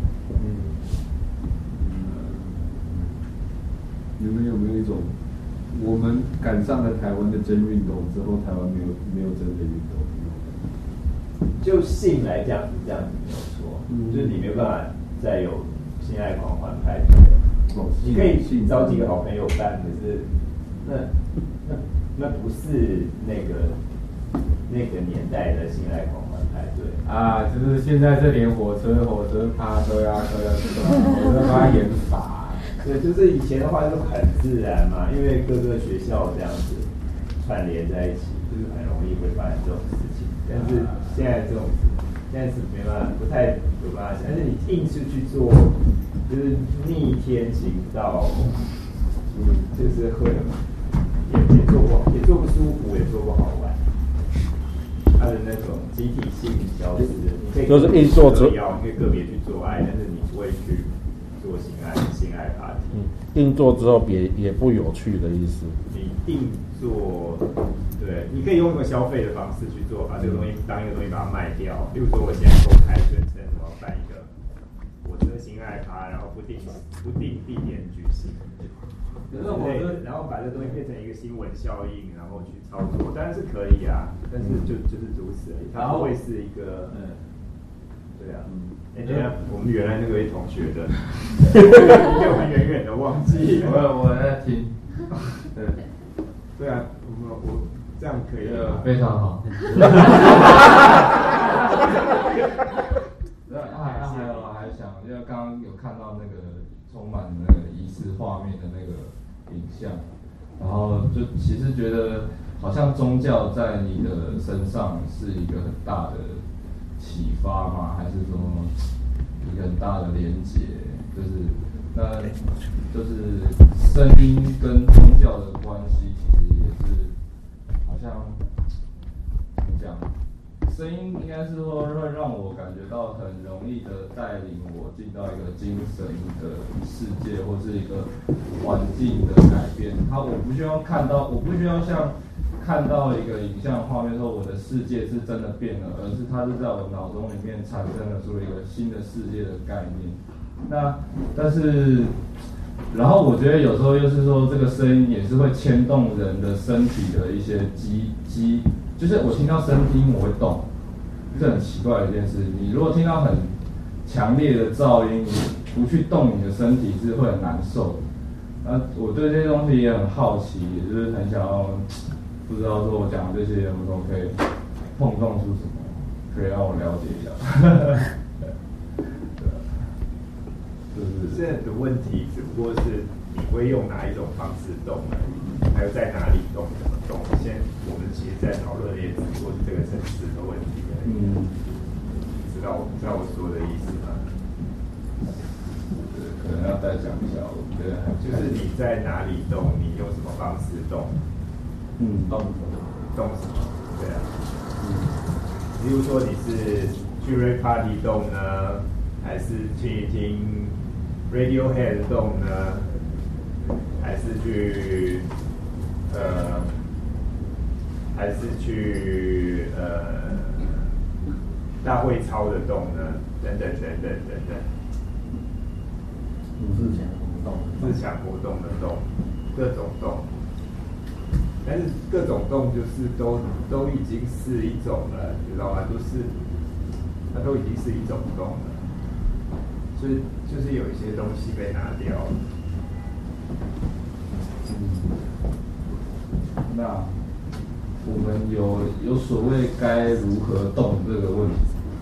你们有没有一种，我们赶上了台湾的真运动之后，台湾没有真的运动？ 就性来讲是这样子没有错， 就是你没有办法再有性爱狂欢派对。你可以找几个好朋友办，可是那不是那个年代的性爱狂欢派对啊，就是现在这连火车趴都要把它演法。 对，就是以前的话就很自然嘛，因为各个学校这样子串联在一起，就是很容易会发生这种事情。但是现在是没办法，不太有办法。但是你硬是去做，就是逆天行道，就是会也做不舒服，也做不好玩。它的那种集体性消失，你可以就是硬做你可以个别去做爱，但是你不会去做性爱 party。 硬做之后也不有趣的意思。 你硬做，对，你可以用一个消费的方式去做，把这个东西当一个东西把它卖掉。比如说我现在公开宣称我要办一个火车性爱趴，然后不定地点举行。然后把这东西变成一个新闻效应，然后去操作，当然是可以啊，但是就是如此而已，它不会是一个对啊，对啊，我们原来那位同学的，被我们远远的忘记。 我在听， 对啊，我这样可以非常好。还想，因为刚刚有看到那个充满那个仪式画面的那个影像，然后就其实觉得好像宗教在你的身上是一个很大的启发吗？还是说一个很大的连结？就是声音跟宗教的关系，其实也是好像怎么讲？声音应该是说会让我感觉到很容易的带领我进到一个精神的世界，或是一个环境的改变。我不需要像看到一个影像画面说我的世界是真的变了，而是它是在我脑中里面产生了出了一个新的世界的概念。然后我觉得有时候又是说这个声音也是会牵动人的身体的一些就是我听到声音我会动，这很奇怪的一件事。你如果听到很强烈的噪音，你不去动你的身体是会很难受的。我对这些东西也很好奇，也就是很想要，不知道说我讲的这些有没有可以碰撞出什么，可以让我了解一下。 现在的问题只不过是你会用哪一种方式动而已，还有在哪里动，怎么动。现在我们其实在讨论的也只不过是这个城市的问题而已。知道我说的意思吗？ 可能要再讲一下，我觉得就是你在哪里动，你用什么方式动？动什么？对啊。比如说你是去 rave party 动呢，还是去听 Radiohead 动呢，还是去大会操的动呢？等等。自强活动的动，各种动。但是各种动就是都已经是一种了，你知道吗？它都已经是一种动了，所以就是有一些东西被拿掉了。 那我们有所谓该如何动这个问题？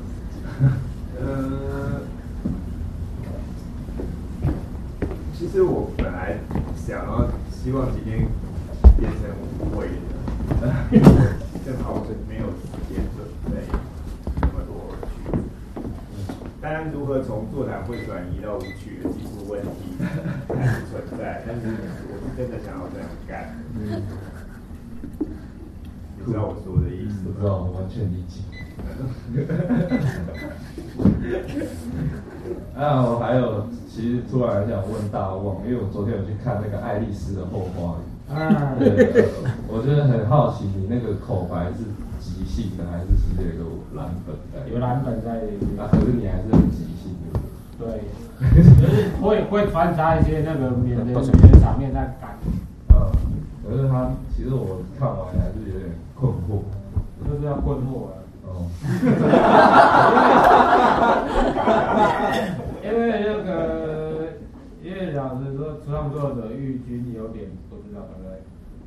其实我本来想要希望今天变成舞会的，正好我没有时间准备那么多曲子。当然，如何从座谈会转移到舞曲的技术问题还是存在，但是我是真的想要这样干。你知道我说的意思吗？ 不知道，我完全理解。我还有，其实突然想问大旺，因为我昨天有去看那个《爱丽丝的后花园》。我就是很好奇，你那个口白是即兴的，还是有一个蓝本在？ 有蓝本在。 可是你还是很即兴的。 对，就是会穿插一些那个免的场面在改。 可是其实我看完还是有点困惑。 就是要困惑啊。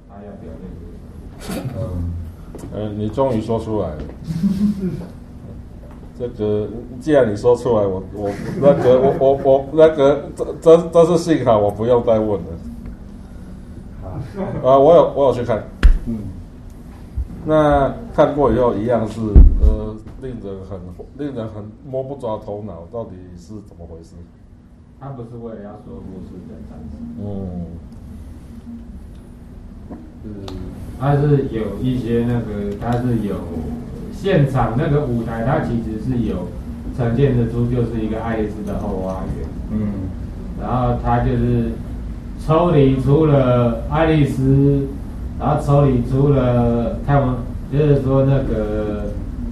他要表现多少？ 你终于说出来了。这个，既然你说出来，我那个这是幸好我不用再问了。我有去看，那看过以后一样是令人很摸不着头脑，到底是怎么回事？ 他不是为了要说故事的战士，他是有一些那个，他是有现场那个舞台，它其实是有呈现得出，就是一个爱丽丝的后花园，然后他就是抽离出了爱丽丝，然后抽离出了看完，就是说那个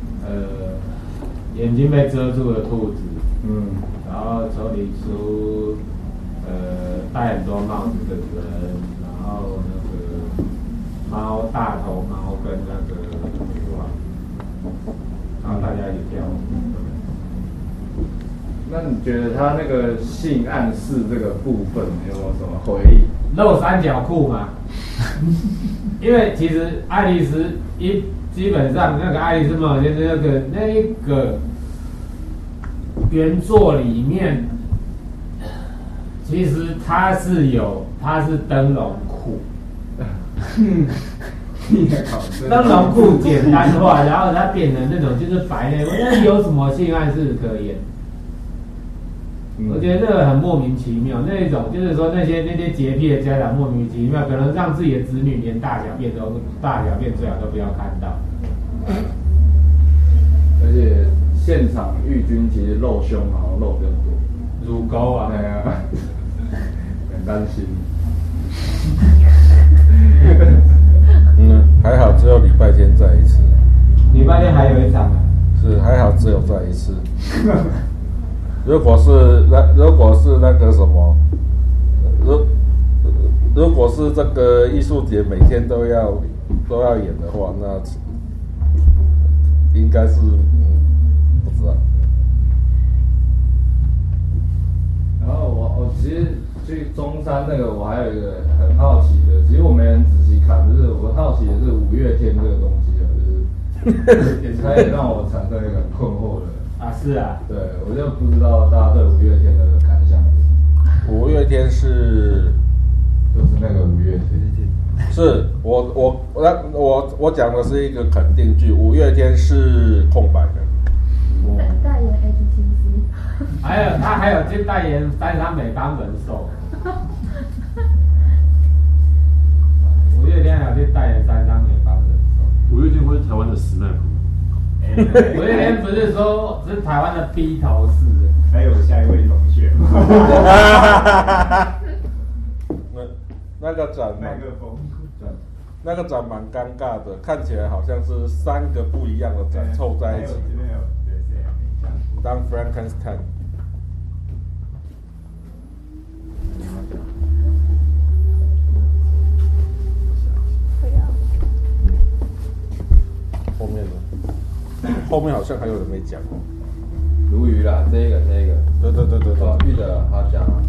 眼睛被遮住的兔子，然后抽离出戴很多帽子的人，然后那个猫大头猫跟那个女王，然后大家一起跳舞。 那你觉得他那个性暗示这个部分有没有什么回忆？ 露三角裤嘛，因为其实爱丽丝基本上那个爱丽丝梦游仙境那一个原作里面，其实它是灯笼裤，灯笼裤简单化，然后它变成那种就是白内裤，那有什么性暗示可言？我觉得这个很莫名其妙，那一种就是说那些洁癖的家长莫名其妙，可能让自己的子女连大小便最好都不要看到。 而且现场玉君其实露胸好像露比较多， 乳沟啊， 对啊，很担心。 还好只有礼拜天再一次。 礼拜天还有一场啊？ 是还好只有再一次。如果是那个什么，如果是这个艺术节每天都要演的话，那应该是不知道。 然后我其实去中山那个，我还有一个很好奇的，其实我没很仔细看，就是我好奇的是五月天这个东西就是它也让我产生一个很困惑的。 是啊， 对，我就不知道大家对五月天的感想。 五月天就是那个五月天， 是我讲的是一个肯定句，五月天是空白的。 代言 HTC， 还有去代言三商美邦人寿。五月天还有去代言三商美邦人寿。 五月天会是台湾的史奈普。 五月天不是说是台湾的 B 头士， 还有下一位同学。 那个展蛮尴尬的，看起来好像是3个不一样的展凑在一起，当 Frankenstein。后面好像还有人没讲哦。 鲈鱼啦，这个，对，玉的好讲啊。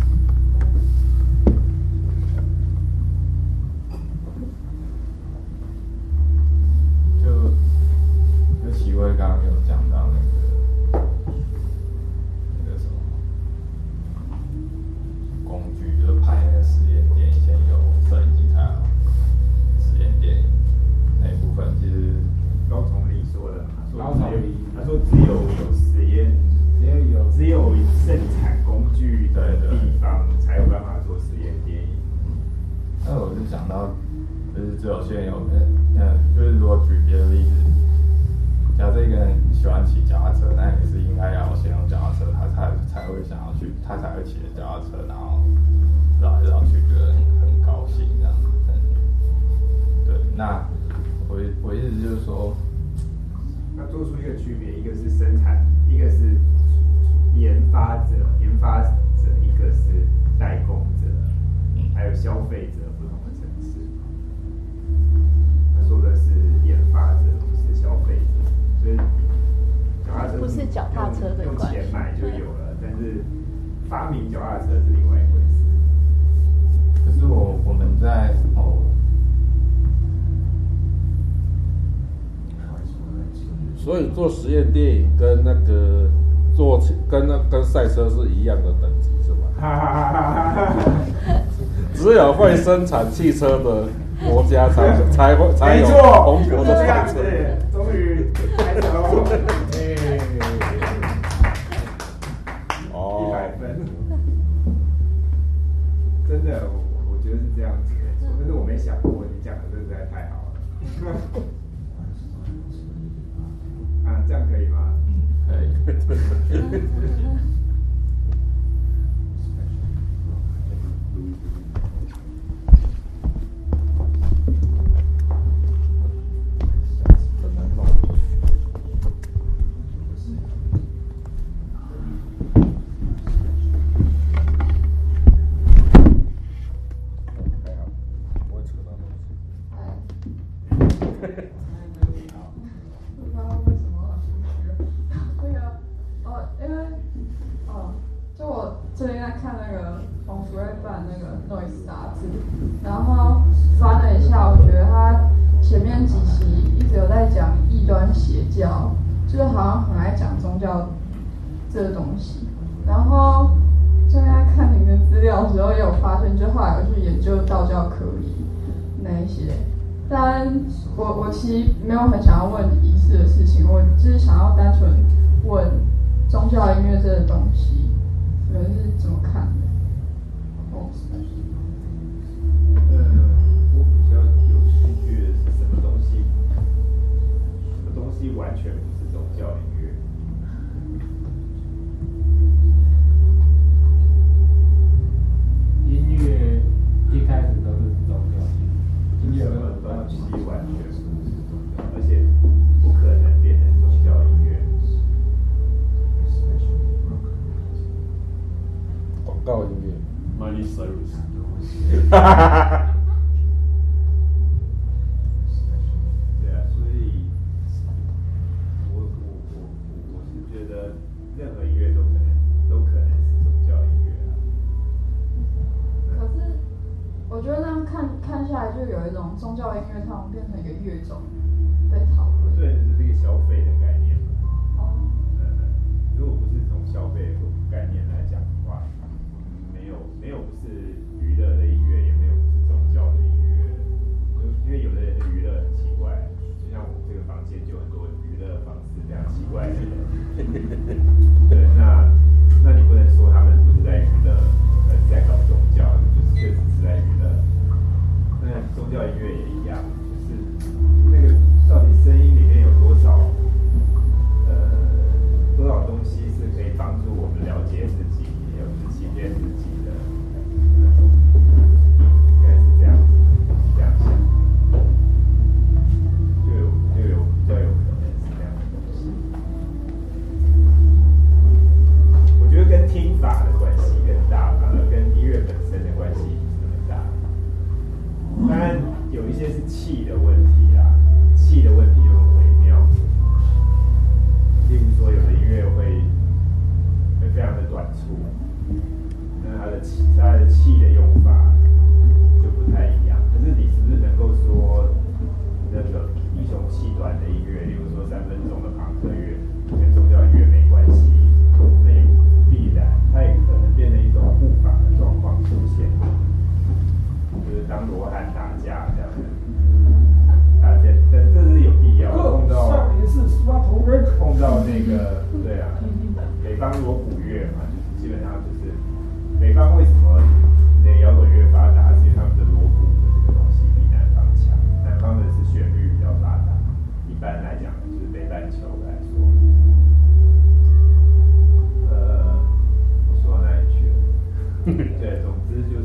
就齐威刚刚有讲到那个什么工具，就是拍那个实验电影，以前有摄影机才有实验电影那一部分，其实高崇礼说的，他说只有生产工具的地方才有办法做实验电影。 那我就想到，就是只有现有的，就是如果举别的例子，假设一个人喜欢骑脚踏车，那也是应该要先用脚踏车，他才会想要去，他才会骑着脚踏车，然后绕来绕去，觉得很高兴这样子。对，那我意思就是说， 要做出一个区别，一个是生产，一个是研发者，一个是代工者，还有消费者不同的层次。他说的是研发者，不是消费者，所以脚踏车不是脚踏车的用关系， 钱买就有了，但是发明脚踏车是另外一回事。 可是我们在所以做实验电影跟那个跟赛车是一样的等级是吧？只有会生产汽车的国家才有蓬勃的赛车。 终于开始喽！100分，真的，我觉得是这样子的，但是我没想过，你讲的真的实在太好了。啊，这样可以吗？ 可以。 然后翻了一下，我觉得他前面几期一直有在讲异端邪教，就是好像很爱讲宗教这个东西。然后就在看您的资料的时候，也有发现，就后来有去研究道教科仪那一些。但我其实没有很想要问仪式的事情，我就是想要单纯问宗教音乐这个东西，你们是怎么看的？ 我比较有兴趣的是什么东西完全不是宗教音乐。 音乐一开始都是宗教， 音乐和东西完全不是宗教，而且不可能变成宗教音乐。 广告音乐 ，Money Service。 对啊，所以我是觉得任何音乐都可能是宗教音乐啊。 可是我觉得这样看下来，就有一种宗教音乐它们变成一个乐种被讨论。 对，这是一个消费的概念嘛。哦。如果不是从消费的概念来讲的话，没有不是娱乐的音乐，也没有不是宗教的音乐，因为有的人的娱乐很奇怪，就像我们这个房间就很多娱乐方式非常奇怪的人。对，那你不能说他们不是在娱乐，在搞宗教，就是确实是在娱乐。那宗教音乐也一样，就是那个到底声音里面有多少东西是可以帮助我们了解自己，也不是欺骗自己的。应该是这样想，就有比较有可能是这样的东西。我觉得跟听法的关系更大，反而跟音乐本身的关系不是那么大。当然有一些是气的问题啊，气的问题就很微妙。例如说，有的音乐会非常的短促，那它的气的用法就不太一样。可是你是不是能够说那个一种气短的音乐，例如说3分钟的朋克乐，跟宗教音乐没关系？那也必然，它也可能变成一种护法的状况出现，就是当罗汉打架这样的。但这是有必要碰到那个对啊，北方锣鼓乐嘛，就是基本上就是北方为什么那个摇滚乐发达，是因为他们的锣鼓这个东西比南方强，南方的是旋律比较发达，一般来讲就是北半球来说，我说到哪里去了？对，总之就是。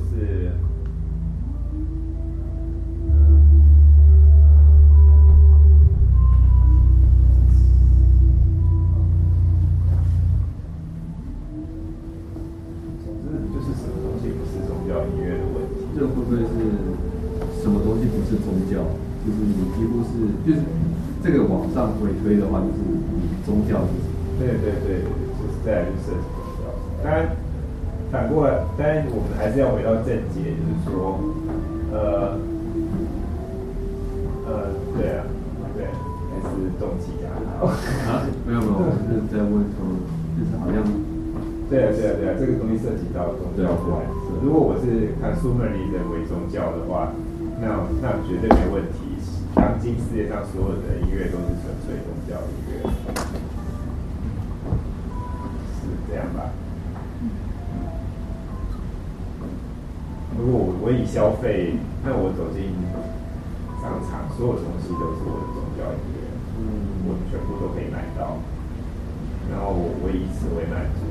这会不会是什么东西不是宗教？就是你几乎是，就是这个往上回推的话，就是你宗教是什么？ 对，就是再来就是宗教。当然，反过来，当然我们还是要回到正解，就是说，对啊，对，还是是动机啊？ 没有，我是在问说，就是好像， 对啊，这个东西涉及到宗教观。如果我是consumerism为宗教的话，那绝对没问题。当今世界上所有的音乐都是纯粹宗教音乐，是这样吧？如果我以消费，那我走进商场，所有东西都是我的宗教音乐，我全部都可以买到，然后我以此为满足。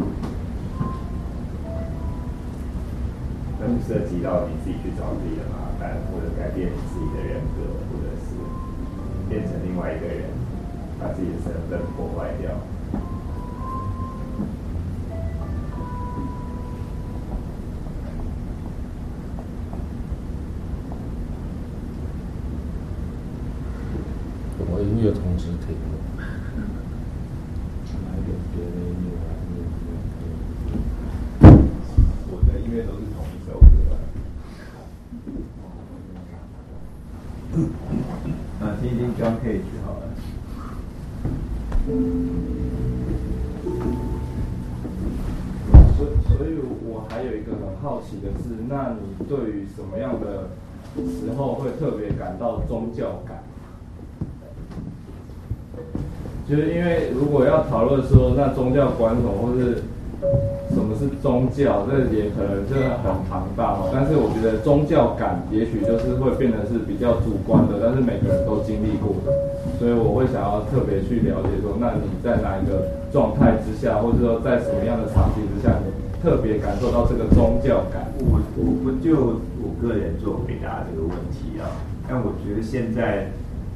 那就涉及到你自己去找自己的麻烦，或者改变你自己的人格，或者是变成另外一个人，把自己的身份破坏掉。 我音乐同时听了。 我的音乐都是同一首歌。听一听 John Cage 好了。 所以我还有一个很好奇的是，那你对于什么样的时候会特别感到宗教感？就是因为如果要讨论说那宗教观什么，或是什么是宗教，这也可能真的很庞大哦。但是我觉得宗教感也许就是会变得是比较主观的，但是每个人都经历过的，所以我会想要特别去了解说，那你在哪一个状态之下，或者说在什么样的场景之下，你特别感受到这个宗教感？ 我不就我个人做回答这个问题啊，但我觉得现在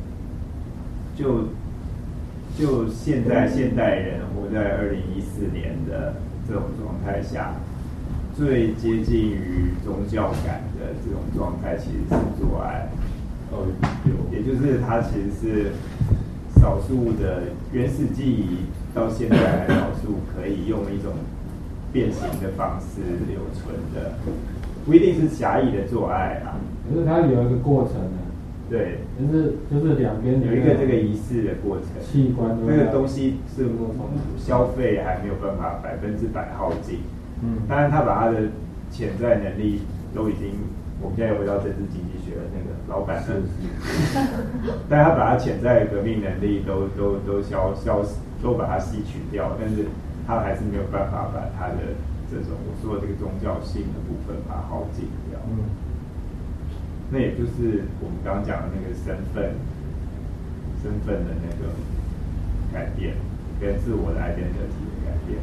就现代人活在2014年的这种状态下，最接近于宗教感的这种状态其实是做爱。也就是它其实是少数的原始记忆到现在还少数可以用一种变形的方式留存的，不一定是狭义的做爱啊。 可是它有一个过程啊。 对， 就是两边有一个这个仪式的过程， 器官那个东西是消费还没有办法100%耗尽。当然他把他的潜在能力都已经，我们现在又回到政治经济学的那个老板的，但他把他潜在的革命能力都把它吸取掉，但是他还是没有办法把他的这种我说的这个宗教性的部分把它耗尽掉。那也就是我们刚刚讲的那个身份的那个改变，跟自我的 identity 的改变。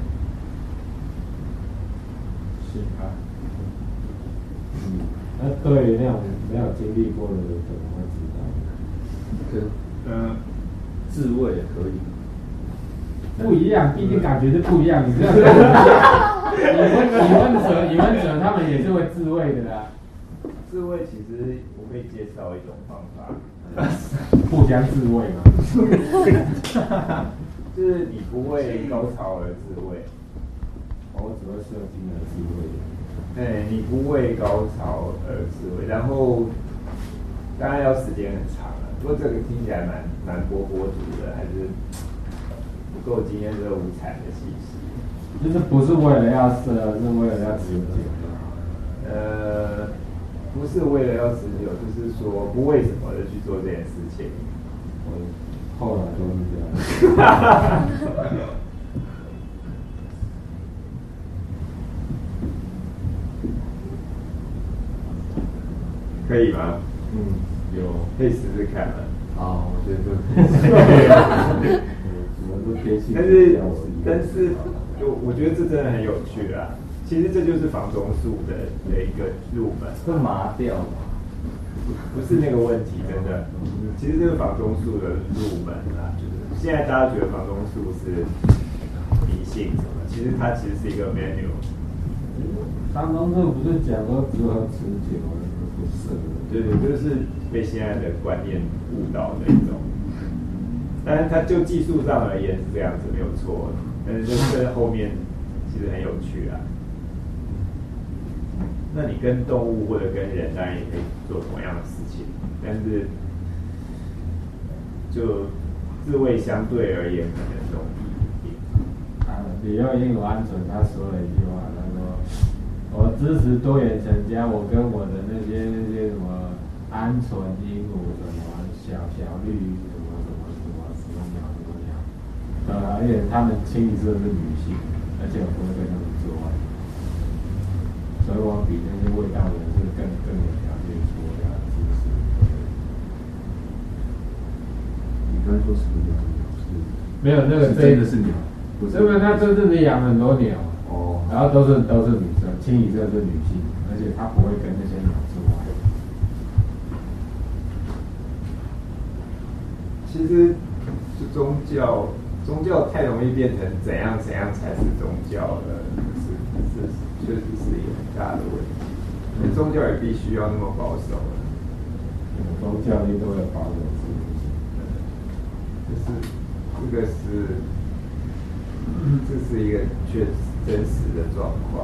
是啊。那对于那种没有经历过的人怎么会知道？ 自慰也可以。 不一样，毕竟感觉是不一样。你知道，疑问者他们也是会自慰的啦。 自慰其实我可以介绍一种方法， 互相自慰嘛。 就是你不为高潮而自慰， 我只会射精而自慰。 你不为高潮而自慰，然后当然要时间很长了。不过这个听起来蛮波足的，还是不够今天这个无产的气息。 就是不是为了要射，是为了要持久。 不是为了要持久，就是说不为什么的去做这件事情。 我后来都是这样。 可以吗？ 有， 可以试试看吗？ 好，我觉得可以。 但是，我觉得这真的很有趣啊。其实这就是防中术的一个入门， 会麻掉吗？ 不是那个问题，真的。其实这个防中术的入门啊，就是现在大家觉得防中术是迷信什么，其实它其实是一个 manual。 防中术不是讲说如何持久，不是？ 对，就是被现在的观念误导的一种。但是它就技术上而言是这样子没有错，但是就是后面其实很有趣啊。那你跟动物或者跟人当然也可以做同样的事情，但是就自卫相对而言可能容易一点。 李幼英有安存，他说了一句话，他说：“我支持多元成家，我跟我的那些什么鹌鹑、鹦鹉、什么小绿、什么鸟，而且他们清一色是女性，而且我不会跟他们做爱，所以我比那些味道的人是更有条件说要支持。” 你刚才说什么鸟？ 没有那个真的是鸟。 这个他真正的养很多鸟哦，然后都是女生，清一色是女性，而且他不会跟那些鸟做爱。 其实是宗教太容易变成怎样才是宗教了，是确实是一个很大的问题。宗教也必须要那么保守了。 宗教里都有保守自己，这是一个确实真实的状况。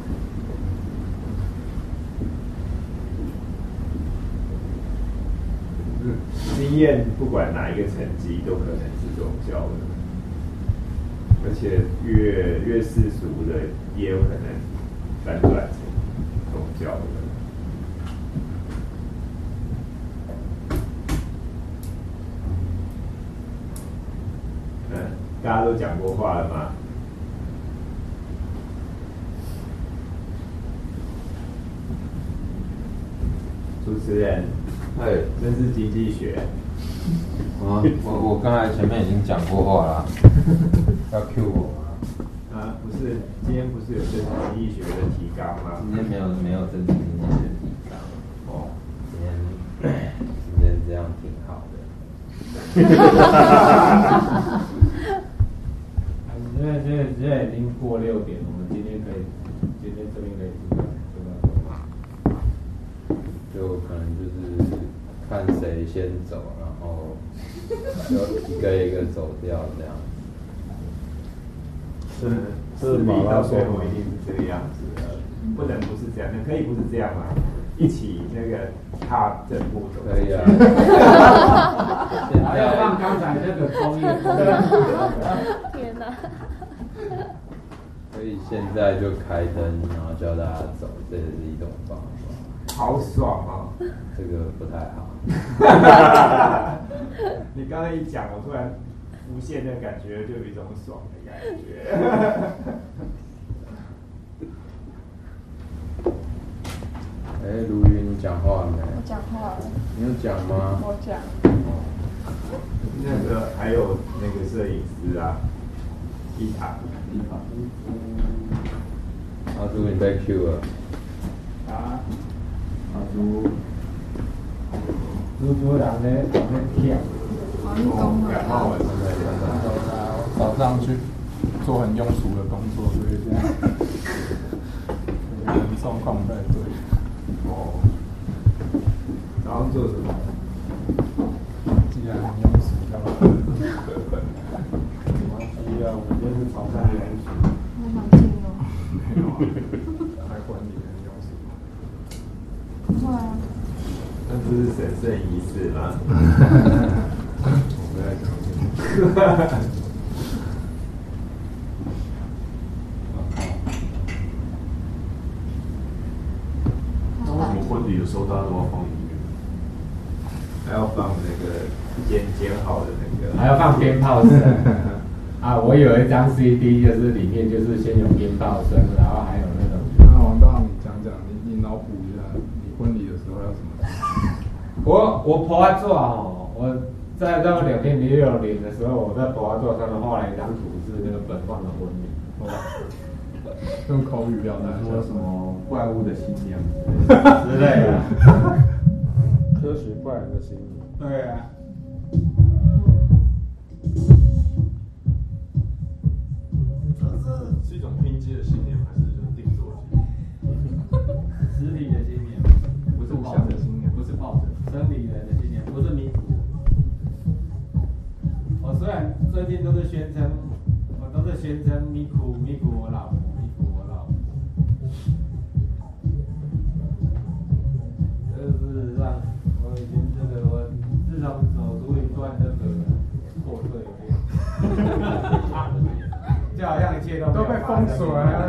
经验不管哪一个层级都可能是宗教的，而且越世俗的也有可能反转成宗教的。大家都讲过话了吗？主持人，政治经济学。 我刚才前面已经讲过话了，要 cue 我吗？ 不是，今天不是有政治经济学的提纲吗？ 今天没有政治经济学的提纲。哦，今天这样挺好的。 现在已经过6点，我们今天这边可以做到， 就可能就是看谁先走，然后就一个一个走掉这样。 是理到最后一定是这个样子的，不能不是这样，可以不是这样吗？一起那个踏正步走。 可以啊。 还要放刚才那个工业。 天哪！ 所以现在就开灯，然后叫大家走，这也是一种方法。 好爽哦！ 这个不太好。 你刚才一讲，我突然浮现的感觉，就有一种爽的感觉。 卢云，你讲话没？ 我讲话了。 你有讲吗？ 我讲。 那个还有那个摄影师啊，伊塔。 阿朱，你被 Q 了。 啊。阿朱人咧跳。 感冒了， 早上去做很庸俗的工作，所以这样人状况不太对。 哦。早上做什么？ 既然很庸俗，干嘛？ 我今天是早上庸俗。 我好近哦。 没有啊，还管理很庸俗。 不会啊。 那不是神圣仪式吗？ 我不太相信。那为什么婚礼的时候大家都要放音乐？ 还要放那个剪好的那个， 还要放鞭炮声啊！我有一张 CD， 就是里面就是先有鞭炮声，然后还有那种。 那王大，你讲讲，你脑补一下，你婚礼的时候要什么？ 我婆阿座哦，我在那个2006年的时候，我在婆阿座上面画了一张图，是那个本放的婚礼。 用口语表达说什么怪物的新娘之类的， 科学怪人的新娘。 对啊。 是一种拼接的新娘，还是就是定做的新娘？ 实体的新娘，不是抱着新娘，不是抱着生理人的新娘，不是弥补。我虽然最近都是宣称咪咕我老婆，咪咕我老婆，就是让我已经我自从手足一段那个破碎会风水啊。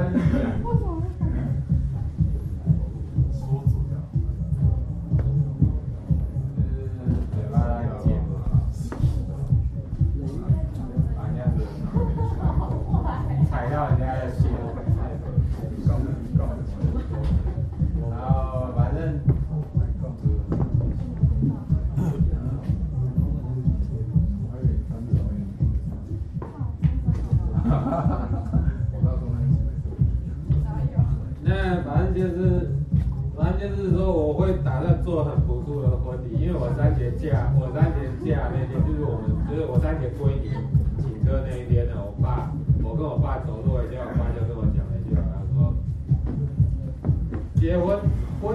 踩到人家的心，然后反正，那反正就是说，我会打算做很朴素的婚礼，因为我三节假那天就是我三节归你请客那一天呢，我跟我爸走路一下，我爸就跟我讲了一句话，他说，结婚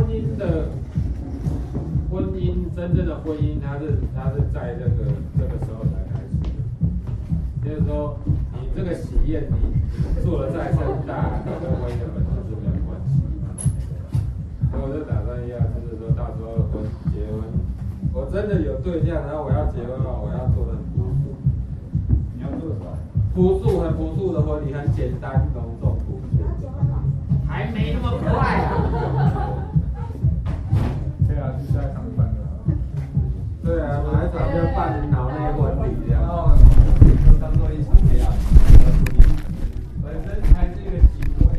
真正的婚姻，它是在这个时候才开始的，就是说你这个喜宴你做的再盛大，它跟婚姻的本质是没有关系。所以我就打算要，就是说到时候结婚，我真的有对象，然后我要结婚的话，我要做的很朴素。你要做什么？很朴素的婚礼，很简单、隆重、朴素。还没那么快啊！对啊，就下一场办的。对啊，哪一场就办脑内婚礼这样。就当做一场这样。本身还是一个行为。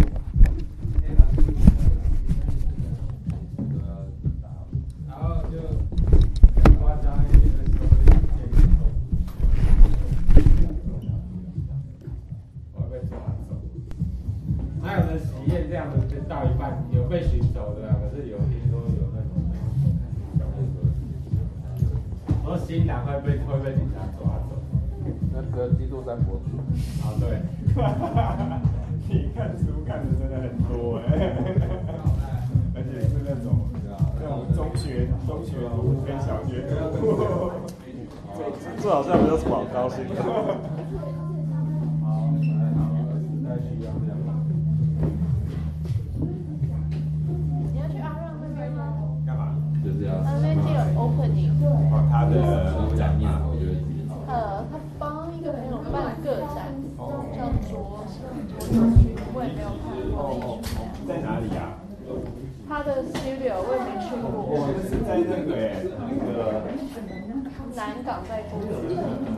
然后就夸张一点的说，我被抓走。哪有人喜宴这样子到一半有被寻走的啊？可是有听说有那种小故事，说新郎会被警察抓走。那个基督山伯爵。啊，对。你看书看的真的很多而且是那种中学读跟小学读， 这好像没有什么好高兴的。 你要去阿让那边吗？ 干嘛？ 就是要那边就有 opening。 他的展面，我觉得。 他帮一个朋友办个展，叫卓区，我也没有看过的艺术家。 在哪里啊？ 他的 studio 我也没去过。 是在那个南港在公司。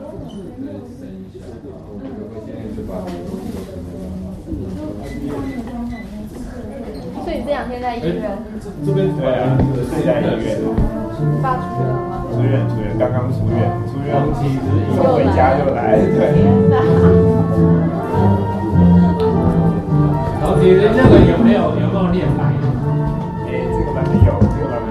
所以这2天在医院。 这边对啊，是在医院。 爸出院了吗？ 出院，刚刚出院，送回家就来，对。 然后其实那个有没有练白？ 这个版本有。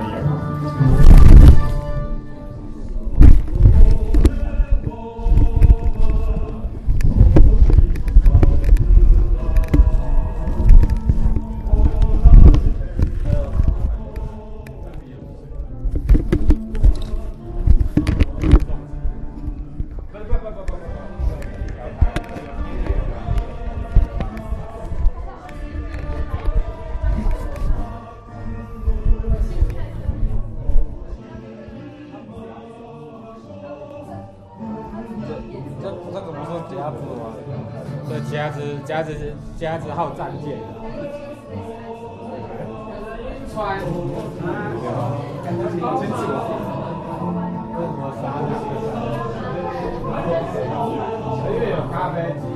夹子号战舰，穿因为有咖啡机。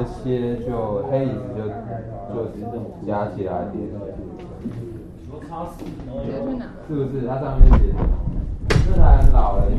些就黑椅子就加起来点。是不是？它上面写什么？这台很老了。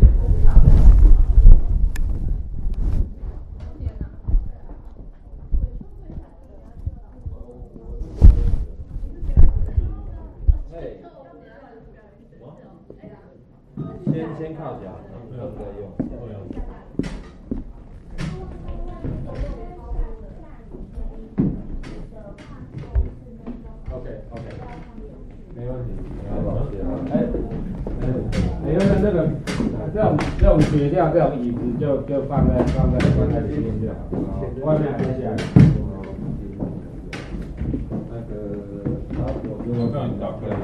先靠脚，不用再用。OK， 没问题。因为那个这种学校这种椅子就放在里面就好，外面还是下来。那个，如果让你找客人，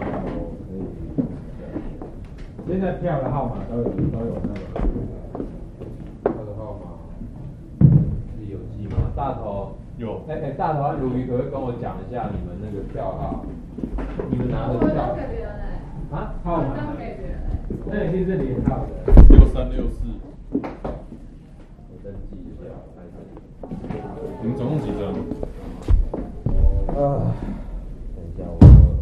现在票的号码都有那个票的号码是有记吗？大头有。大头和鲈鱼可不可以跟我讲一下你们那个票号？你们拿的票？啊？号码？ 那已经是连号的。 6364。 我登记一下。 你们总共几张？ 等一下，我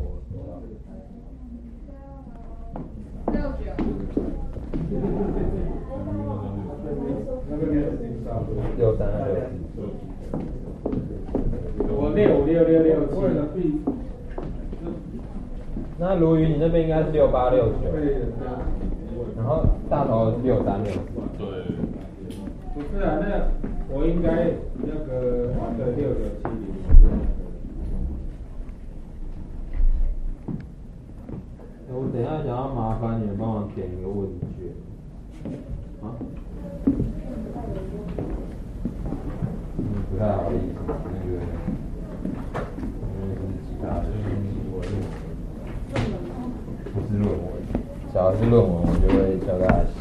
我656667。 那鲈鱼你那边应该是6869，然后大头是6364。 对。 不是啊，那我应该那个玩的6970。 我等一下想要麻烦你们帮我填一个问卷。啊？不太好意思，那个因为是其他的不是论文，假如是论文，我就会叫大家写。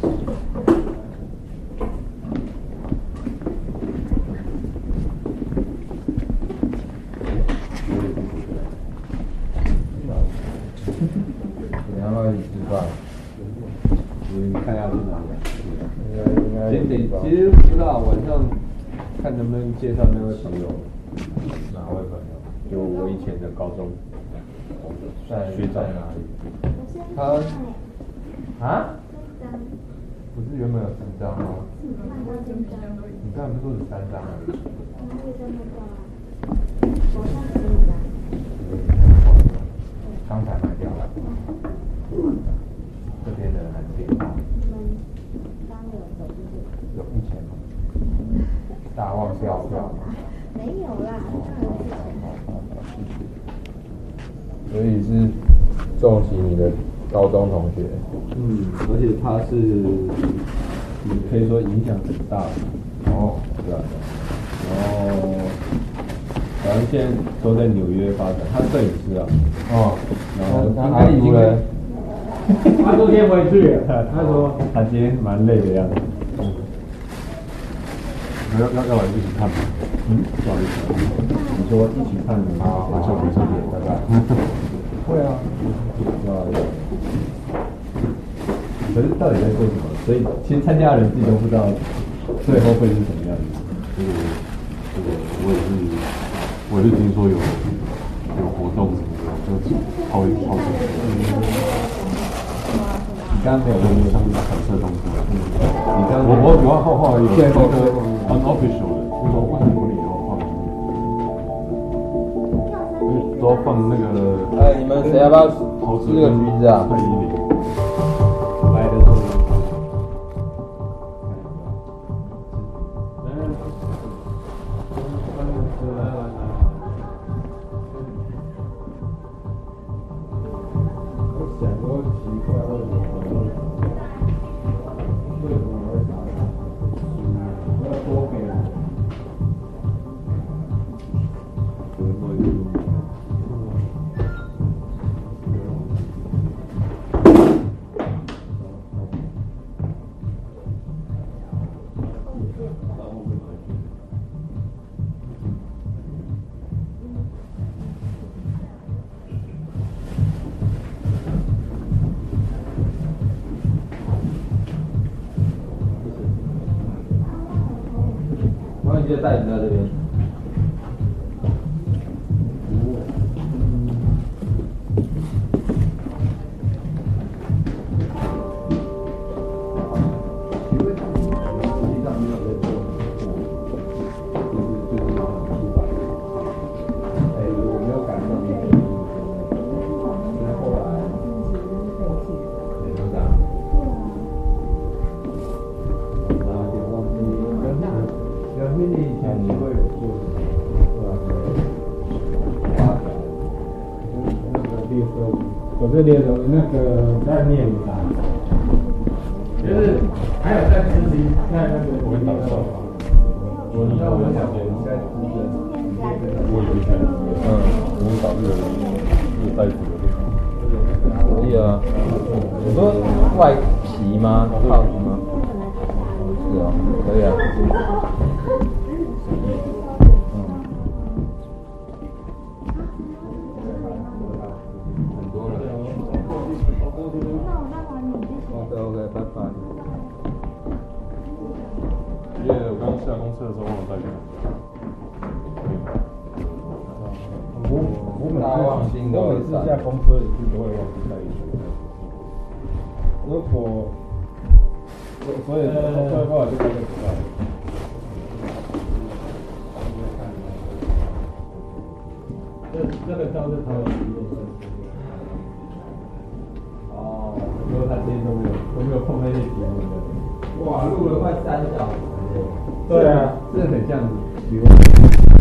你要不要一起吃饭？你看一下去哪里？应该其实不知道，晚上看能不能介绍那位朋友。哪位朋友？就我以前的高中学长哪里？他啊？不是原本有4张吗？你刚才不是说是3张而已？刚才买掉了。这边的人还是电话。有1000吗？大旺票吗？ 没有啦， 所以是重喜你的高中同学。 而且他是，你可以说影响很大的。 哦，对啊。 然后，反正现在都在纽约发展，他摄影师啊。 哦。 然后他已经他昨天回去了，他说他今天蛮累的样子。要不然一起看吗？不好意思，你说一起看的，好，就回这边，拜拜。会啊，不好意思。可是到底在做什么？所以其实参加的人自己都不知道最后会是什么样子。这个我也是听说有活动什么的，就抛出去。你刚刚没有用上面彩色动作，你刚刚我画有最后的 unofficial 的，就是说不同国里以后放都要放那个。 你们谁要不要吃这个橘子啊？ 来的时候。 带你在这边。 这里的那个概念啦，就是还有在执行在那个我会打算法，我你我想我应该我有一台，我们打这个袋子的可以啊。你说外皮吗？套子吗？是啊，可以啊。很多了。OK， 拜拜。 因为我刚下公车的时候忘了带票。我每次下公车也是都会忘记带一张。如果所以最后就带个纸袋。这个招是他的题目。哦，因为他今天都没有碰那些题目的。 哇，录了快3小时。 对啊，这很像比如。